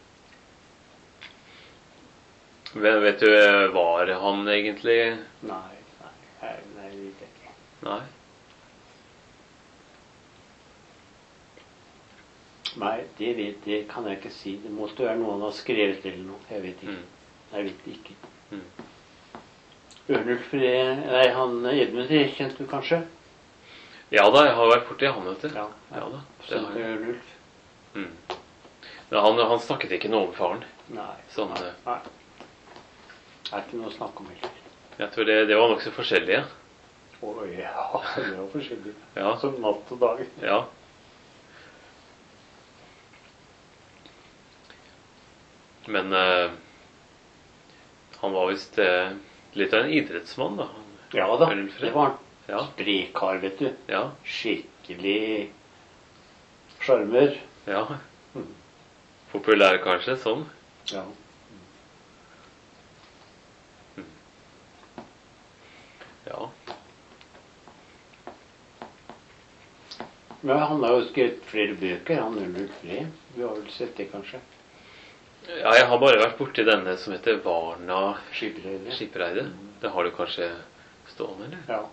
Vet, vet du, var han egentlig? Nei, nei, nei, nei, det vet jeg ikke. Nei. Nei, det, vet, det kan jeg ikke si. Det måtte være noe han har skrevet eller noe. Jeg vet ikke. Mm. Jeg vet ikke. Mm. Ørnulf, det- nei, han Edmund det kjente du kanskje? Ja da, jeg har vært borti han, vet du. Ja, Ja da, det Sønnen har til jeg. Ørnulf. Mm. Men han, han snakket ikke noe om faren. Nei. Sånn, nei, eh, nei. Det er ikke noe å snakke om heller. Jeg tror det, det var nokså forskjellige. Å ja, det var forskjellig. Ja. Som natt og dag. Ja. Men eh, han var visst eh, litt av en idrettsmann, da. Han- Ja da, Ørnulf, det var han. Ja, Sprek-kar, vet du. ja, Skikkelig sjarmer. ja. Mm. Populær kanskje, sånn. Ja. Ja. Men han har jo skrevet flere bøker, han Ørnulf Le. Du har vel sett det, kanskje? Ja, jeg har bare vært borti denne som heter Varna Skipperøyne. Skippereide. Det har du kanskje stående, eller? Ja.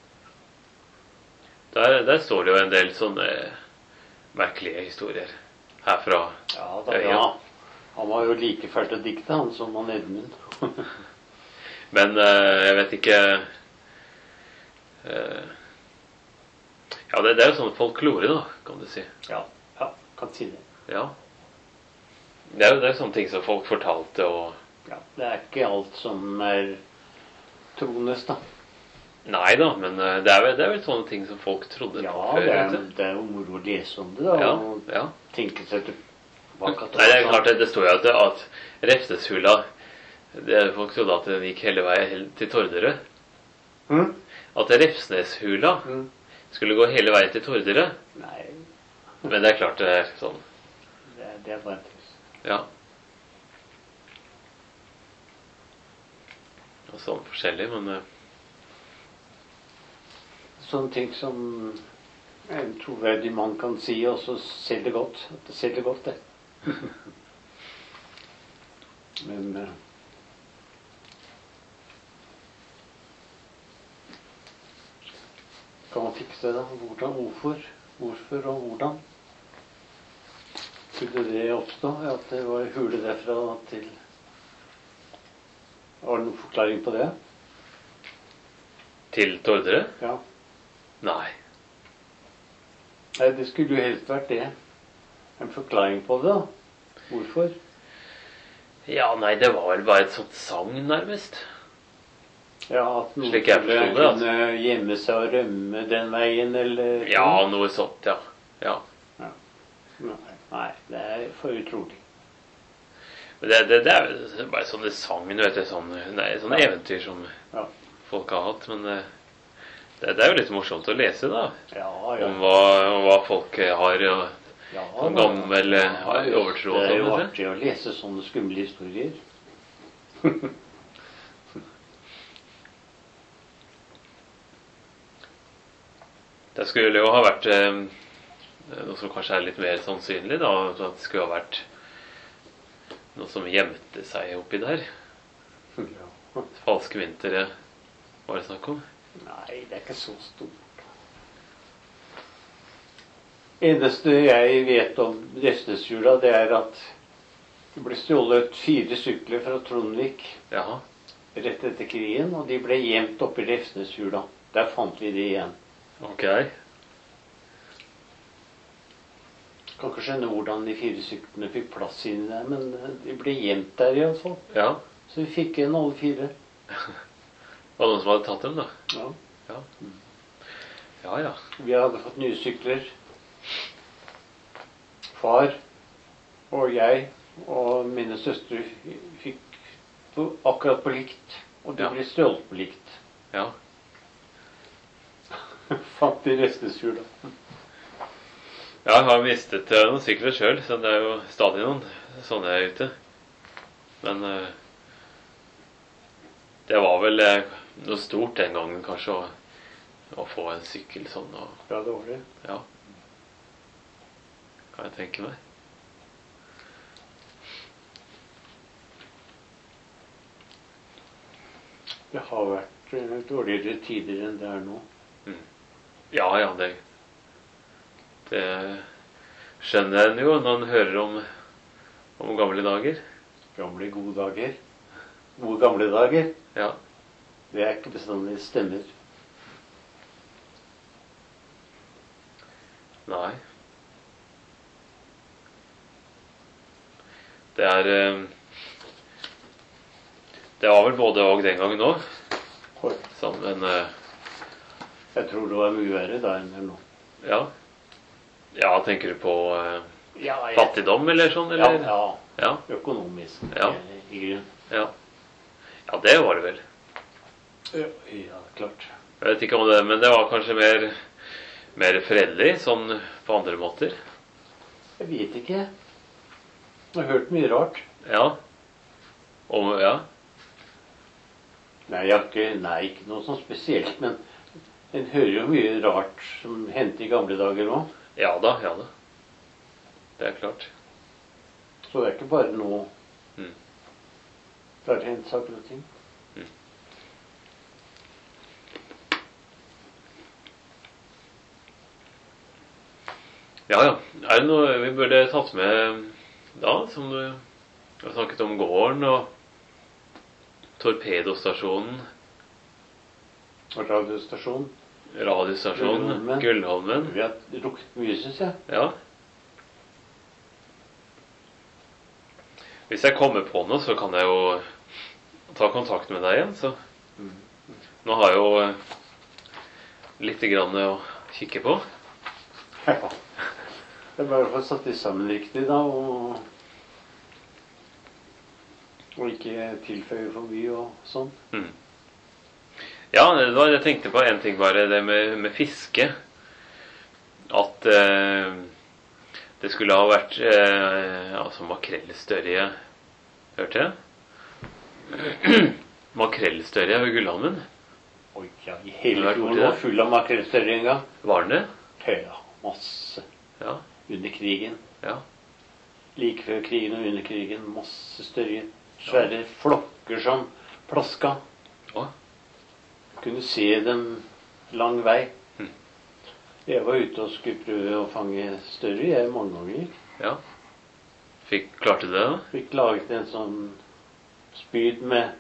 Der, der står det jo en del sånne merkelige historier herfra. Ja, da, Ja, ja. ja. Han var jo like fælt å dikte, han, som han Edmund. Men eh, jeg vet ikke eh, Ja, det, det er jo sånn folklore, da, kan du si. Ja, ja, kan si det. Ja. Det er jo det er sånne ting som folk fortalte, og Ja, det er ikke alt som er troendes, da. Nei da, men eh, det er vel, det er vel sånne ting som folk trodde Ja, på før. det er, vet du. det er jo moro å lese om det, da. Ja, Og ja. tenke seg tilbake at Nei, det er klart, det, det står jo at, at Refsneshula det, folk trodde at den gikk hele veien til Torderød. Hm? At Refsneshula Mm. skulle gå hele veien til Torderød. Nei, Men det er klart det er sånn. det er, det er bare trist. Ja. Og sånn forskjellig, men eh, Sånne ting som en troverdig mann kan si, og så selger godt. At det selger godt, det. Men eh, kan man fikse det, da? Hvordan, hvorfor? Hvorfor og hvordan? Skulle det oppstå? At det var hule derfra til Var det noen forklaring på det? til Torderød? Ja. Nei. Nei, det skulle jo helst vært det. En forklaring på det, da. Hvorfor? Ja, nei, det var vel bare et sånt sagn, nærmest. Ja, At noen Slik jeg skulle forstod det, altså. kunne gjemme seg og rømme den veien, eller Ja, noe sånt, ja. Ja. Nei, nei, det er for utrolig. Men det, det, det er jo bare sånne sagn, vet du. Sånne, nei, sånne Ja. eventyr som Ja, folk har hatt. Men eh, det, det er jo litt morsomt å lese, da. ja. ja. Om hva, om hva folk har ja, ja sånn da. gammel eh, overtro og Det er jo sånn. vet du. artig å lese sånne skumle historier. Det skulle jo ha vært eh, noe som kanskje er litt mer sannsynlig, da. At det skulle ha vært noe som gjemte seg oppi der. Ja. Falske vintere var det snakk om. Nei, det er ikke så stort. Eneste jeg vet om Refsneshjula, det er at det ble stjålet fire sykler fra Trondvik Jaha. rett etter krigen, og de ble gjemt oppi Refsneshjula. Der fant vi det igjen. Ok. Kan ikke skjønne hvordan de fire syklene fikk plass inni der, men de ble gjemt der iallfall. Ja. Så vi fikk igjen alle fire. Det var noen som hadde tatt dem, da. Ja. Ja. Ja, ja. Vi hadde fått nye sykler. Far og jeg og mine søstre fikk på, akkurat på likt. Og de Ja. ble stjålet på likt. Ja. Fant i Refsneshjula. Ja, jeg har mistet eh, noen sykler sjøl, så det er jo stadig noen sånne ute. Men eh, det var vel eh, noe stort den gangen, kanskje, å, å få en sykkel sånn. Og, Ja, det var det. ja. Kan jeg tenke meg. Det har vært eh, dårligere tider enn det er nå. Ja, ja, det, det skjønner en jo når en hører om, om gamle dager. Gamle, gode dager. Gode, gamle dager. Ja. Det er ikke bestandig stemmer. Nei. Det er eh, Det var vel både og den gangen òg. Oi. Sånn, men eh, Jeg tror det var mye verre da enn det er nå. ja. Ja, tenker du på eh, Ja, jeg, fattigdom eller sånn? ja, Eller? ja. Ja. Økonomisk Ja. eh, i grunn. Ja. Ja, det var det vel. Ja, ja, klart. Jeg vet ikke om det, men det var kanskje mer, mer fredelig, sånn på andre måter. Jeg vet ikke. Jeg har hørt mye rart. Ja. Om, ja. Nei, jeg har ikke, nei, ikke noe sånn spesielt, men en hører jo mye rart som hendte i gamle dager nå. Ja da, ja da. Det er klart. Så det er ikke bare nå Mm. det har hendt saker og ting. Ja, ja. Er det noe vi burde tatt med da, som du har snakket om gården og torpedostasjonen, Og radiostasjon. radiostasjonen, Gullholmen. Gullholmen? Vi har rukket mye, synes jeg. Ja. Hvis jeg kommer på noe, så kan jeg jo ta kontakt med deg igjen, så nå har jeg jo eh, litt grann å kikke på. Ja. Det er bare å få satt det sammen riktig, da, og, og ikke tilføye for mye og sånn. Mm. Ja, det var, jeg tenkte på en ting bare, det med, med fiske. At eh, det skulle ha vært eh, altså makrellstørje, hørte jeg? Makrellstørje ved Gullholmen. Oi, ja, i Har hele du vært borti fjorden det? var full av makrellstørje en gang. Var den det? Ja, masse. Ja, Under krigen. ja, Like før krigen og under krigen. Masse størje. Svære flokker som plaska. Å. Kunne se dem lang vei. Mm. Jeg var ute og skulle prøve å fange større, jeg, mange ganger. ja. Fikk, klarte du det da? Fikk laget en sånn spyd med,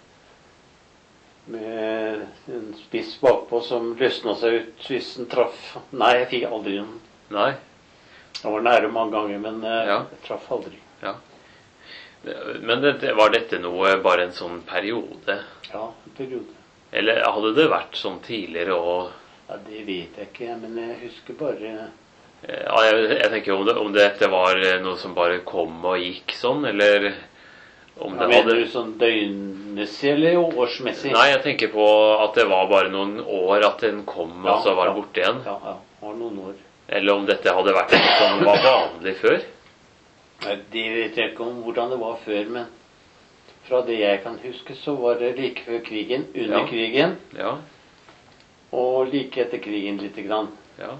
med en spiss bakpå som løsna seg ut hvis den traff. Nei, jeg fikk aldri noen. Nei, Jeg var nære mange ganger, men eh, Ja. jeg traff aldri. ja. Det- Men det, var dette noe, bare en sånn periode? Ja, en periode. Eller hadde det vært sånn tidligere og Ja, Det vet jeg ikke, men jeg husker bare ja, jeg, jeg tenker om, det, om dette var noe som bare kom og gikk sånn, eller om ja, det Mener hadde du sånn døgnmessig eller årsmessig? Nei, jeg tenker på at det var bare noen år at den kom, Ja, og så var den ja. borte igjen. Ja, ja. Var noen år. Eller om dette hadde vært noe som var vanlig før. Nei, Det vet jeg ikke om hvordan det var før, men fra det jeg kan huske, så var det like før krigen, under Ja. krigen, Ja, og like etter krigen lite grann. ja,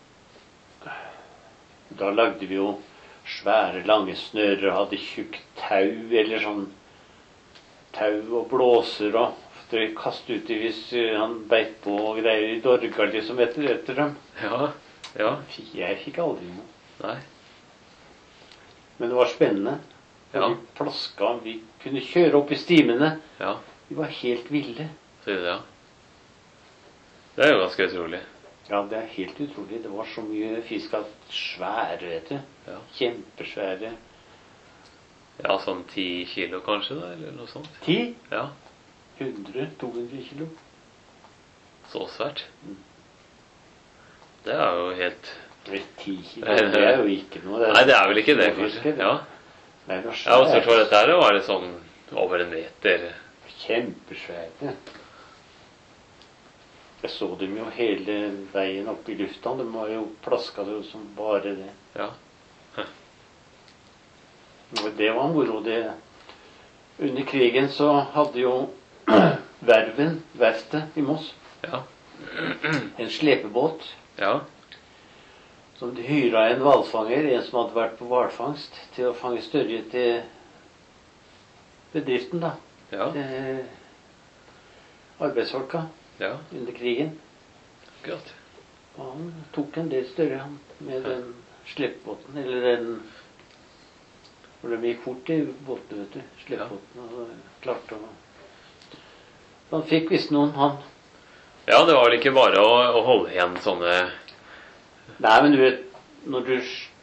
Da lagde vi jo svære, lange snører og hadde tjukt tau, eller sånn tau og blåser og det kaste ut i hvis eh, han beit på og greier i dorga liksom etter, etter dem. ja, ja, Fikk- Jeg fikk aldri noe. nei, Men det var spennende. Ja. Vi plaska, vi kunne kjøre opp i stimene. ja, Vi var helt ville. sier du det, ja. Det er jo ganske utrolig. Ja, det er helt utrolig. Det var så mye fisk at svære, vet du. Ja. Kjempesvære. Ja, sånn ti kilo kanskje, da, eller noe sånt. Ti? Ja, hundre? to hundre kilo? så svært. Mm. Det er jo helt Vel, ti kilo, Nei, det- det er jo ikke noe. Nei, det er vel ikke det, småfisk, kanskje. det. Ja, Nei, det var ja og så svært. for dette her var det sånn over en meter. Kjempesvære. Jeg så dem jo hele veien opp i lufta. De var jo plaska det jo som bare det. Ja, Og det var moro, det. Under krigen så hadde jo Verven, verftet i Moss, ja, en slepebåt ja, som de hyra en hvalfanger, en som hadde vært på hvalfangst, til å fange størje til bedriften, da. ja, Til arbeidsfolka ja, under krigen. akkurat. Og han tok en del større, han, med den sleppbåten, eller den hvor de gikk fort i båten, vet du. Sleppbåten, og klarte å... Han fikk visst noen, han. Ja, det var vel ikke bare å, å holde igjen sånne... Nei, men du vet, når du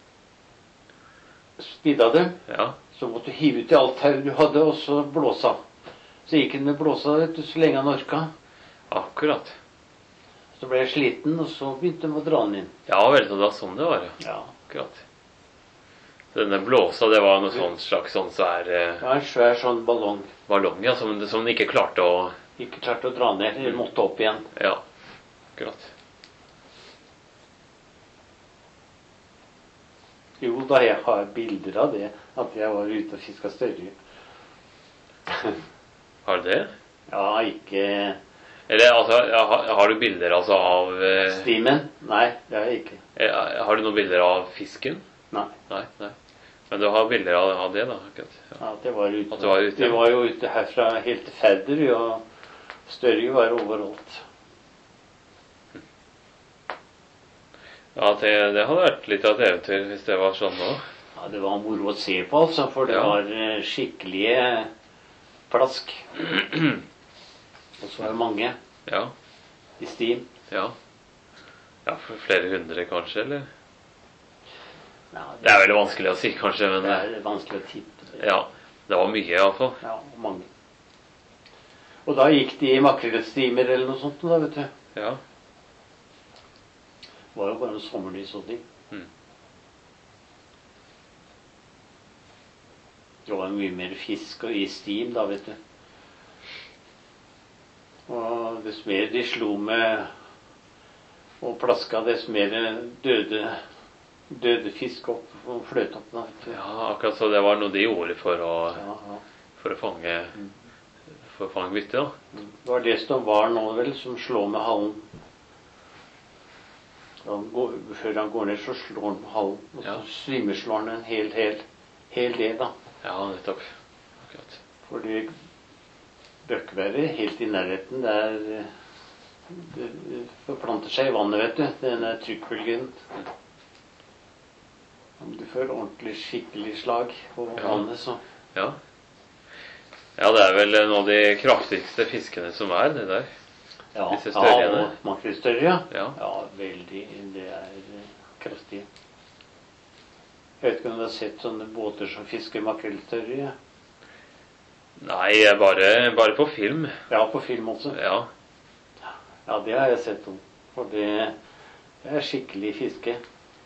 spidda dem, Ja, så måtte du hive ut i alt tau du hadde, og så blåsa. Så gikk han med blåsa, vet du, så lenge han orka. akkurat. Så ble jeg sliten, og så begynte de å dra den inn. Ja, vel, så det var sånn det var, ja. Ja. Akkurat. Denne blåsa, det var noe sånn slags sånn svær eh, Det var en svær sånn ballong. ballong, ja, som, som den ikke klarte å... Ikke klarte å dra ned, eller måtte opp igjen. Ja, akkurat. Jo da, jeg har bilder av det, at jeg var ute og fiska større. Har du det? Ja, ikke Eller, altså, har, har du bilder altså av... Eh, stimen? Nei, det har jeg ikke. eh, har du noen bilder av fisken? Nei. Nei, nei. Men du har bilder av, av det, da, akkurat. Ja. Ja, at jeg var ute. At du var ute, Vi ja. var jo ute herfra helt til Færder, og større var overalt. Ja, det, det hadde vært litt av et eventyr hvis det var sånn nå. Ja, det var moro å se på, altså, for det Ja. var eh, skikkelige plask. Og så var det mange Ja, i stim. ja. Ja, for flere hundre kanskje, eller? Ja, Det er veldig vanskelig å si, kanskje, men... det eh, er vanskelig å tippe. Ja, det var mye i hvert fall. Ja, mange. Og da gikk de i makrellstimer eller noe sånt, da, vet du. Ja, Det var jo bare en sommerlys og de. Mm. Det var mye mer fisk og i stim da, vet du. Og dess mer de slo med og plaska, dess mer døde, døde fisk opp og fløt opp da, vet du. ja, akkurat så det var noe de gjorde for å, Ja, ja. for å fange, for å fange bytte, da. Det var det som var nå vel, som slår med halen. Han går, før han går ned, så slår han med halen. Og så Ja. svimmerslår han en hel, hel, hel del, da. Ja, nettopp. Akkurat. Fordi bøkkeværet er helt i nærheten. Det er det forplanter seg i vannet, vet du. Den er trykkbølgen. Om du får ordentlig skikkelig slag på Ja. vannet, så Ja. Ja, det er vel en av de kraftigste fiskene som er, det der. ja, Disse større, ja, makrellstørje, ja. Ja. Ja, veldig. Det er eh, kraftig. Jeg vet ikke om du har sett sånne båter som fisker makrellstørje? Nei, bare, bare på film. Ja, på film også. Ja. Ja, det har jeg sett om. For det, det er skikkelig fiske.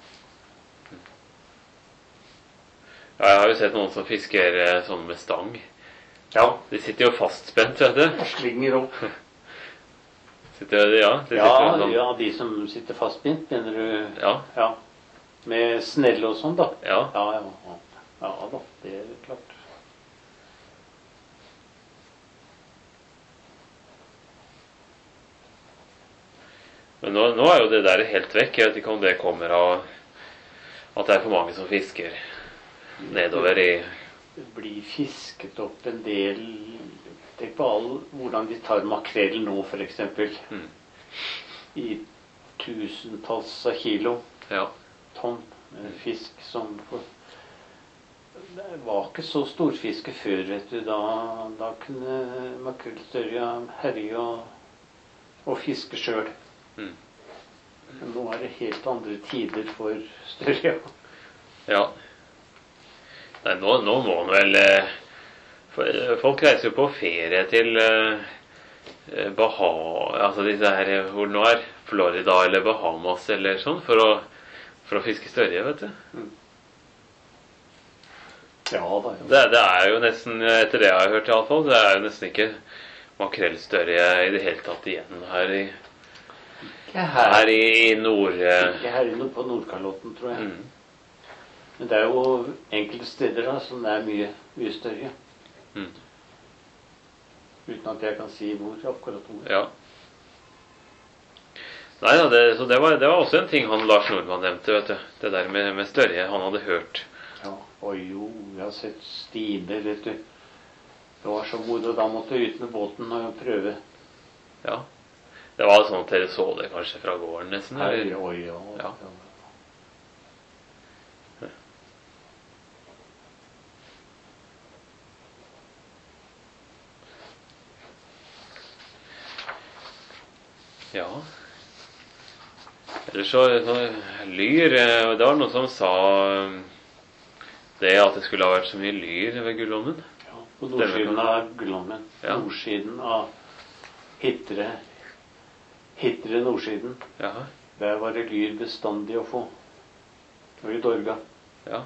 Ja, jeg har jo sett noen som fisker eh, sånn med stang. Ja. De sitter jo fastspent, vet du. Og slinger opp. Sitter, ja, de Ja, sitter sånn. ja, de som sitter fastbindt, mener du? Ja, Ja. Med snelle og sånn, da? ja. Ja, ja, ja. Ja da, det er klart. Men nå, nå er jo det der helt vekk. Jeg vet ikke om det kommer av at det er for mange som fisker nedover i... Det blir fisket opp en del. Tenk på all, hvordan de tar makrell nå, for eksempel. Mm. I tusentalls av kilo Ja, tonn med fisk som får- Det var ikke så storfiske før, vet du. Da, da kunne makrellstørja herje og, og fiske sjøl. Mm. Men nå er det helt andre tider for størja. ja. Nei, nå, nå må man vel... eh, for- eh, Folk reiser jo på ferie til eh, eh, Baha... Altså disse her, eh, hvor det nå er, Florida eller Bahamas eller sånn, for å, for å fiske størje, vet du. Ja da, ja. Det, det er jo nesten, etter det jeg har hørt i alle fall, det er jo nesten ikke makrellstørje i det hele tatt igjen her i, Ikke her, her i, i nord... eh, ikke her inne på Nordkalotten, tror jeg. Mm, Men det er jo enkelte steder da, som det er mye, mye større. mm, Uten at jeg kan si hvor, akkurat hvor. ja. Nei, ja, det, så det var, det var også en ting han Lars Nordmann nevnte, vet du. Det der med, med størje, han hadde hørt. Ja, og jo, jeg har sett stimer, vet du. Det var så moro, da måtte jeg ut med båten og prøve. Ja. Det var sånn at dere så det kanskje fra gården nesten, Her, eller? oi, ja, Ja. ja. Ja. Eller så, så lyr, eh, det var noen som sa eh, det at det skulle ha vært så mye lyr ved Gullholmen. Ja, på nordsiden av Gullholmen. Ja. Nordsiden av Hittre. Hittre nordsiden. Jaha. Der var det lyr bestandig å få. Det var i Dorga. Ja.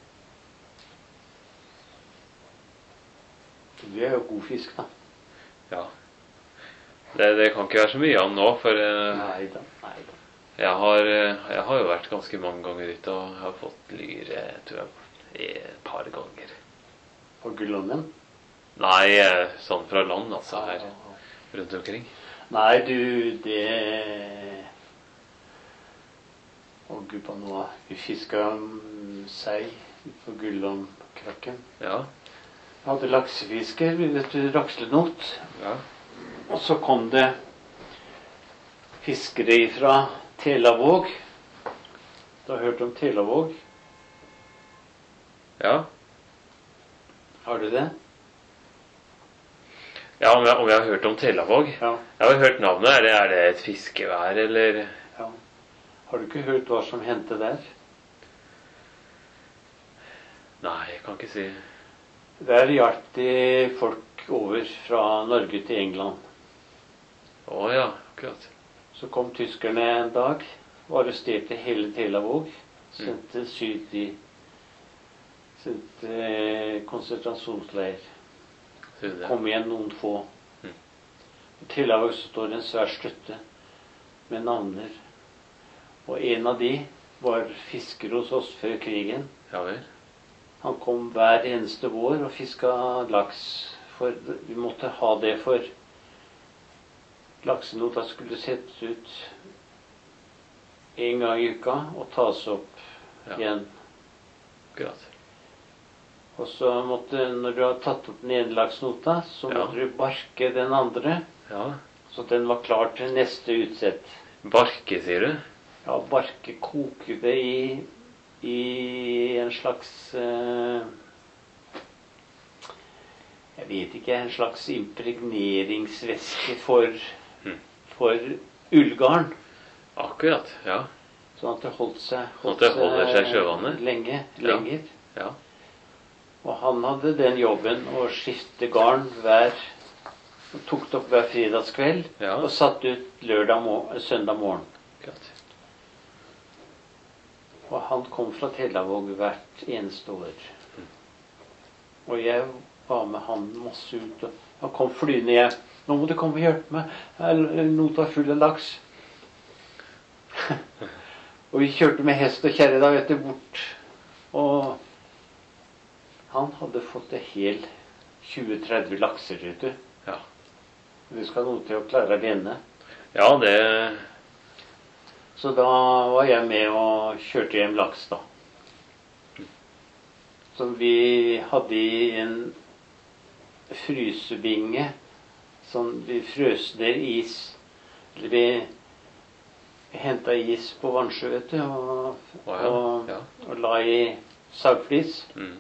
Det er jo god fisk, da. Ja. Det, det kan ikke være så mye av nå, for eh, Nei da, nei da. jeg, har, eh, jeg har jo vært ganske mange ganger ute og har fått lyr, eh, tror jeg, et par ganger. På Gullholmen? Nei, eh, sånn fra land, altså, her rundt omkring. Nei, du, det Å, gubba nå, vi fiska um, sei på Gullholmkrakken. Ja. Vi hadde laksefisker, vet du, Rakslenot. Ja. Og så kom det fiskere fra Telavåg. Du har hørt om Telavåg? Ja. Har du det? Ja, om jeg, om jeg har hørt om Telavåg? Ja. Jeg har hørt navnet. Er det, er det et fiskevær, eller? Ja. Har du ikke hørt hva som hendte der? Nei, jeg kan ikke si. Der hjalp de folk over fra Norge til England. Å ja, akkurat. Så kom tyskerne en dag og arresterte hele Telavåg. Sendte syd i Sendte konsentrasjonsleir. Kom igjen noen få. Mm. På Telavåg står en svær støtte med navner. Og en av de var fisker hos oss før krigen. Ja vel. Han kom hver eneste vår og fiska laks. For vi måtte ha det for laksenota skulle settes ut en gang i uka og tas opp Ja. igjen. Akkurat. Og så måtte, når du har tatt opp den ene laksenota, så Ja. måtte du barke den andre, Ja. så den var klar til neste utsett. Barke, sier du? Ja, barke koke det i, i en slags eh, Jeg vet ikke, en slags impregneringsvæske for, Mm. for ullgarn. Akkurat, ja. Sånn at det holdt seg, Sånn at det holder seg i sjøvannet? lenge. Ja. lenger. Ja. Og han hadde den jobben å skifte garn hver og tok det opp hver fredagskveld Ja. og satte ut lørdag mor søndag morgen. Akkurat. Og han kom fra Telavåg hvert eneste år. Og jeg var med han masse ut. Og han kom flyende, jeg. 'Nå må du komme og hjelpe meg. Nota full av laks.' Og vi kjørte med hest og kjerre da, vet du, bort. Og han hadde fått en hel tjue tretti lakser, vet du. Ja. Det skal noe til å klare alene. Ja, det Så da var jeg med og kjørte hjem laks, da. Som vi hadde i en frysebinge. Sånn vi frøs ned is. Eller vi henta is på Vannsjø, vet du, og, Å ja, og, ja. og la i sagflis. mm.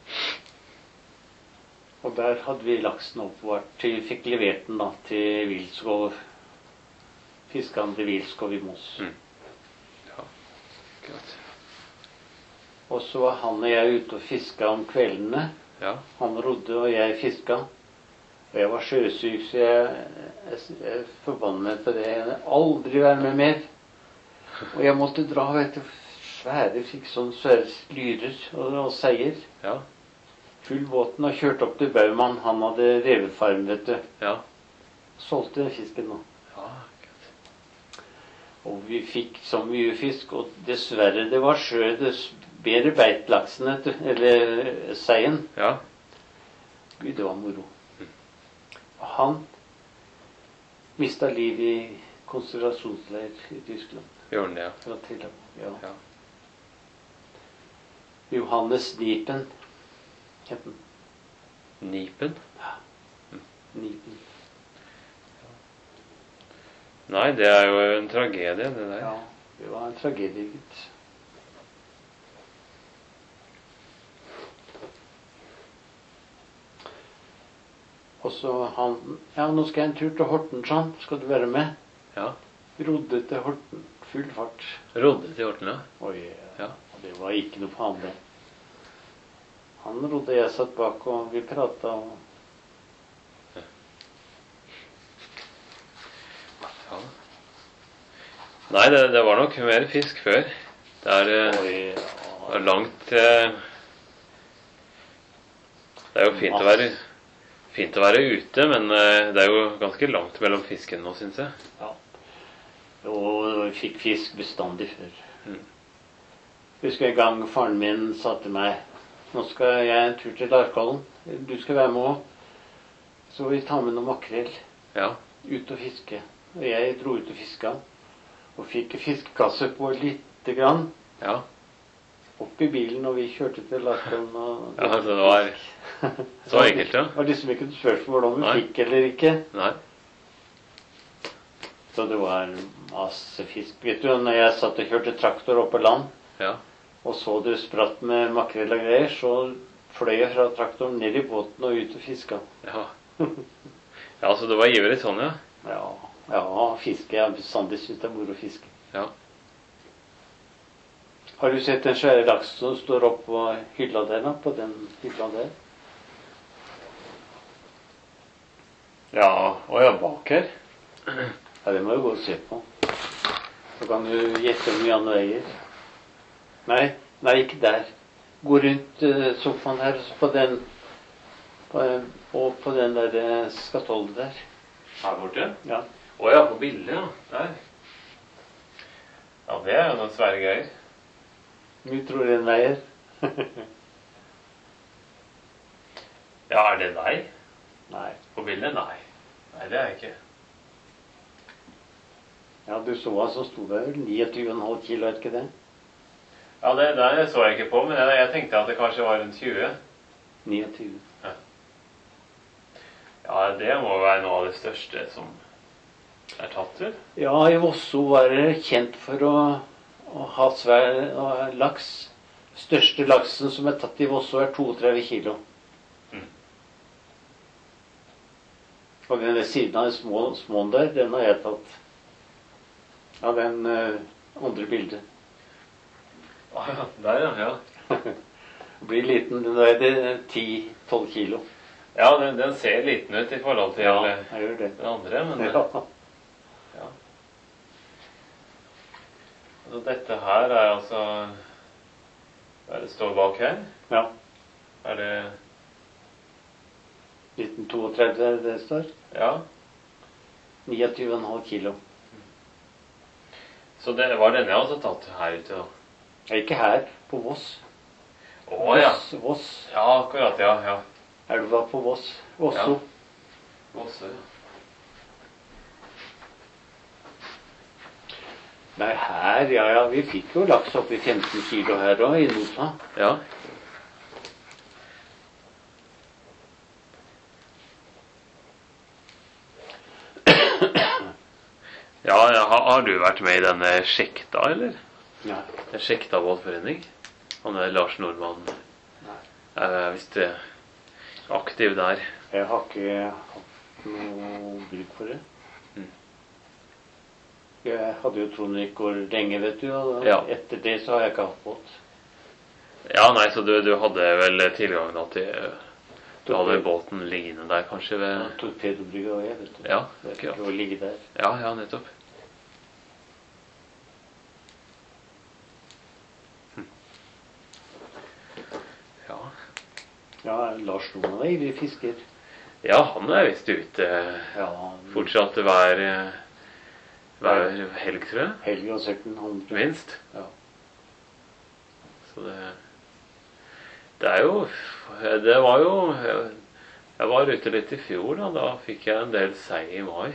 Og der hadde vi laksen oppvart til vi fikk levert den da til Wilskov. Fiskehandler Wilskov i Moss. Mm. Ja, akkurat. Og så var han og jeg ute og fiska om kveldene. Ja. Han rodde, og jeg fiska. Og jeg var sjøsyk, så jeg, jeg, jeg forbannet meg til det. Jeg vil aldri være med mer. Og jeg måtte dra, vet du. Svære, fikk sånn svære lyrer og, og seier. Ja. Full båten og kjørte opp til Baumann. Han hadde revefarm, vet du. Ja. Solgte den fisken nå. Ja, akkurat. Og vi fikk så mye fisk, og dessverre det var sjø. Det bedre beit laksen, vet du. Eller seien. Ja. Gud, det var moro. Og han mista livet i konsentrasjonsleir i Tyskland. Gjorde den det, ja. Fra til, ja. Ja. Johannes Nipen het han. Nipen? Nipen. Nei, det er jo en tragedie, det der. Ja, det var en tragedie, gitt. Og så han Ja, nå skal jeg en tur til Horten, sa han. Skal du være med? Ja. Rodde til Horten. Full fart. Rodde til Horten, ja. Oi, Ja. det var ikke noe for han det. Han rodde, jeg satt bak, og vi pratet. Og... Ja. Nei, det, det var nok mer fisk før. Det er, eh, Oi, det er langt eh, Det er jo fint å være Fint å være ute, men eh, det er jo ganske langt mellom fisken nå, synes jeg. ja. Og jeg fikk fisk bestandig før. Mm. Husker en gang faren min sa til meg, nå skal jeg en tur til Larkollen. Du skal være med også. Så vi tar med noe makrell Ja. ut og fiske. Og jeg dro ut og fiska. Og fikk fiskekasse på lite grann. Ja. Opp i bilen, og vi kjørte til Larkollen. Og Ja, så det var så enkelt, ja. Det var liksom ikke et spørsmål om vi Nei. fikk eller ikke. Nei. Så det var masse fisk. Vet du, når jeg satt og kjørte traktor opp på land, Ja. og så det spratt med makrell og greier, så fløy jeg fra traktoren ned i båten og ut og fiska. Ja. Ja, så det var ivrig sånn, ja. Ja, ja, fiske. Jeg bestandig syns det er moro å fiske. Ja. Har du sett den svære laksen som står oppå hylla der, da? På den hylla der? Ja, og ja, bak her. Ja, det må du gå og se på. Så kan du gjette hvor mye han veier. Nei, nei, ikke der. Gå rundt uh, sofaen her, og så på den på, og på den der uh, skatollet der. Her borte? Ja. Å ja, på bildet, ja. Der. Ja, det er jo noen svære greier. Vi tror den veier. Ja, er det deg? Nei. På bildet? Nei. Nei, det er jeg ikke. Ja, du så han som sto der, niogtyve komma fem kilo, er ikke det? Ja, det der så jeg ikke på, men jeg, jeg tenkte at det kanskje var rundt tjue. niogtyve. Ja, det må være noe av det største som er tatt til. Ja, i Vosso var det kjent for å, å ha svær å ha laks. Største laksen som er tatt i Vosso er trettito kilo. Mm. Og den ved siden av den små, små der, den har jeg tatt. Ja, den uh, andre bildet. Ah, ja, der, ja. ja. Blir liten, den er det ti til tolv kilo. Ja, den, den ser liten ut i forhold til Ja, eh, jeg gjør det. den andre, men Ja. ja. Så dette her er altså Hva er det står bak her? Ja. Er det nitten trettito er det det står. Ja. niogtyve komma fem kilo. Så det var denne jeg altså tatt her ute, da. Ja, ikke her, på Voss. Å ja. Voss, Voss. Ja, akkurat, ja. ja. Elva på Voss. Vosso. Vosse, ja. Nei, her, ja, ja, vi fikk jo laks opp i femten kilo her også, i Nota. Ja. Ja, ja, har har du vært med i denne Sjekta, eller? Nei. En Sjekta båtforening? Han er Lars Nordmann. Nei. Er visst eh, aktiv der. Jeg har ikke hatt noe bruk for det. Mm. Jeg hadde jo Trond Nygaard lenge, vet du, og Ja. etter det så har jeg ikke hatt båt. Ja, nei, så du, du hadde vel tilgang da til eh, Du hadde båten liggende der, kanskje? Ja, ved... torpedobrygga og jeg, vet du. Ja, Det er akkurat. ikke å ligge der. Ja, ja, nettopp. Hm. Ja. Ja, Lars Nordmann er ivrig fisker. Ja, han er visst ute Ja, fortsatt hver, eh, hver helg, tror jeg. Helge og Søkken, han Minst. Ja. Så det Det er jo Det var jo Jeg, jeg var ute litt i fjor, da. Da fikk jeg en del sei i mai.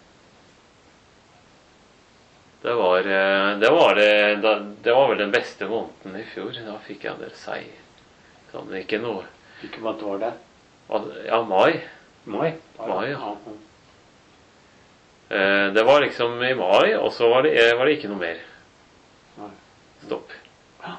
Det var eh, Det var, det, da, det var vel den beste måneden i fjor. Da fikk jeg en del sei. Sånn, ikke noe Ikke hva det var der. Ja, mai. Mai? Mai, ja. ja. Eh, Det var liksom i mai, og så var det, eh, var det ikke noe mer. Nei. Stopp. Ja.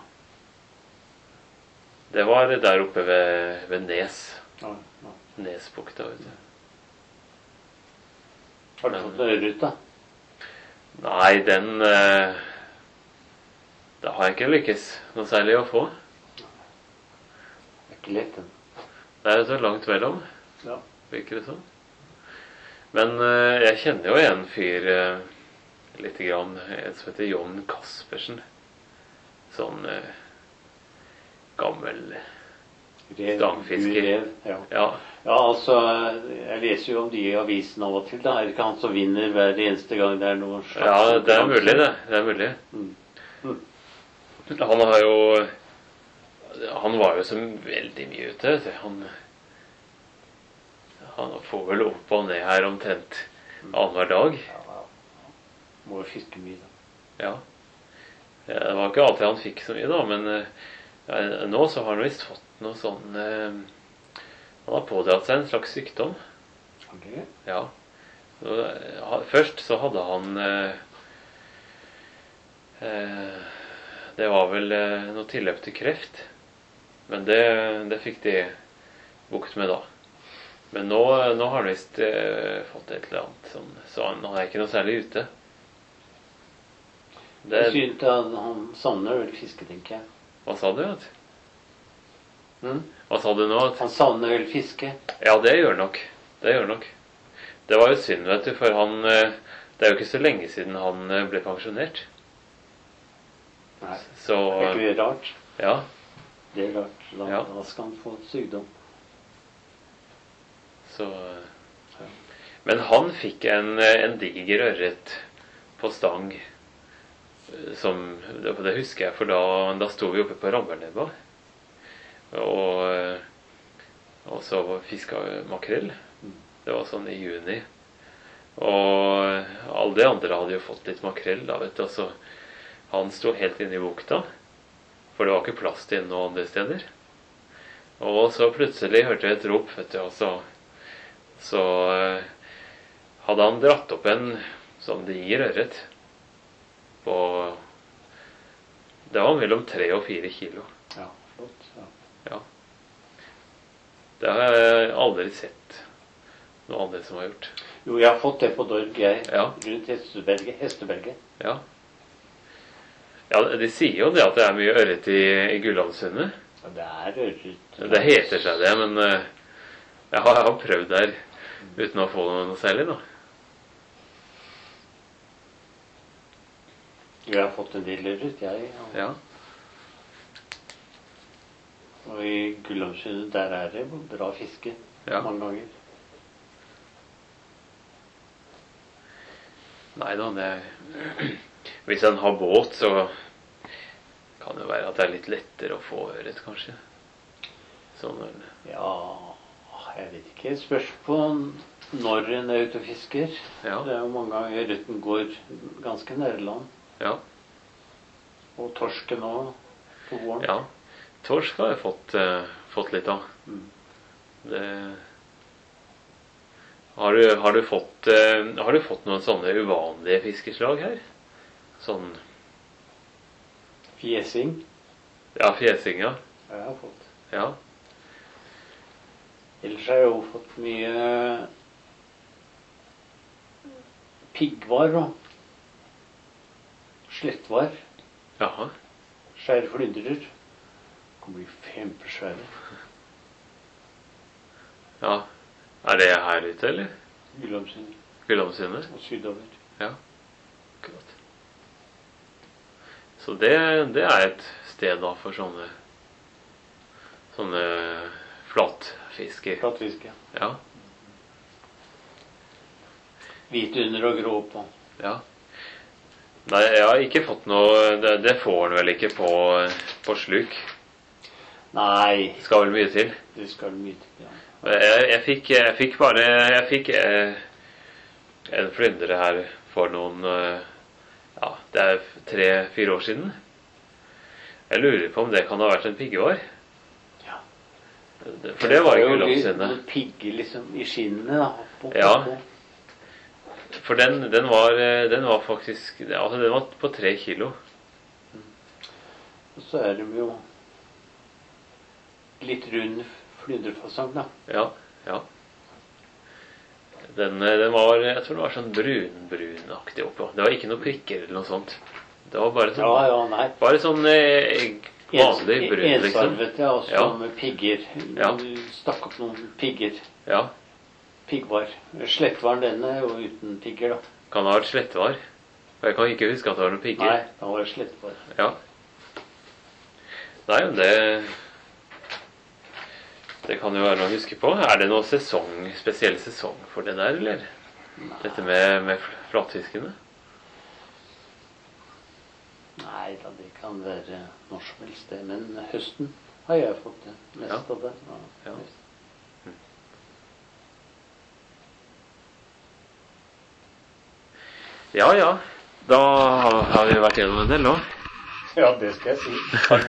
Det var der oppe ved, ved Nes. Ja, ja. Nesbukta, vet du. Har du fått ørret, da? Nei, den eh, Det har jeg ikke lykkes noe særlig å få. Det er ikke lett, den. Det er jo så langt mellom, Ja. virker det sånn. Men eh, jeg kjenner jo en fyr eh, lite grann, en som heter John Kaspersen. Sånn eh, gammel Rev, stangfisker. Rev, ja. Ja. Ja, altså, jeg leser jo om de i avisen av og til. Da er det ikke han som vinner hver eneste gang det er noe slags Ja, det er mulig, det. Det er mulig. Mm. Mm. Han har jo Han var jo så veldig mye ute. vet du. Han, han får vel opp og ned her omtrent annenhver dag. Ja, må jo fiske mye, da. Ja. Ja, det var ikke alltid han fikk så mye, da, men eh, nå så har han visst fått noe sånn eh, Han har pådratt seg en slags sykdom. Ok. Ja. Så, eh, først så hadde han eh, eh, Det var vel eh, noe tilløp til kreft. Men det, det fikk de bukt med da. Men nå, nå har han visst eh, fått et eller annet som, så han, han er ikke noe særlig ute. Det, Jeg synes at han savner vel fiske, tenker jeg. hva sa du? Vet? Mm? Hva sa du nå? Han savner vel fiske. Ja, det gjør nok. Det gjør nok. Det var jo synd, vet du, for han eh, det er jo ikke så lenge siden han eh, ble pensjonert. Nei, Så det er ikke det rart. ja. Det er rart. Da, Ja. da skal han få sykdom. Så eh, Men han fikk en, eh, en diger ørret på stang. eh, Som Det det husker jeg, for da, da sto vi oppe på Ramberlebba. Og, eh, og så fiska vi makrell. Det var sånn i juni. Og alle de andre hadde jo fått litt makrell, da, vet du. Altså, han sto helt inne i bukta, for det var ikke plass til noen andre steder. Og så plutselig hørte jeg et rop, vet du, og så, så eh, hadde han dratt opp en sånn diger ørret på Det var mellom tre og fire kilo. Ja, flott. Ja. Ja. Det har jeg aldri sett noe andre som har gjort. Jo, jeg har fått det på Dorg, jeg. Ja. Rundt Hesteberget. Hesteberget. Ja. Ja, de sier jo det at det er mye ørret i, i Gullhavnsundet. Ja, det er ørret. Det heter seg det, men eh, jeg har, jeg har prøvd der uten å få noe, noe særlig, da. Jeg har fått en del ørret, jeg. Og, Ja. og i Gullhavnsundet, der er det bra fiske. Ja. Mange ganger. Nei da, det Hvis en har båt, så kan det være at det er litt lettere å få ørret, kanskje. Sånn er det. Ja, jeg vet ikke. Det spørs på når en er ute og fisker. Ja. Det er jo mange ganger ørreten går ganske nære land. Ja. Og torsken òg på våren. Ja. Torsk har jeg fått, eh, fått litt av. Mm. Det Har du, har, du fått, eh, har du fått noen sånne uvanlige fiskeslag her? Sånn Fjesing. Ja, fjesing, ja. Ja, jeg har fått. Ja. Ellers har jeg jo fått mye piggvar og slettvar. Jaha. Skjære flyndrer. Kan bli kjempesvære. Ja. Er det her ute, eller? Gullhavnsundet Gullhavnsundet? og sydover. Ja. Akkurat. Så det, det er et sted da for sånne sånne flatfisker. Plattfiske. Ja. Hvit under og grå på. Ja. Nei, jeg har ikke fått noe Det, det får han vel ikke på, på sluk. Nei, Skal vel mye til. det skal du mye til. Ja. Jeg, jeg, fikk, jeg fikk bare Jeg fikk eh, en flyndre her for noen eh, Ja, det er tre-fire år siden. Jeg lurer på om det kan ha vært en piggvar. Ja. Det- For det var i Gullhavnsundet. Noen pigger liksom i skinnene, da. På, Ja. på. For den, den, var, eh, den var faktisk Altså, den var på tre kilo. Og så er de jo litt rund flyndrefasong, da. Ja, ja. Den, den var, jeg tror det var sånn brun-brunaktig oppå. Det var ikke noe prikker eller noe sånt. Det var bare sånn, Ja, ja, nei. bare sånn eh, vanlig Ens- brun, liksom. Ensarvet, ja, også Ja. med pigger. Ja. Du stakk opp noen pigger. Ja, Piggvar. Slettvaren denne er jo uten pigger, da. kan ha vært slettvar. Og jeg kan ikke huske at det var noen pigger. Nei, da var det slettvar. Ja. Nei, men det Det kan jo være noe å huske på. Er det noe sesong, spesiell sesong for det der, eller? Dette med, med flatfiskene? Nei da, det kan være når som helst det. Men høsten har jeg fått det mest Ja. av det. Ja, Ja. mest. Ja, ja. Da har vi vært gjennom en del nå. Ja, det skal jeg si.